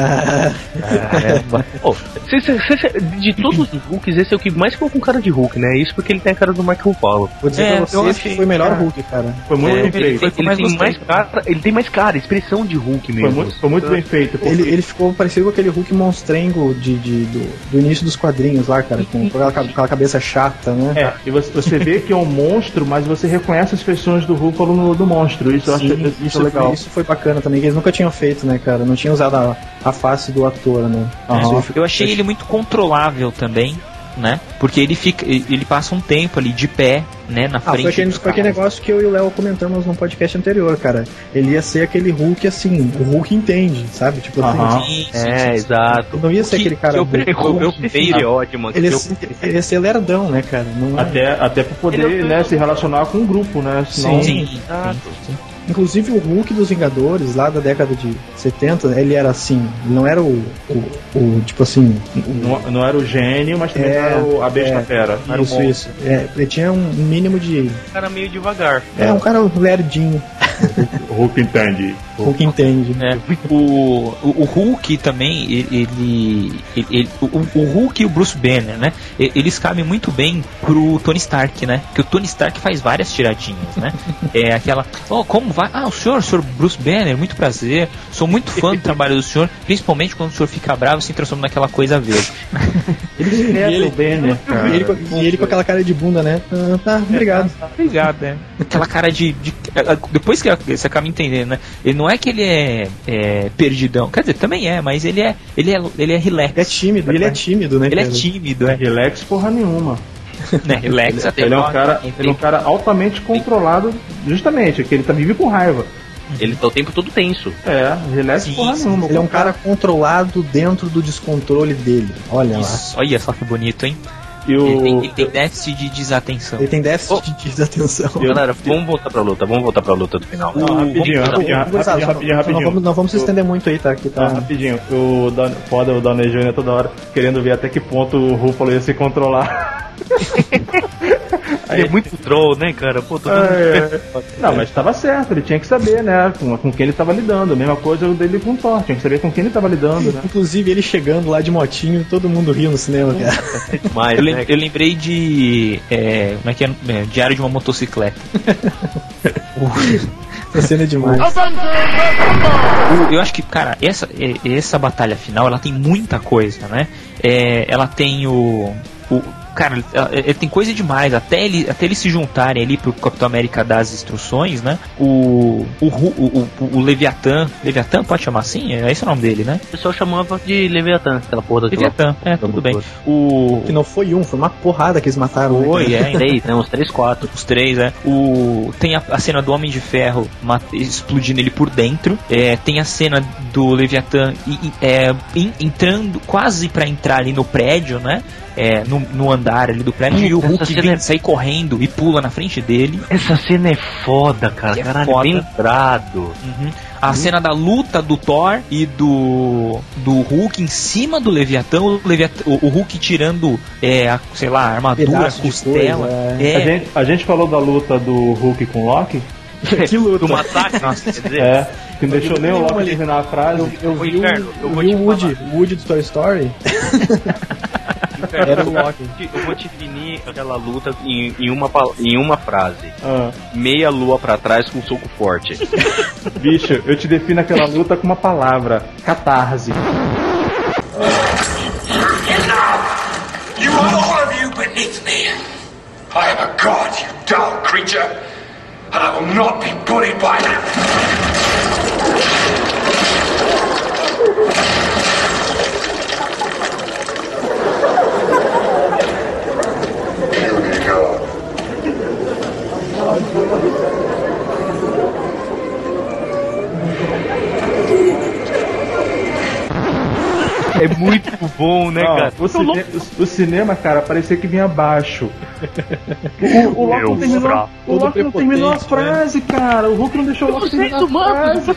De todos os Hulks, esse é o que mais ficou com cara de Hulk, né? Isso porque ele tem a cara do Mark Ruffalo. Vou dizer pra vocês que foi o melhor Hulk, cara. Foi muito bem feito. Ele tem mais cara, expressão de Hulk mesmo. Foi muito bem feito. Ele ficou parecido com aquele Hulk monstrengo do início dos quadrinhos lá, cara, com aquela cabeça chata, né? E você vê que é um monstro, mas você reconhece as feições do Ruffalo do monstro. Isso eu acho legal. Isso foi bacana também, que eles nunca tinham feito, né, cara? Não tinham usado a face do ator, né? Eu achei ele muito controlável também, né? Porque ele passa um tempo ali de pé, né, na frente. Foi aquele negócio que eu e o Léo comentamos no podcast anterior, cara. Ele ia ser aquele Hulk assim, o Hulk entende, sabe? Tipo assim. Exato. Não ia ser aquele cara. Eu prefiro ótimo. Ele ia ser lerdão, né, cara? Não até pra poder, né, se relacionar com um grupo, né? Senão... Sim. Inclusive o Hulk dos Vingadores, lá da década de 70, ele era assim, não era o tipo assim... Não era o gênio, mas também era a besta fera. Isso. Ele tinha um mínimo de... Um cara meio devagar. Um cara lerdinho. O Hulk entende. Hulk entende. O Hulk também, o Hulk e o Bruce Banner, né? Eles cabem muito bem pro Tony Stark, né? Que o Tony Stark faz várias tiradinhas, né? Aquela, como vai? O senhor Bruce Banner, muito prazer. Sou muito fã do trabalho do senhor, principalmente quando o senhor fica bravo e se transforma naquela coisa verde. Ele o Banner, cara. E ele com aquela cara de bunda, né? Obrigado. Obrigado, né? Aquela cara de depois que você acaba entendendo, né? Ele não é que ele é perdidão, quer dizer, também mas ele é relax. Ele é tímido, né? Ele é tímido, Relax porra nenhuma. Né, relax até. Ele é um cara altamente controlado, justamente, que ele vive com raiva. Ele tá o tempo todo tenso. Relax porra nenhuma. Ele é um cara controlado dentro do descontrole dele. Olha lá. Olha só que bonito, hein? Ele tem déficit de desatenção. Ele tem déficit de desatenção. Galera, vamos voltar pra luta do final. Rapidinho. Não vamos se estender muito aí, tá? Rapidinho. O Downey Jr. toda hora querendo ver até que ponto o Ruffalo ia se controlar. Ele é muito troll, né, cara? Pô, Não, mas tava certo, ele tinha que saber, né, com quem ele tava lidando. A mesma coisa dele com o Thor, tinha que saber com quem ele tava lidando, né? Inclusive ele chegando lá de motinho, todo mundo riu no cinema, cara. Eu lembrei de como é que é? Diário de uma Motocicleta. A cena é demais. Eu acho que, cara, essa batalha final, ela tem muita coisa, né? Ela tem cara, tem coisa demais. Até eles se juntarem ali pro Capitão América dar as instruções, né? O Leviatã. Leviatã pode chamar assim? É esse o nome dele, né? O pessoal chamava de Leviatã, aquela porra daquela. Leviatã, tudo bem. Que não foi foi uma porrada que eles mataram. Foi, né? Uns 3, 4. Os 3, tem a cena do Homem de Ferro explodindo ele por dentro. Tem a cena do Leviatã entrando, quase pra entrar ali no prédio, né? No andar ali do prédio, e o Hulk sai correndo e pula na frente dele. Essa cena é foda, cara. Caralho, foda. Bem lembrado. Uhum. A cena da luta do Thor e do Hulk em cima do Leviatã, o Hulk tirando a armadura, a costela. A gente falou da luta do Hulk com o Loki. Que luta. Do massacre, nossa, quer dizer. Que não deixou nem o Loki terminar a frase. Eu vi o Woody do Toy Story. Era o Loki. Eu vou definir aquela luta em uma frase. Meia lua pra trás com um soco forte. Bicho, eu te defino aquela luta com uma palavra: catarse. You are all of you beneath me. I am a god, you dull creature, and I will not be bullied by you. É muito bom, né, cara? O cinema, cara, parecia que vinha abaixo. O Loki não terminou a frase, cara. O Hulk não deixou o Loki terminar a frase.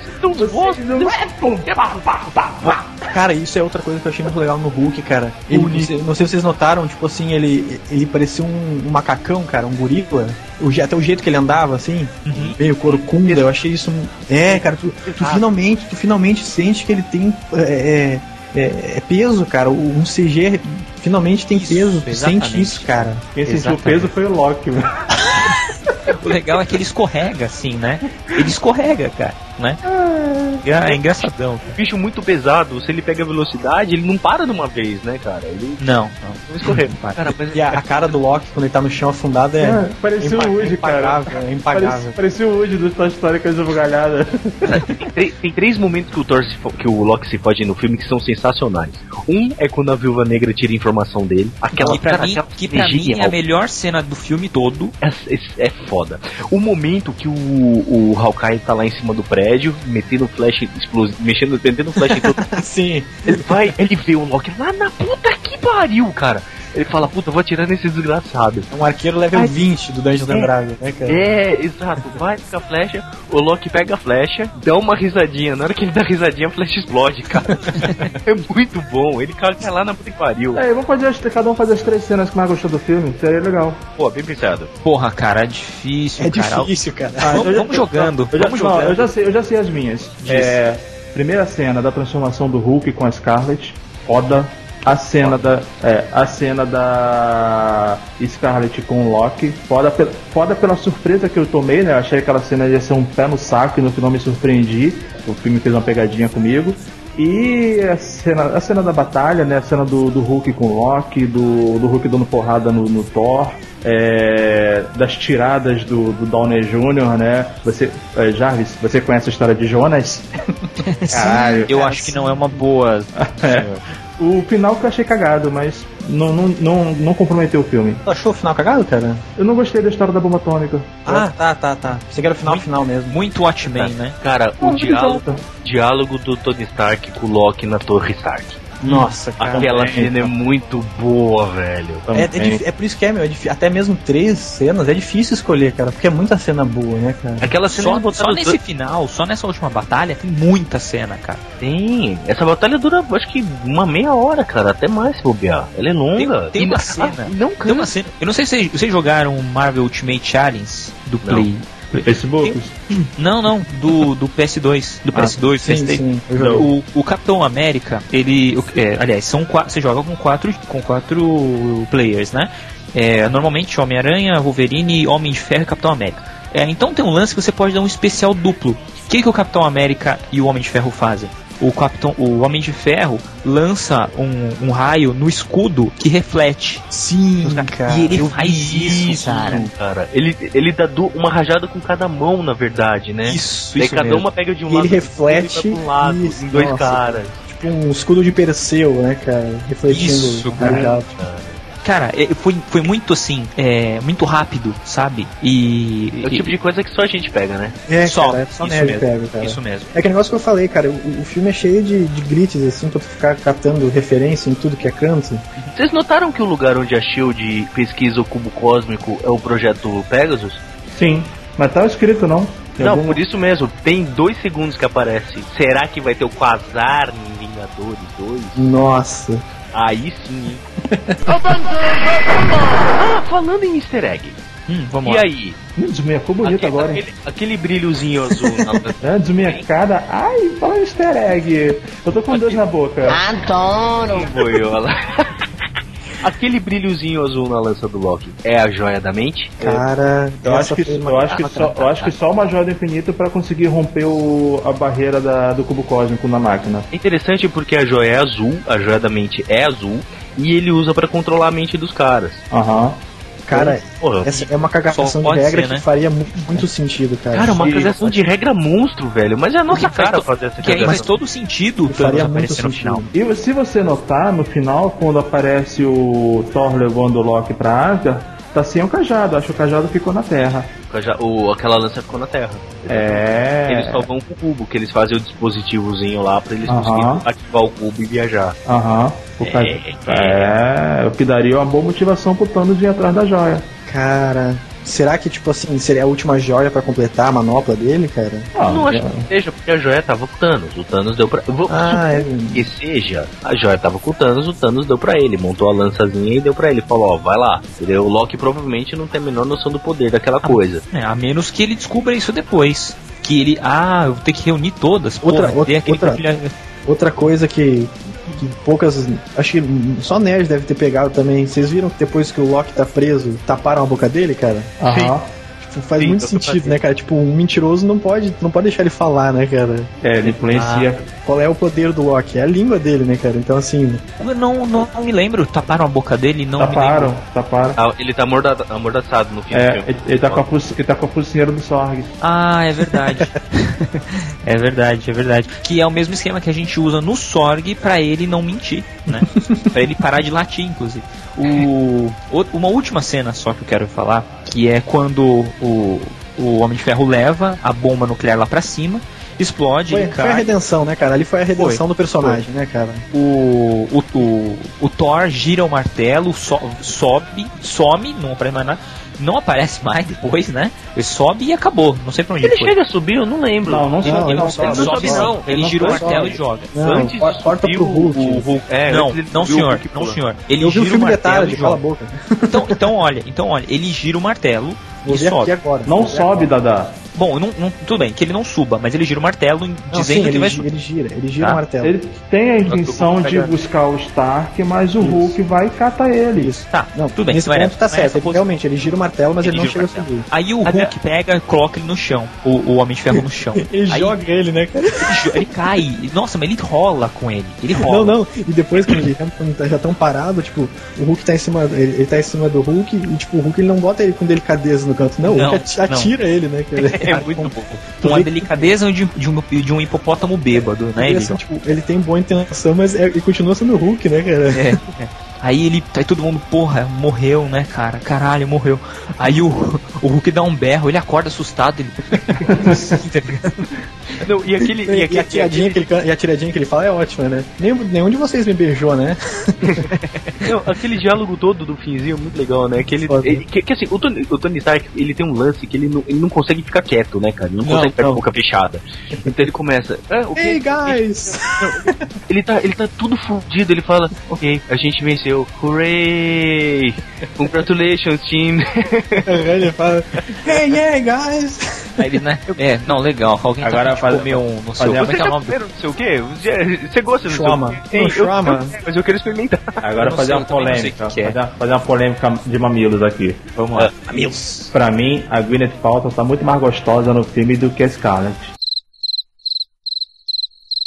Cara, isso é outra coisa que eu achei muito legal no Hulk, cara. Não sei se vocês notaram, tipo assim, ele parecia um macacão, cara, um gorila. Até o jeito que ele andava, assim, meio corcunda, eu achei isso... cara, tu finalmente sente que ele tem... peso, cara. Um CG finalmente tem peso. Tu sente isso, cara. Quem sentiu o peso foi o Loki, mano. O legal é que ele escorrega, assim, né? Ele escorrega, cara, né? É engraçadão. Um bicho muito pesado, se ele pega velocidade, ele não para de uma vez, né, cara? Ele não escorrega. Cara, e a cara do Loki, quando ele tá no chão afundado, parecia o Woody, cara. É impagável. Parecia o Woody do Toy Story com a esbugalhada. Tem 3 momentos que o Loki se fode no filme que são sensacionais. Um é quando a Viúva Negra tira a informação dele. Que pra mim é a melhor cena do filme todo. É foda. O momento que o Hawkeye tá lá em cima do prédio, metendo flash explosivo, tentando flash em todo. Sim. Ele vê o Loki lá na puta que pariu, cara. Ele fala, puta, vou atirar nesse desgraçado. É um arqueiro level 20 do Dungeons and Dragons, né, cara? Exato. Vai com a flecha, o Loki pega a flecha, dá uma risadinha. Na hora que ele dá risadinha, a flecha explode, cara. É muito bom. Ele cai lá na puta que pariu. Vamos fazer cada um fazer as 3 cenas que mais gostou do filme. Seria legal. Pô, bem pensado. Porra, cara, é difícil, cara. Difícil, cara. Vamos jogando. Eu já sei as minhas. Primeira cena da transformação do Hulk com a Scarlet. Foda. A cena da Scarlet com o Loki, foda pela surpresa que eu tomei, né? Eu achei que aquela cena ia ser um pé no saco e no final me surpreendi. O filme fez uma pegadinha comigo. E a cena da batalha, né? A cena do Hulk com o Loki, do Hulk dando porrada no Thor. Das tiradas do Downey Jr., né? Jarvis, você conhece a história de Jonas? Caralho, eu acho que não é uma boa. O final que eu achei cagado, mas não comprometeu o filme. Tu achou o final cagado, cara? Eu não gostei da história da bomba atômica. Tá. Você quer o final mesmo. Muito Watchmen, né? Cara, o diálogo do Tony Stark com o Loki na Torre Stark. Nossa, cara. Aquela cena é muito boa, velho. É por isso que até mesmo 3 cenas é difícil escolher, cara, porque é muita cena boa, né, cara? Aquela cena só nesse final, só nessa última batalha, tem muita cena, cara. Tem. Essa batalha dura, acho que uma meia hora, cara, até mais se bobear. Ela é longa. Tem uma cena. Tem uma cena. Eu não sei se vocês jogaram Marvel Ultimate Challenge do Play. Facebook? Não, do PS2. Do PS2, sim, o Capitão América, ele. Aliás, você joga com quatro players, né? Normalmente Homem-Aranha, Wolverine, Homem de Ferro e Capitão América. Então tem um lance que você pode dar um especial duplo. O que o Capitão América e o Homem de Ferro fazem? o Homem de Ferro lança um raio no escudo que reflete. Sim, cara. E ele faz isso, cara. Ele dá uma rajada com cada mão, na verdade, né? Isso cada mesmo. uma pega de um E lado. ele reflete um lado, isso, em dois nossa. caras. Tipo um escudo de Perseu, né, cara? Refletindo Isso, o rajado. Cara, foi muito assim, muito rápido, sabe? É o tipo de coisa que só a gente pega, né? Só isso nerd mesmo, pega, cara. Isso mesmo. É que negócio que eu falei, cara, o filme é cheio de glitches, assim, pra tu ficar catando referência em tudo que é canto. Vocês notaram que o lugar onde a SHIELD pesquisa o cubo cósmico é o projeto Pegasus? Sim, mas tá escrito não. Não, por isso mesmo, tem 2 segundos que aparece. Será que vai ter o Quasar em Vingadores 2? Nossa. Aí sim, hein? Falando em easter egg. Vamos e lá. aí? Desminhacou bonito agora, hein? Aquele brilhozinho azul na Desminhacada. Ai, fala easter egg. Eu tô com dois na boca. Adoro! Boiola. Aquele brilhozinho azul na lança do Loki é a joia da mente? Cara, eu acho que só uma joia do infinito pra conseguir romper a barreira do cubo cósmico na máquina. É interessante porque a joia é azul, a joia da mente é azul, e ele usa pra controlar a mente dos caras. Aham. Cara, essa é uma cagação de regra que faria muito sentido, cara. Cara, uma cagação de regra monstro, velho. Mas é a nossa cara fazer essa cagação. Faz todo sentido faria muito aparecer no final. E se você notar, no final, quando aparece o Thor levando o Loki pra Asgard, tá sem o cajado. Acho que o cajado ficou na Terra. Aquela lança ficou na Terra. Eles só vão pro cubo, que eles fazem o dispositivozinho lá pra eles conseguirem ativar o cubo e viajar. O que daria uma boa motivação pro Thanos vir atrás da joia. Cara, será que, tipo assim, seria a última joia pra completar a manopla dele, cara? Não acho que seja, porque a joia tava com o Thanos. O Thanos deu pra... que seja, a joia tava com o Thanos deu pra ele. Montou a lançazinha e deu pra ele. Falou, ó, vai lá. Entendeu? O Loki provavelmente não tem a menor noção do poder daquela coisa. A menos que ele descubra isso depois. Que ele, eu vou ter que reunir todas. Outra coisa que poucas... Acho que só nerd deve ter pegado também. Vocês viram que depois que o Loki tá preso, taparam a boca dele, cara? Aham. Faz muito sentido, né, cara? Tipo, um mentiroso não pode deixar ele falar, né, cara? Ele influencia. Qual é o poder do Loki? É a língua dele, né, cara? Então, assim... Eu não me lembro. Taparam a boca dele? Não taparam. Ele tá amordaçado no filme. Ele tá com a focinheira do Sorg. É verdade. É verdade. Que é o mesmo esquema que a gente usa no Sorg pra ele não mentir, né? Pra ele parar de latir, inclusive. Uma última cena só que eu quero falar, que é quando o Homem de Ferro leva a bomba nuclear lá pra cima, explode, ele cai. Foi a redenção, né, cara? Ali foi a redenção do personagem, né, cara? O Thor gira o martelo, some, não aparece mais nada. Não aparece mais depois, né? Ele sobe e acabou. Não sei pra onde ele foi. Chega a subir, eu não lembro. Não sobe. Ele não sobe, não. Ele gira o martelo e joga. Antes corta pro Hulk. Não, senhor. Ele gira o martelo e joga. Então, olha. Ele gira o martelo e sobe. Não sobe, Dada. Bom, tudo bem, que ele não suba, mas ele gira o martelo dizendo que vai subir. Ele gira o martelo. Ele tem a intenção de buscar o Stark, mas o Hulk vai e cata ele. Tudo bem. Nesse ponto tá certo. Realmente, ele gira o martelo, mas ele não chega a subir. Aí o Hulk pega e coloca ele no chão, o Homem de Ferro no chão. Ele joga ele, né, cara? Ele cai. Nossa, mas ele rola com ele. Ele rola. Não. E depois, quando já tão parado, tipo, o Hulk tá em cima, ele tá em cima do Hulk e, tipo, o Hulk ele não bota ele com delicadeza no canto. Não, o Hulk atira ele, né, cara? É muito bom. Com a delicadeza de um hipopótamo bêbado, né? Ele tem boa intenção, mas ele continua sendo o Hulk, né, cara? Aí todo mundo, morreu, né, cara? Caralho, morreu. Aí o Hulk dá um berro, ele acorda assustado. Não, e a tiradinha que ele fala é ótima, né? Nenhum de vocês me beijou, né? Não, aquele diálogo todo do finzinho é muito legal, né? Que assim, o Tony Stark, ele tem um lance que ele não consegue ficar quieto, né, cara? Ele não consegue ficar com a boca fechada. Então ele começa... Hey, guys! Ele tá tudo fudido, ele fala, ok, a gente venceu. Hooray! Congratulations, team! Ele fala, hey, guys! Aí ele, né? Não, legal. Alguém agora comer um não sei não sei o que? Você gosta do Shawarma? Mas eu quero experimentar. Agora fazer uma polêmica. Fazer uma polêmica de mamilos aqui. Vamos lá. Mamilos. Pra mim, a Gwyneth Paltrow tá muito mais gostosa no filme do que a Scarlett.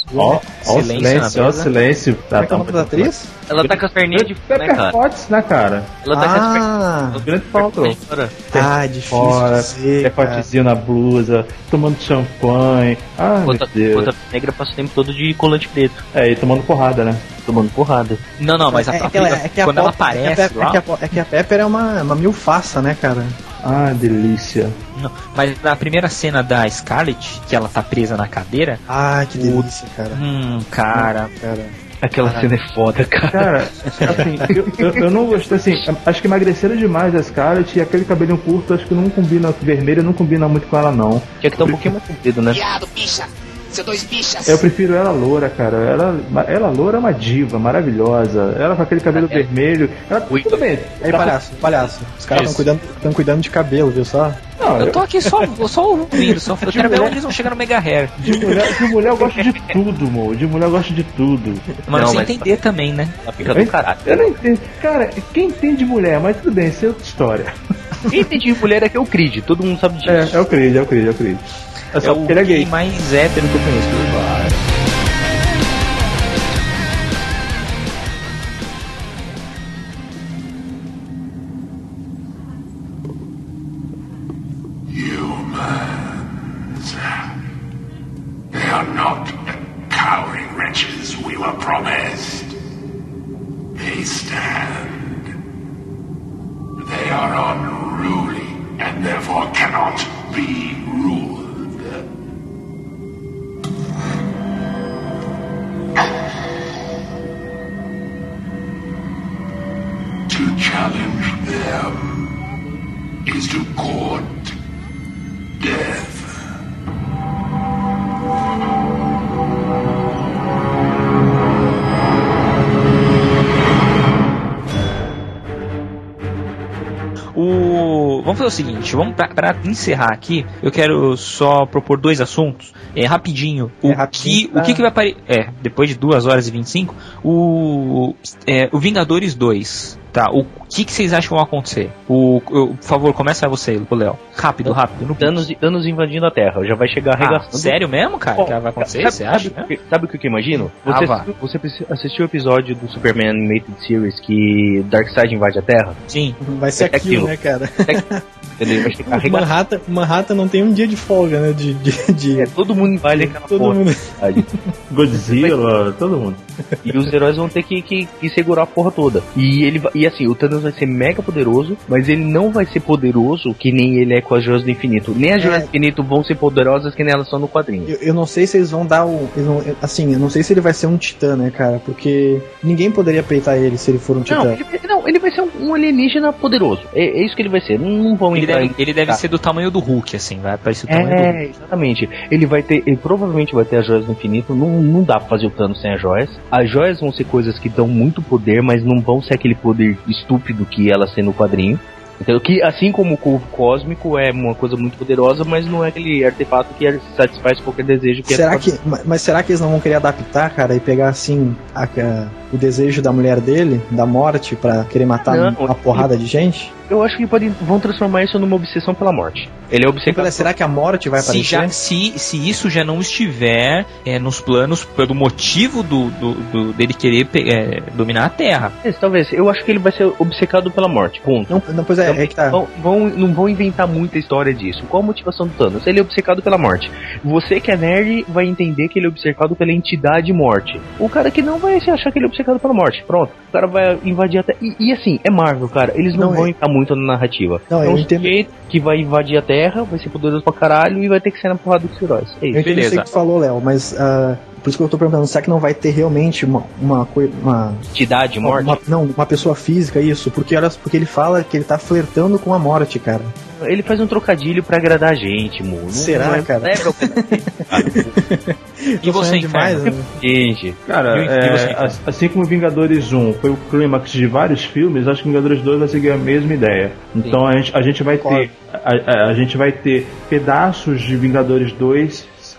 Ó, o silêncio. Como é que é o nome da atriz? Ela tá com as perninhas de fora, né, Pepper Potts, né, cara? Ela tá com as perninhas. Grande Paltrow. Difícil fora, dizer, decotezinho na blusa, tomando champanhe. Meu Deus. Outra negra passa o tempo todo de colante preto. E tomando porrada, né? Tomando porrada. Não, mas quando ela aparece lá... É que a Pepper é uma milfaça, né, cara? Delícia. Não, mas na primeira cena da Scarlett, que ela tá presa na cadeira... que delícia, cara. Cara... Aquela cena é foda, cara. Cara, assim, eu não gostei, assim, acho que emagreceram demais a Scarlett e aquele cabelinho curto, acho que não combina, vermelho não combina muito com ela, não. Tinha que tá um pouquinho mais comprido, né? Viado, bicha! Seu dois bichas! Eu prefiro ela loura, cara. Ela loura é uma diva, maravilhosa. Ela com aquele cabelo vermelho. Tudo bem. Aí, palhaço. Os caras estão cuidando de cabelo, viu só? Não, eu tô aqui só ouvindo, eu quero ver onde eles vão chegar no Mega Hair. De mulher eu gosto de tudo, mo. De mulher eu gosto de tudo. Mas você entender também, né? Fica do caralho. Eu não entendo. Cara, quem entende de mulher, mas tudo bem, isso é outra história. Quem entende de mulher é que é o Creed, todo mundo sabe disso. É o Creed. É o gay mais hétero que eu conheço. Humans. They are not the cowering wretches we were promised. They stand. They are unruly and therefore cannot be ruled. To challenge them is to court death. Vamos fazer o seguinte, para encerrar aqui, eu quero só propor dois assuntos, rapidinho. O que vai aparecer? Depois de 2 horas e 25, o Vingadores 2. Tá, o que vocês acham que vai acontecer? Por favor, começa você, o Léo. Rápido. Danos invadindo a Terra, já vai chegar arregaçando. Sério mesmo, cara? Que vai acontecer? Você acha? Sabe o que eu imagino? Você assistiu o episódio do Superman Animated Series que Darkseid invade a Terra? Sim. Vai ser aquilo, né, cara? Ele vai chegar arregaçando. Manhattan não tem um dia de folga, né? Todo mundo invade aquela porra. Godzilla, todo mundo. E os heróis vão ter que segurar a porra toda. E assim, o Thanos vai ser mega poderoso, mas ele não vai ser poderoso que nem ele é com as Joias do Infinito. Nem as Joias do Infinito vão ser poderosas que nem elas são no quadrinho. Eu não sei se eles vão dar eu não sei se ele vai ser um titã, né, cara? Porque ninguém poderia peitar ele se ele for um titã. Ele vai ser um alienígena poderoso. É isso que ele vai ser. Não vão ele deve ser do tamanho do Hulk, assim, vai parecer o tamanho do Hulk. Exatamente. Ele provavelmente vai ter as Joias do Infinito. Não dá pra fazer o Thanos sem as joias. As joias vão ser coisas que dão muito poder, mas não vão ser aquele poder estúpido que elas têm no quadrinho. Então, que assim como o corpo cósmico é uma coisa muito poderosa, mas não é aquele artefato que satisfaz qualquer desejo que Mas será que eles não vão querer adaptar, cara, e pegar assim o desejo da mulher dele, da morte, pra querer matar uma porrada de gente? Eu acho que vão transformar isso numa obsessão pela morte. Ele é obcecado. Será que a morte vai aparecer? Se isso já não estiver nos planos pelo motivo dele querer dominar a Terra. Talvez. Eu acho que ele vai ser obcecado pela morte. Ponto. Não, pois é que tá. Não vão inventar muita história disso. Qual a motivação do Thanos? Ele é obcecado pela morte. Você que é nerd vai entender que ele é obcecado pela entidade morte. O cara que não vai se achar que ele é obcecado pela morte. Pronto. O cara vai invadir a Terra. E assim, é Marvel, cara. Eles não vão entrar muito na narrativa. Não, eu entendo. Que vai invadir a Terra, vai ser poderoso pra caralho e vai ter que ser na porrada dos heróis. É isso. Eu entendo isso que tu falou, Léo, mas por isso que eu tô perguntando, será que não vai ter realmente uma entidade morte? Uma pessoa física, isso? Porque ele fala que ele tá flertando com a morte, cara. Ele faz um trocadilho pra agradar a gente, mano. Será, cara? E você, demais, né? Gente. Cara, assim como Vingadores 1 foi o clímax de vários filmes, acho que Vingadores 2 vai seguir a mesma ideia. Então a gente vai ter pedaços de Vingadores 2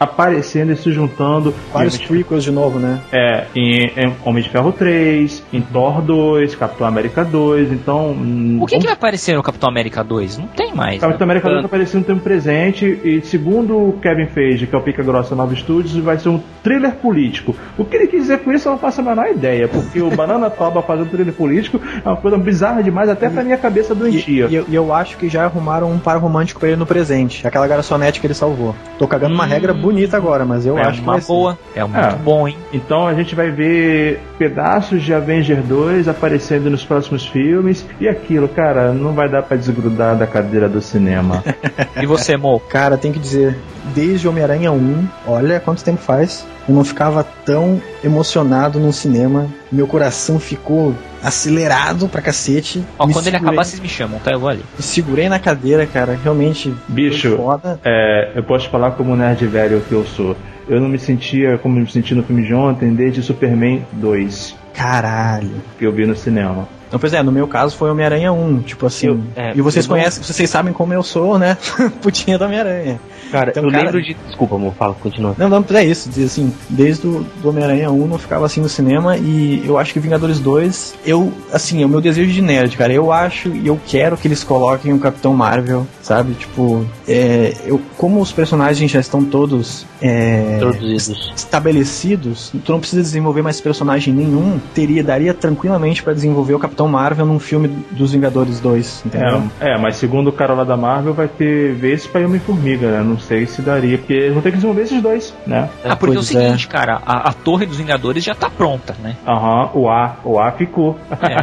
aparecendo e se juntando. Vários prequels de novo, né? Em Homem de Ferro 3, em Thor 2, Capitão América 2, então... O que vai aparecer no Capitão América 2? Não tem mais. Capitão América 2 vai aparecer no tempo presente e, segundo o Kevin Feige, que é o Pica Grossa Nova Studios, vai ser um thriller político. O que ele quis dizer com isso eu não faço a menor ideia, porque o Banana Toba fazendo thriller político é uma coisa bizarra demais, até pra minha cabeça doentia. E eu acho que já arrumaram um par romântico pra ele no presente, aquela garçonete que ele salvou. Tô cagando uma regra bonita agora, mas eu acho que vai boa. É muito bom, hein? Então a gente vai ver pedaços de Avenger 2 aparecendo nos próximos filmes, e aquilo, cara, não vai dar pra desgrudar da cadeira do cinema. E você, Mo? Cara, tem que dizer, desde Homem-Aranha 1, olha quanto tempo faz, eu não ficava tão emocionado no cinema, meu coração ficou acelerado pra cacete. Quando ele acabar, vocês me chamam, tá? Eu vou ali. Me segurei na cadeira, cara, realmente. Bicho, foda. Eu posso falar como nerd velho que eu sou. Eu não me sentia como me senti no filme de ontem desde Superman 2. Caralho. Que eu vi no cinema. Não, pois é, no meu caso foi Homem-Aranha 1, tipo assim. E vocês conhecem, vocês sabem como eu sou, né? Putinha do Homem-Aranha. Cara, então, eu lembro de... Desculpa, amor, fala, continua. Não, é isso, assim, desde o Homem-Aranha 1 eu ficava assim no cinema, e eu acho que Vingadores 2, é o meu desejo de nerd, cara, eu acho e eu quero que eles coloquem o Capitão Marvel, sabe, tipo, como os personagens já estão todos estabelecidos, tu não precisa desenvolver mais personagem nenhum, daria tranquilamente pra desenvolver o Capitão Marvel num filme dos Vingadores 2, entendeu? Mas segundo o cara lá da Marvel vai ter Vespa e Homem-Formiga, né? Não sei se daria, porque eles vão ter que desenvolver esses dois, né? Porque é o seguinte, cara, a Torre dos Vingadores já tá pronta, né? O A ficou.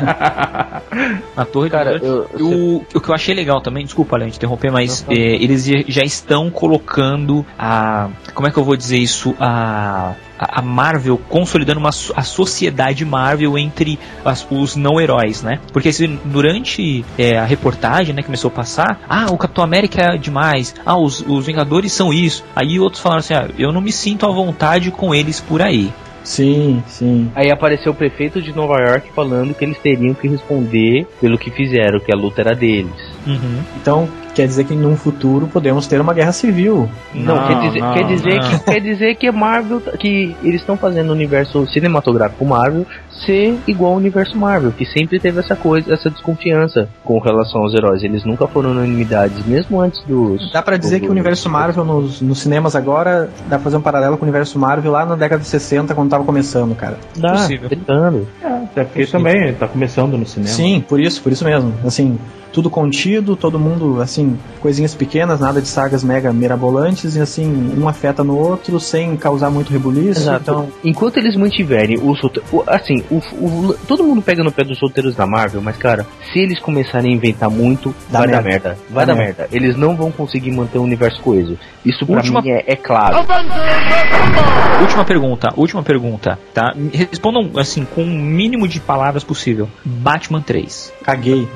A Torre dos Vingadores. O que eu achei legal também, desculpa, Léo, te interromper, mas eles já estão colocando como é que eu vou dizer isso? A Marvel consolidando a sociedade Marvel entre os não-heróis, né? Porque durante a reportagem, né, começou a passar, o Capitão América é demais, os Vingadores são isso. Aí outros falaram assim, eu não me sinto à vontade com eles por aí. Sim. Aí apareceu o prefeito de Nova York falando que eles teriam que responder pelo que fizeram, que a luta era deles. Uhum. Então, quer dizer que num futuro podemos ter uma guerra civil. Quer dizer que Marvel, que eles estão fazendo o universo cinematográfico Marvel ser igual ao universo Marvel, que sempre teve essa desconfiança com relação aos heróis. Eles nunca foram unanimidades, mesmo antes dos... Dá pra dizer que o universo Marvel nos cinemas agora, dá pra fazer um paralelo com o universo Marvel lá na década de 60, quando tava começando, cara. Dá, tentando. Até porque também tá começando no cinema. Sim, por isso mesmo. Assim, tudo contido, todo mundo, assim, coisinhas pequenas, nada de sagas mega mirabolantes, e assim, um afeta no outro sem causar muito rebuliço. Exato. Então, enquanto eles mantiverem todo mundo pega no pé dos roteiros da Marvel, mas cara, se eles começarem a inventar muito, vai dar merda. Vai dar merda. Eles não vão conseguir manter o universo coeso. Isso pra mim é claro. Última pergunta, tá? Respondam assim com o mínimo de palavras possível. Batman 3. Caguei.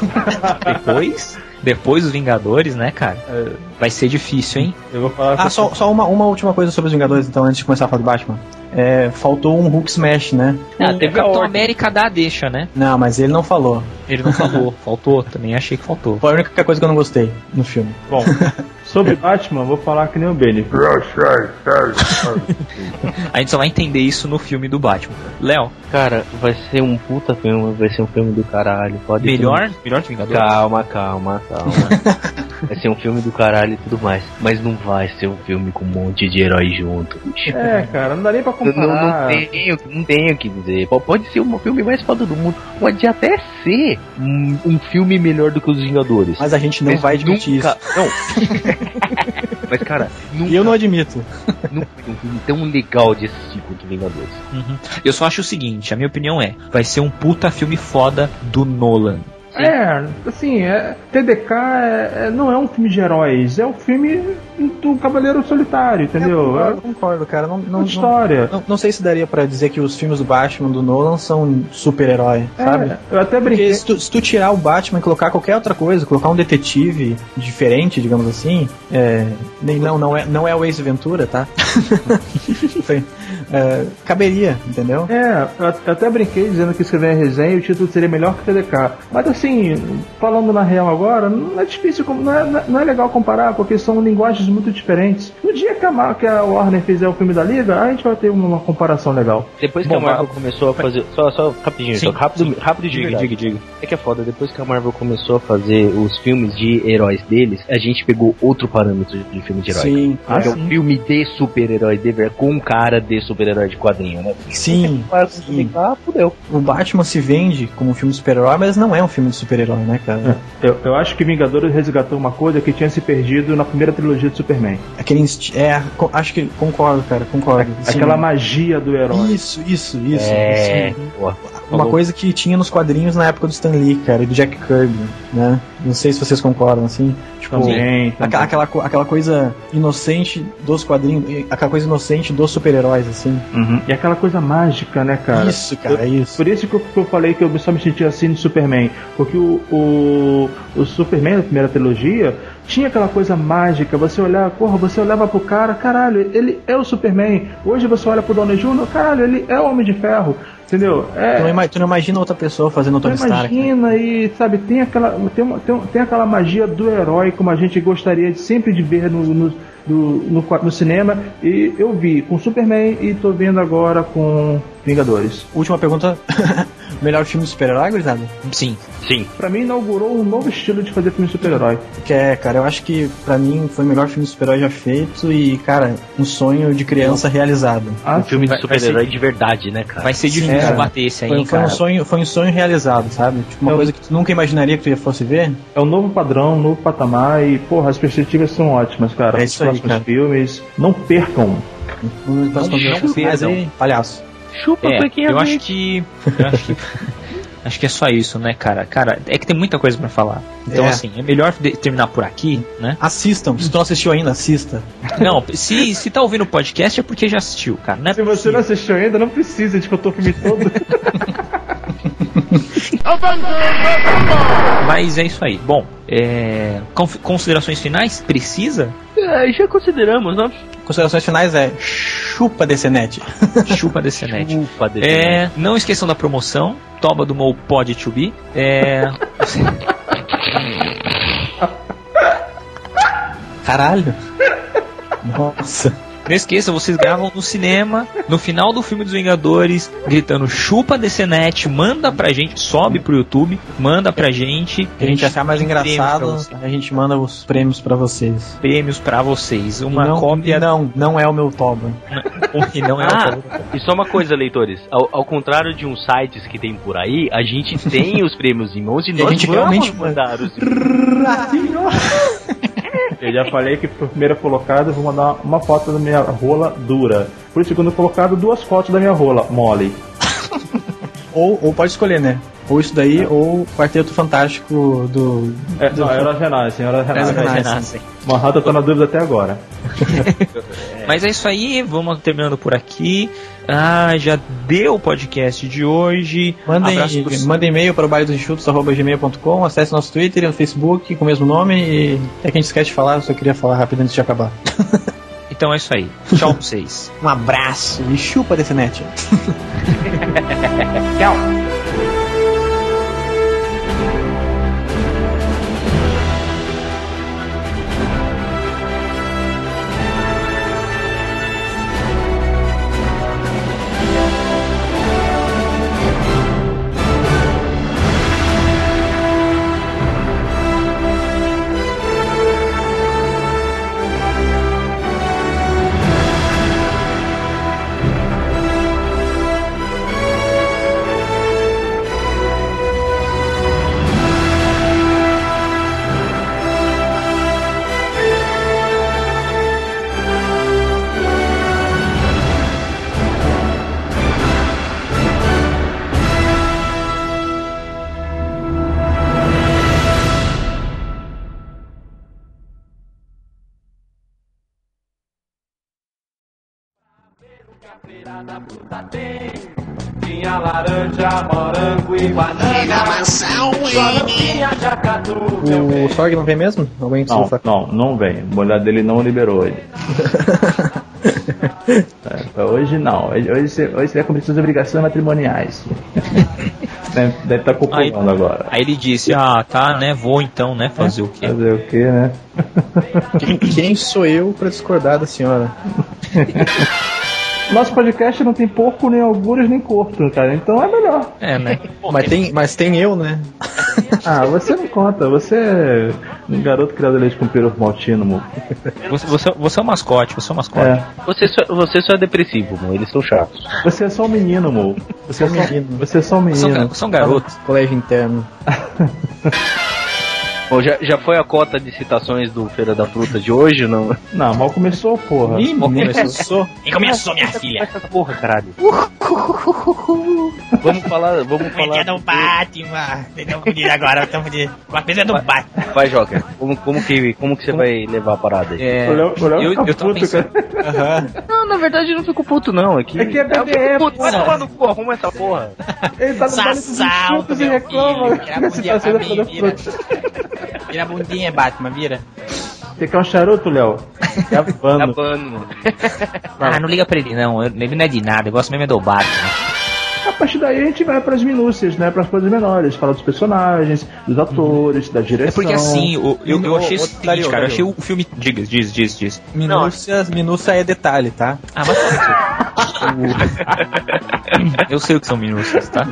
Depois dos Vingadores, né, cara? Vai ser difícil, hein? Eu vou falar só uma última coisa sobre os Vingadores, então, antes de começar a falar do Batman. Faltou um Hulk Smash, né? Teve o Capitão América da deixa, né? Não, mas ele não falou. Ele não falou, faltou, também achei que faltou. Foi a única coisa que eu não gostei no filme. Bom, sobre Batman, vou falar que nem o Benny. A gente só vai entender isso no filme do Batman. Léo? Cara, vai ser um puta filme, vai ser um filme do caralho. Melhor que Vingadores? Calma. Vai ser um filme do caralho e tudo mais. Mas não vai ser um filme com um monte de herói junto, bicho. Cara, não dá nem pra comparar. Não tenho o que dizer. Pode ser um filme mais foda do mundo. Pode até ser um filme melhor do que os Vingadores. Mas a gente não vai admitir isso. Não. Mas, cara, eu não admito. Nunca foi um filme tão legal de assistir quanto Vingadores. Uhum. Eu só acho o seguinte, a minha opinião vai ser um puta filme foda do Nolan. TDK não é um filme de heróis, é um filme do Cavaleiro Solitário, entendeu? Eu concordo, cara. História. Não sei se daria pra dizer que os filmes do Batman do Nolan são super-herói, sabe? Eu até brinquei. Porque se tu tirar o Batman e colocar qualquer outra coisa, colocar um detetive diferente, digamos assim, não é o Ace Ventura, tá? Caberia, entendeu? Eu até brinquei dizendo que escrever a resenha e o título seria melhor que TDK. Mas assim, assim, falando na real agora, não é difícil, não é legal comparar, porque são linguagens muito diferentes. No dia que a Warner fizer o filme da Liga, a gente vai ter uma comparação legal. Depois que a Marvel começou a fazer... Só rapidinho, sim, rápido diga. É que é foda, depois que a Marvel começou a fazer os filmes de heróis deles, a gente pegou outro parâmetro de filme de herói. Sim. Que é o filme de super-herói com um cara de super-herói de quadrinho, né? Sim. Fudeu. O Batman se vende como um filme de super-herói, mas não é um filme de super-herói, né, cara? Eu acho que Vingadores resgatou uma coisa que tinha se perdido na primeira trilogia de Superman. Acho que concordo, cara, concordo. Aquela magia do herói. Isso. Uma coisa que tinha nos quadrinhos na época do Stan Lee, cara, e do Jack Kirby, né? Não sei se vocês concordam, assim. Tipo, também. Aquela coisa inocente dos quadrinhos, aquela coisa inocente dos super-heróis, assim. Uhum. E aquela coisa mágica, né, cara? Isso, cara, é isso. Por isso que eu falei que eu só me sentia assim no Superman. Porque o Superman da primeira trilogia tinha aquela coisa mágica, você olhava pro cara, caralho, ele é o Superman. Hoje você olha pro Downey Jr., caralho, ele é o Homem de Ferro. Entendeu? Tu não imagina outra pessoa fazendo outra história. Imagina, e sabe, tem aquela magia do herói como a gente gostaria sempre de ver no cinema. E eu vi com Superman e tô vendo agora com Vingadores. Última pergunta. Melhor filme de super-herói, gurizada? Sim. Pra mim inaugurou um novo estilo de fazer filme de super-herói. Cara, eu acho que pra mim foi o melhor filme de super-herói já feito e, cara, um sonho de criança realizado. Um filme de super-herói de verdade, né, cara? Vai ser difícil bater esse aí, cara. Foi um sonho realizado, sabe? Tipo, uma coisa que tu nunca imaginaria que tu fosse ver. É um novo padrão, um novo patamar e, porra, as perspectivas são ótimas, cara. Os próximos filmes, não percam. Os próximos filmes aí, palhaço. Chupa, eu acho que é só isso, né, cara? Cara, é que tem muita coisa pra falar. Então, assim, é melhor terminar por aqui, né? Assistam. Se tu não assistiu ainda, assista. Não, se tá ouvindo o podcast é porque já assistiu, cara. Não é se você não assistiu ainda, não precisa de contar o filme todo. Mas é isso aí. Bom, considerações finais? Precisa? Já consideramos, né? Considerações finais chupa DCNet. Chupa DCNet. Não esqueçam da promoção Toba do Mou Pod to Be. Caralho. Nossa. Não esqueça, vocês gravam no cinema, no final do filme dos Vingadores, gritando chupa DCNet, manda pra gente, sobe pro YouTube, manda pra gente. A gente achar mais engraçado, a gente manda os prêmios pra vocês. Prêmios pra vocês. Cópia. Não é o meu Toba. E não é o Toba. E só uma coisa, leitores, ao contrário de uns sites que tem por aí, a gente tem os prêmios em mãos e nós a gente realmente mandar os Eu já falei que pro primeiro colocado eu vou mandar uma foto da minha rola dura. Pro segundo colocado, 2 fotos da minha rola mole. ou pode escolher, né? Ou isso daí, ou o Quarteto Fantástico do... Eras Renascem. Manhattan tá na dúvida até agora. Mas é isso aí, vamos terminando por aqui. Já deu o podcast de hoje. Manda e-mail para o bairrodosenchutos@gmail.com, acesse nosso Twitter e no Facebook com o mesmo nome. E até que a gente esquece de falar, eu só queria falar rápido antes de acabar. Então é isso aí. Tchau pra vocês. Um abraço e chupa DCNet. Tchau. Tinha laranja, morango e banana. O Sorg não vem mesmo? Não vem. A mulher dele não liberou ele. Hoje não. Hoje você vai cumprir suas obrigações matrimoniais. Deve estar copulando agora. Aí ele disse, tá, né? Vou então, né? Fazer o quê? Fazer o quê, né? Quem sou eu pra discordar da senhora? Nosso podcast não tem porco, nem algures, nem corto, cara. Então é melhor. Né? Mas tem eu, né? Você não conta. Você é um garoto criado leite com peru maltino, mo. Você é um mascote, você é um mascote. É. Você só é depressivo, mo. Eles são chatos. Você é só um menino, mo. Você é só um menino. Você é um garoto. Colégio interno. Bom, já foi a cota de citações do Feira da Fruta de hoje, não? Não, mal começou, porra. Começou. E começou, minha filha. Essa porra, caralho. Vamos falar. Dia do Batman. Não podia agora, estamos de. Com a coisa do Batman. Vai, Joker. Como que você vai levar a parada aí? Eu tô pensando. Não, na verdade eu não fico puto, não. É que é BDE, puto. Vai tomar no cu, arruma essa porra. Ele tá no vale dos insultos e reclama que a situação da Feira da Fruta. Vira a bundinha, Batman, vira. Você quer um charuto, Léo? É Tá mano. Não liga pra ele não, ele não é de nada, eu gosto mesmo do Batman. A partir daí a gente vai pras minúcias, né? Pras coisas menores. Fala dos personagens, dos atores, da direção. É porque assim, eu achei o seguinte, cara, eu achei o filme... Diz. Minúcia é detalhe, tá? Mas eu sei o que são minúcias, tá?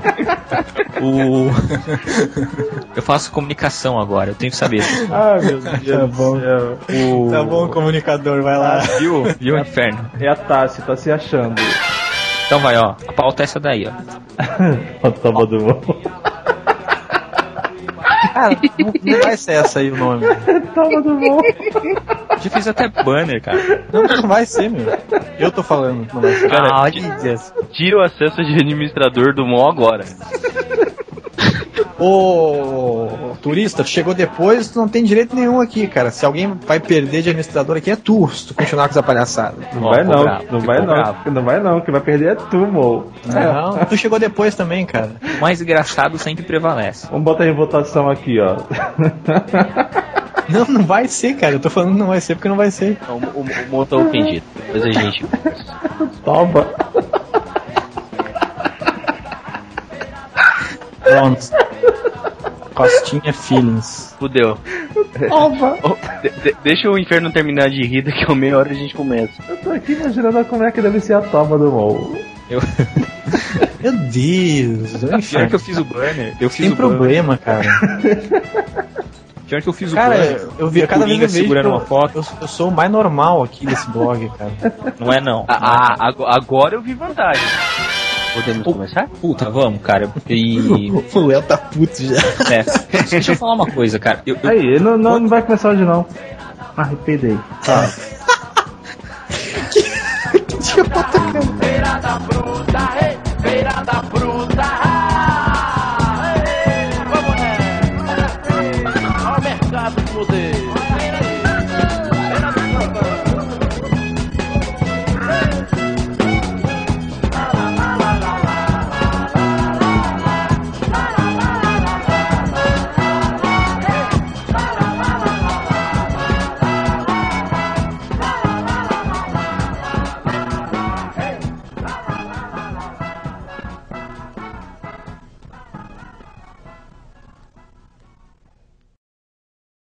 Eu faço comunicação agora, eu tenho que saber. Meu Deus. Tá bom. Tá bom, comunicador, vai lá. Viu o inferno? É a Tassi, tá se achando. Então vai, ó. A pauta é essa daí, ó. Toma do bom. Cara, não vai ser essa aí o nome. Toma do bom. Já fiz até banner, cara. Não vai ser, meu. Eu tô falando, não vai ser. Cara, tira o acesso de administrador do mall agora. Ô, turista, tu chegou depois, tu não tem direito nenhum aqui, cara. Se alguém vai perder de administrador aqui, é tu, se tu continuar com essa palhaçada. Não vai não, quem vai perder é tu, mo. Não, tu chegou depois também, cara. O mais engraçado sempre prevalece. Vamos botar em votação aqui, ó. Não vai ser, cara. Eu tô falando que não vai ser porque não vai ser. Então, o motor ofendido. Depois a gente... Toma. Pronto. Costinha Feelings. Fudeu. Deixa o inferno terminar de rir, daqui a meia hora a gente começa. Eu tô aqui imaginando como é que deve ser a toma do mall. Meu Deus. Pior que eu fiz o banner. Tem problema, cara. Pior que eu fiz o cara, banner. eu vi cada vez segurando uma foto. Eu sou o mais normal aqui desse blog, cara. Não é não. Agora eu vi vantagem. Podemos começar? Puta, vamos, cara. O Léo tá puto já. Deixa eu falar uma coisa, cara. Aí, não vai começar hoje não. Arrependei. Tá. Feira da fruta, feira da